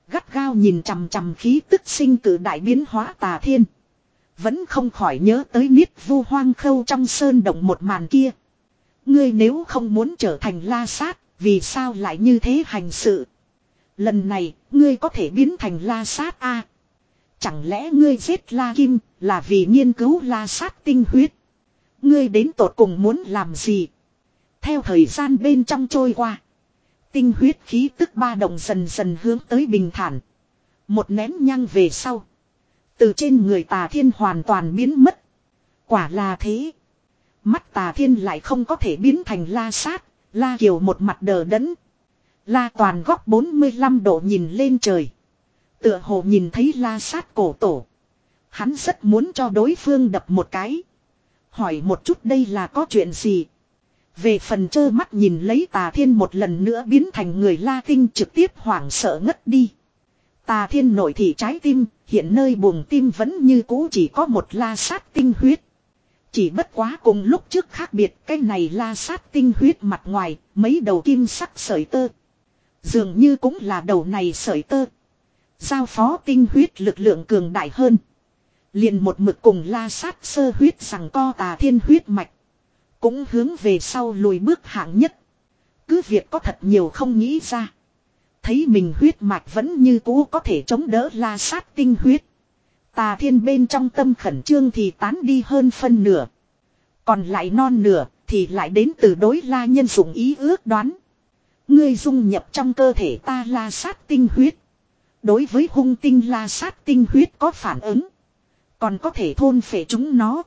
Gắt gao nhìn chằm chằm khí tức sinh cử đại biến hóa Tà Thiên. Vẫn không khỏi nhớ tới Niết Vu Hoang Khâu trong sơn động một màn kia. Ngươi nếu không muốn trở thành La Sát, vì sao lại như thế hành sự? Lần này, ngươi có thể biến thành La Sát a? Chẳng lẽ ngươi giết La Kim là vì nghiên cứu La Sát tinh huyết? Ngươi đến tột cùng muốn làm gì? Theo thời gian bên trong trôi qua, tinh huyết khí tức ba động dần dần hướng tới bình thản. Một nén nhang về sau, từ trên người Tà Thiên hoàn toàn biến mất. Quả là thế. Mắt Tà Thiên lại không có thể biến thành La Sát. La Kiều một mặt đờ đẫn. La Toàn góc bốn mươi lăm độ nhìn lên trời. Tựa hồ nhìn thấy La Sát cổ tổ. Hắn rất muốn cho đối phương đập một cái. Hỏi một chút đây là có chuyện gì. Về phần trơ mắt nhìn lấy Tà Thiên một lần nữa biến thành người La Tinh trực tiếp hoảng sợ ngất đi. Tà Thiên nội thị trái tim, hiện nơi buồng tim vẫn như cũ chỉ có một La Sát tinh huyết. Chỉ bất quá cùng lúc trước khác biệt, cái này La Sát tinh huyết mặt ngoài, mấy đầu kim sắc sợi tơ. Dường như cũng là đầu này sợi tơ. Giao phó tinh huyết lực lượng cường đại hơn. Liền một mực cùng La Sát sơ huyết rằng co Tà Thiên huyết mạch. Cũng hướng về sau lùi bước hạng nhất. Cứ việc có thật nhiều không nghĩ ra. Thấy mình huyết mạch vẫn như cũ có thể chống đỡ La Sát tinh huyết. Tà Thiên bên trong tâm khẩn trương thì tán đi hơn phân nửa. Còn lại non nửa thì lại đến từ đối La Nhân dụng ý ước đoán. Ngươi dung nhập trong cơ thể ta La Sát tinh huyết. Đối với hung tinh La Sát tinh huyết có phản ứng. Còn có thể thôn phệ chúng nó.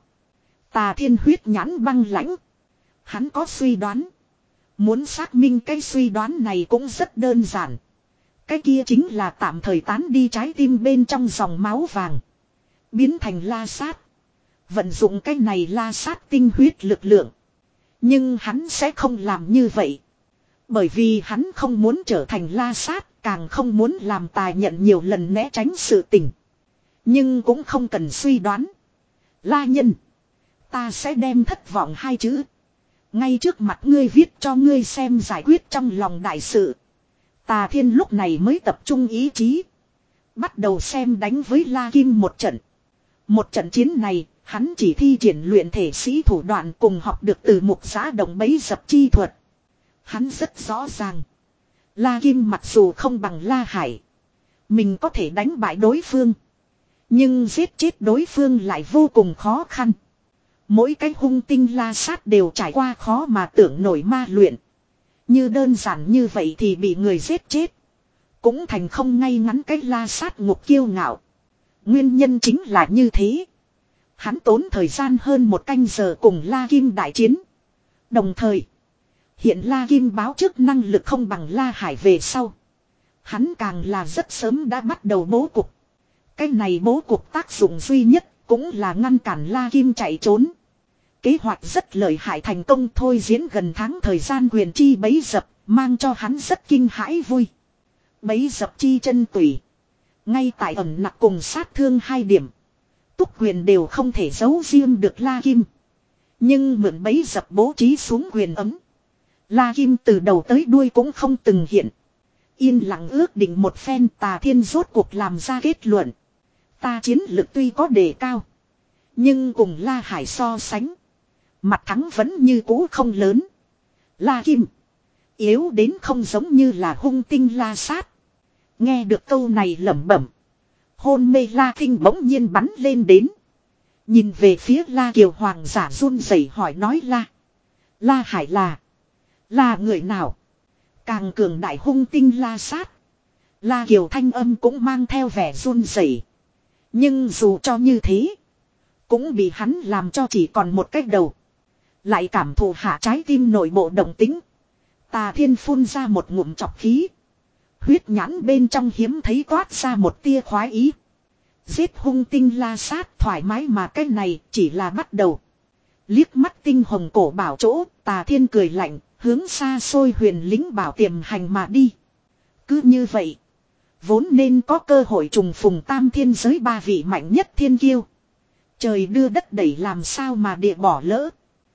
Tà Thiên huyết nhãn băng lãnh. Hắn có suy đoán. Muốn xác minh cái suy đoán này cũng rất đơn giản. Cái kia chính là tạm thời tán đi trái tim bên trong dòng máu vàng. Biến thành La Sát. Vận dụng cái này La Sát tinh huyết lực lượng. Nhưng hắn sẽ không làm như vậy. Bởi vì hắn không muốn trở thành La Sát. Càng không muốn làm tài nhận nhiều lần né tránh sự tình. Nhưng cũng không cần suy đoán. La Nhân. Ta sẽ đem thất vọng hai chữ. Ngay trước mặt ngươi viết cho ngươi xem giải quyết trong lòng đại sự. Tà Thiên lúc này mới tập trung ý chí. Bắt đầu xem đánh với La Kim một trận. Một trận chiến này, hắn chỉ thi triển luyện thể sĩ thủ đoạn cùng học được từ mục giã động bấy dập chi thuật. Hắn rất rõ ràng. La Kim mặc dù không bằng La Hải. Mình có thể đánh bại đối phương. Nhưng giết chết đối phương lại vô cùng khó khăn. Mỗi cái hung tinh La Sát đều trải qua khó mà tưởng nổi ma luyện. Như đơn giản như vậy thì bị người giết chết. Cũng thành không ngay ngắn cái La Sát ngục kiêu ngạo. Nguyên nhân chính là như thế. Hắn tốn thời gian hơn một canh giờ cùng La Kim đại chiến. Đồng thời, hiện La Kim báo trước năng lực không bằng La Hải về sau. Hắn càng là rất sớm đã bắt đầu bố cục. Cái này bố cục tác dụng duy nhất cũng là ngăn cản La Kim chạy trốn. Kế hoạch rất lợi hại thành công thôi diễn gần tháng thời gian quyền chi bấy dập, mang cho hắn rất kinh hãi vui. Bấy dập chi chân tủy. Ngay tại ẩn nặc cùng sát thương hai điểm. Túc quyền đều không thể giấu riêng được La Kim. Nhưng mượn bấy dập bố trí xuống quyền ấm. La Kim từ đầu tới đuôi cũng không từng hiện. Yên lặng ước định một phen Tà Thiên rốt cuộc làm ra kết luận. Ta chiến lực tuy có đề cao. Nhưng cùng La Hải so sánh. Mặt thắng vẫn như cũ không lớn. La Kim. Yếu đến không giống như là hung tinh La Sát. Nghe được câu này lẩm bẩm. Hôn mê La Kinh bỗng nhiên bắn lên đến. Nhìn về phía La Kiều Hoàng giả run rẩy hỏi nói La. La Hải là. Là người nào? Càng cường đại hung tinh La Sát. La Kiều thanh âm cũng mang theo vẻ run rẩy. Nhưng dù cho như thế. Cũng bị hắn làm cho chỉ còn một cách đầu. Lại cảm thụ hạ trái tim nội bộ động tính. Tà Thiên phun ra một ngụm chọc khí. Huyết nhãn bên trong hiếm thấy toát ra một tia khoái ý. Giết hung tinh La Sát thoải mái mà cái này chỉ là bắt đầu. Liếc mắt tinh hồng cổ bảo chỗ, Tà Thiên cười lạnh, hướng xa xôi huyền lính bảo tiềm hành mà đi. Cứ như vậy, vốn nên có cơ hội trùng phùng tam thiên giới ba vị mạnh nhất thiên kiêu. Trời đưa đất đẩy làm sao mà địa bỏ lỡ.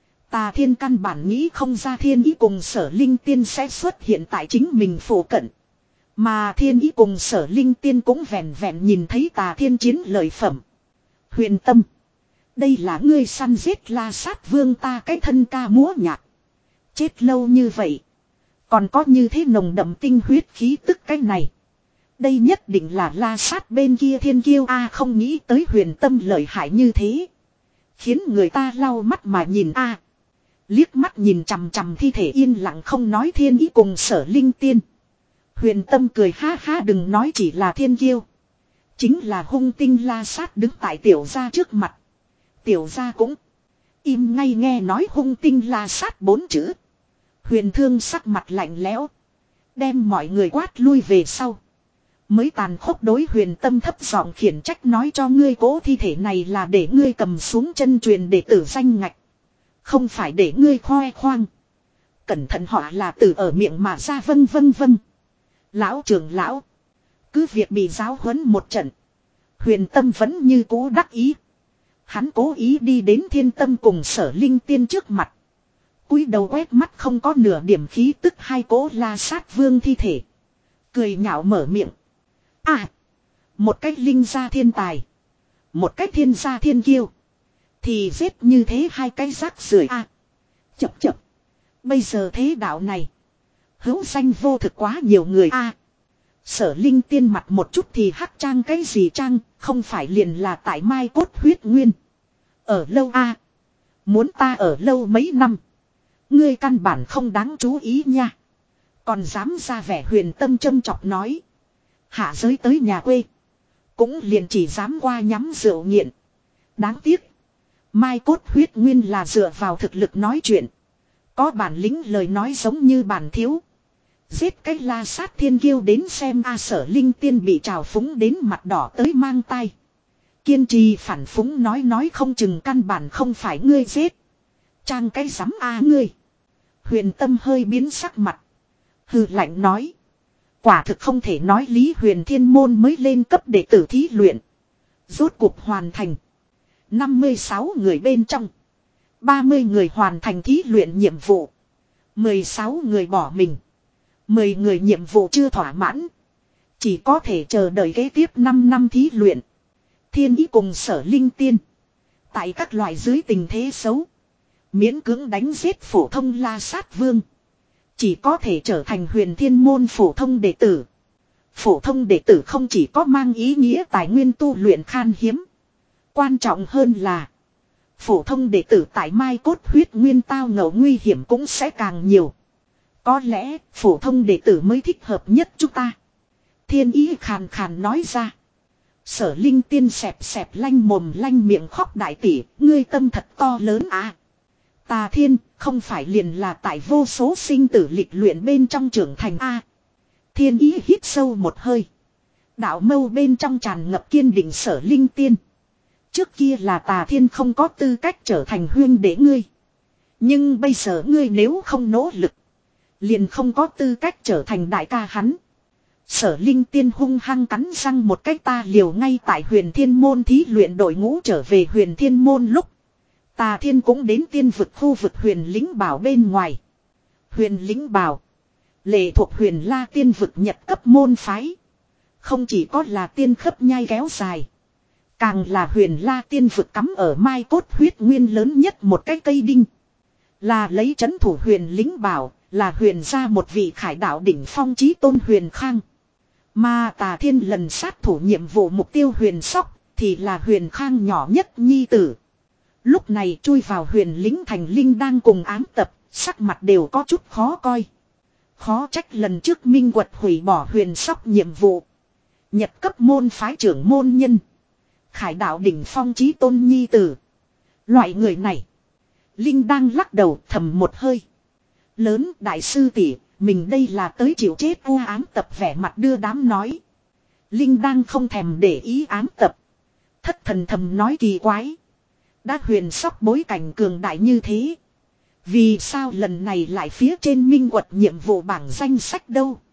Tà Thiên căn bản nghĩ không ra thiên ý cùng Sở Linh Tiên sẽ xuất hiện tại chính mình phổ cận. Mà Thiên Ý cùng Sở Linh Tiên cũng vẹn vẹn nhìn thấy Tà Thiên chiến lợi phẩm. Huyền Tâm. Đây là ngươi săn giết La Sát Vương ta cái thân ca múa nhạc. Chết lâu như vậy. Còn có như thế nồng đậm tinh huyết khí tức cái này. Đây nhất định là La Sát bên kia thiên kiêu a, không nghĩ tới Huyền Tâm lợi hại như thế. Khiến người ta lau mắt mà nhìn a. Liếc mắt nhìn chằm chằm thi thể yên lặng không nói Thiên Ý cùng Sở Linh Tiên. Huyền Tâm cười ha ha, đừng nói chỉ là thiên kiêu. Chính là hung tinh La Sát đứng tại tiểu gia trước mặt. Tiểu gia cũng im ngay nghe nói hung tinh La Sát bốn chữ. Huyền Thương sắc mặt lạnh lẽo. Đem mọi người quát lui về sau. Mới tàn khốc đối Huyền Tâm thấp giọng khiển trách, nói cho ngươi cố thi thể này là để ngươi cầm xuống chân truyền đệ tử danh ngạch. Không phải để ngươi khoe khoang. Cẩn thận họ là từ ở miệng mà ra, vân vân vân. Lão trưởng lão. Cứ việc bị giáo huấn một trận. Huyền Tâm vẫn như cố đắc ý. Hắn cố ý đi đến Thiên Tâm cùng Sở Linh Tiên trước mặt. Cúi đầu quét mắt không có nửa điểm khí tức hai cố La Sát Vương thi thể. Cười nhạo mở miệng. À. Một cách linh gia thiên tài. Một cách thiên gia thiên kiêu. Thì giết như thế hai cái rác rưởi a. À. Chập chập. Bây giờ thế đạo này. Hữu danh vô thực quá nhiều người a. À. Sở Linh Tiên mặt một chút thì hắc trang cái gì trang. Không phải liền là tại Mai Cốt huyết nguyên. Ở lâu a. À. Muốn ta ở lâu mấy năm. Ngươi căn bản không đáng chú ý nha. Còn dám ra vẻ Huyền Tâm châm chọc nói. Hạ giới tới nhà quê. Cũng liền chỉ dám qua nhắm rượu nghiện. Đáng tiếc. Mai Cốt huyết nguyên là dựa vào thực lực nói chuyện. Có bản lĩnh lời nói giống như bản thiếu. Giết cái La Sát thiên kiêu đến xem a. Sở Linh Tiên bị trào phúng đến mặt đỏ tới mang tay. Kiên trì phản phúng nói nói không chừng căn bản không phải ngươi giết. Trang cái rắm a ngươi. Huyền Tâm hơi biến sắc mặt. Hừ lạnh nói. Quả thực không thể nói lý. Huyền Thiên Môn mới lên cấp đệ tử thí luyện. Rốt cuộc hoàn thành. năm mươi sáu người bên trong. ba mươi người hoàn thành thí luyện nhiệm vụ. mười sáu người bỏ mình. mười người nhiệm vụ chưa thỏa mãn. Chỉ có thể chờ đợi kế tiếp năm năm thí luyện. Thiên Ý cùng Sở Linh Tiên. Tại các loại dưới tình thế xấu. Miễn cưỡng đánh giết phổ thông La Sát Vương. Chỉ có thể trở thành Huyền Thiên Môn phổ thông đệ tử. Phổ thông đệ tử không chỉ có mang ý nghĩa tài nguyên tu luyện khan hiếm. Quan trọng hơn là phổ thông đệ tử tại Mai Cốt huyết nguyên tao ngộ nguy hiểm cũng sẽ càng nhiều. Có lẽ phổ thông đệ tử mới thích hợp nhất chúng ta. Thiên Ý khàn khàn nói ra. Sở Linh Tiên xẹp xẹp lanh mồm lanh miệng khóc, đại tỷ, ngươi tâm thật to lớn à. Tà Thiên không phải liền là tại vô số sinh tử lịch luyện bên trong trưởng thành a. À. Thiên Ý hít sâu một hơi. Đạo mâu bên trong tràn ngập kiên định. Sở Linh Tiên. Trước kia là Tà Thiên không có tư cách trở thành huyên đệ ngươi. Nhưng bây giờ ngươi nếu không nỗ lực. Liền không có tư cách trở thành đại ca hắn. Sở Linh Tiên hung hăng cắn răng một cái, ta liều ngay tại Huyền Thiên Môn thí luyện đội ngũ trở về Huyền Thiên Môn lúc. Tà Thiên cũng đến tiên vực khu vực Huyền Lĩnh Bảo bên ngoài. Huyền Lĩnh Bảo. Lệ thuộc Huyền La tiên vực nhật cấp môn phái. Không chỉ có là tiên khớp nhai kéo dài. Càng là Huyền La tiên vực cắm ở Mai Cốt huyết nguyên lớn nhất một cái cây đinh. Là lấy trấn thủ Huyền Lĩnh Bảo. Là huyền gia một vị khải đạo đỉnh phong chí tôn Huyền Khang. Mà Tà Thiên lần sát thủ nhiệm vụ mục tiêu Huyền Sóc. Thì là Huyền Khang nhỏ nhất nhi tử. Lúc này chui vào Huyền Lĩnh Thành Linh đang cùng ám tập. Sắc mặt đều có chút khó coi. Khó trách lần trước Minh Quật hủy bỏ Huyền Sóc nhiệm vụ. Nhật cấp môn phái trưởng môn nhân. Khải đạo đỉnh phong chí tôn nhi tử. Loại người này. Linh đang lắc đầu thầm một hơi. Lớn đại sư tỷ, mình đây là tới chịu chết u. Ám tập vẻ mặt đưa đám nói. Linh đang không thèm để ý ám tập. Thất thần thầm nói kỳ quái. Đã Huyền Sóc bối cảnh cường đại như thế. Vì sao lần này lại phía trên Minh Quật nhiệm vụ bảng danh sách đâu?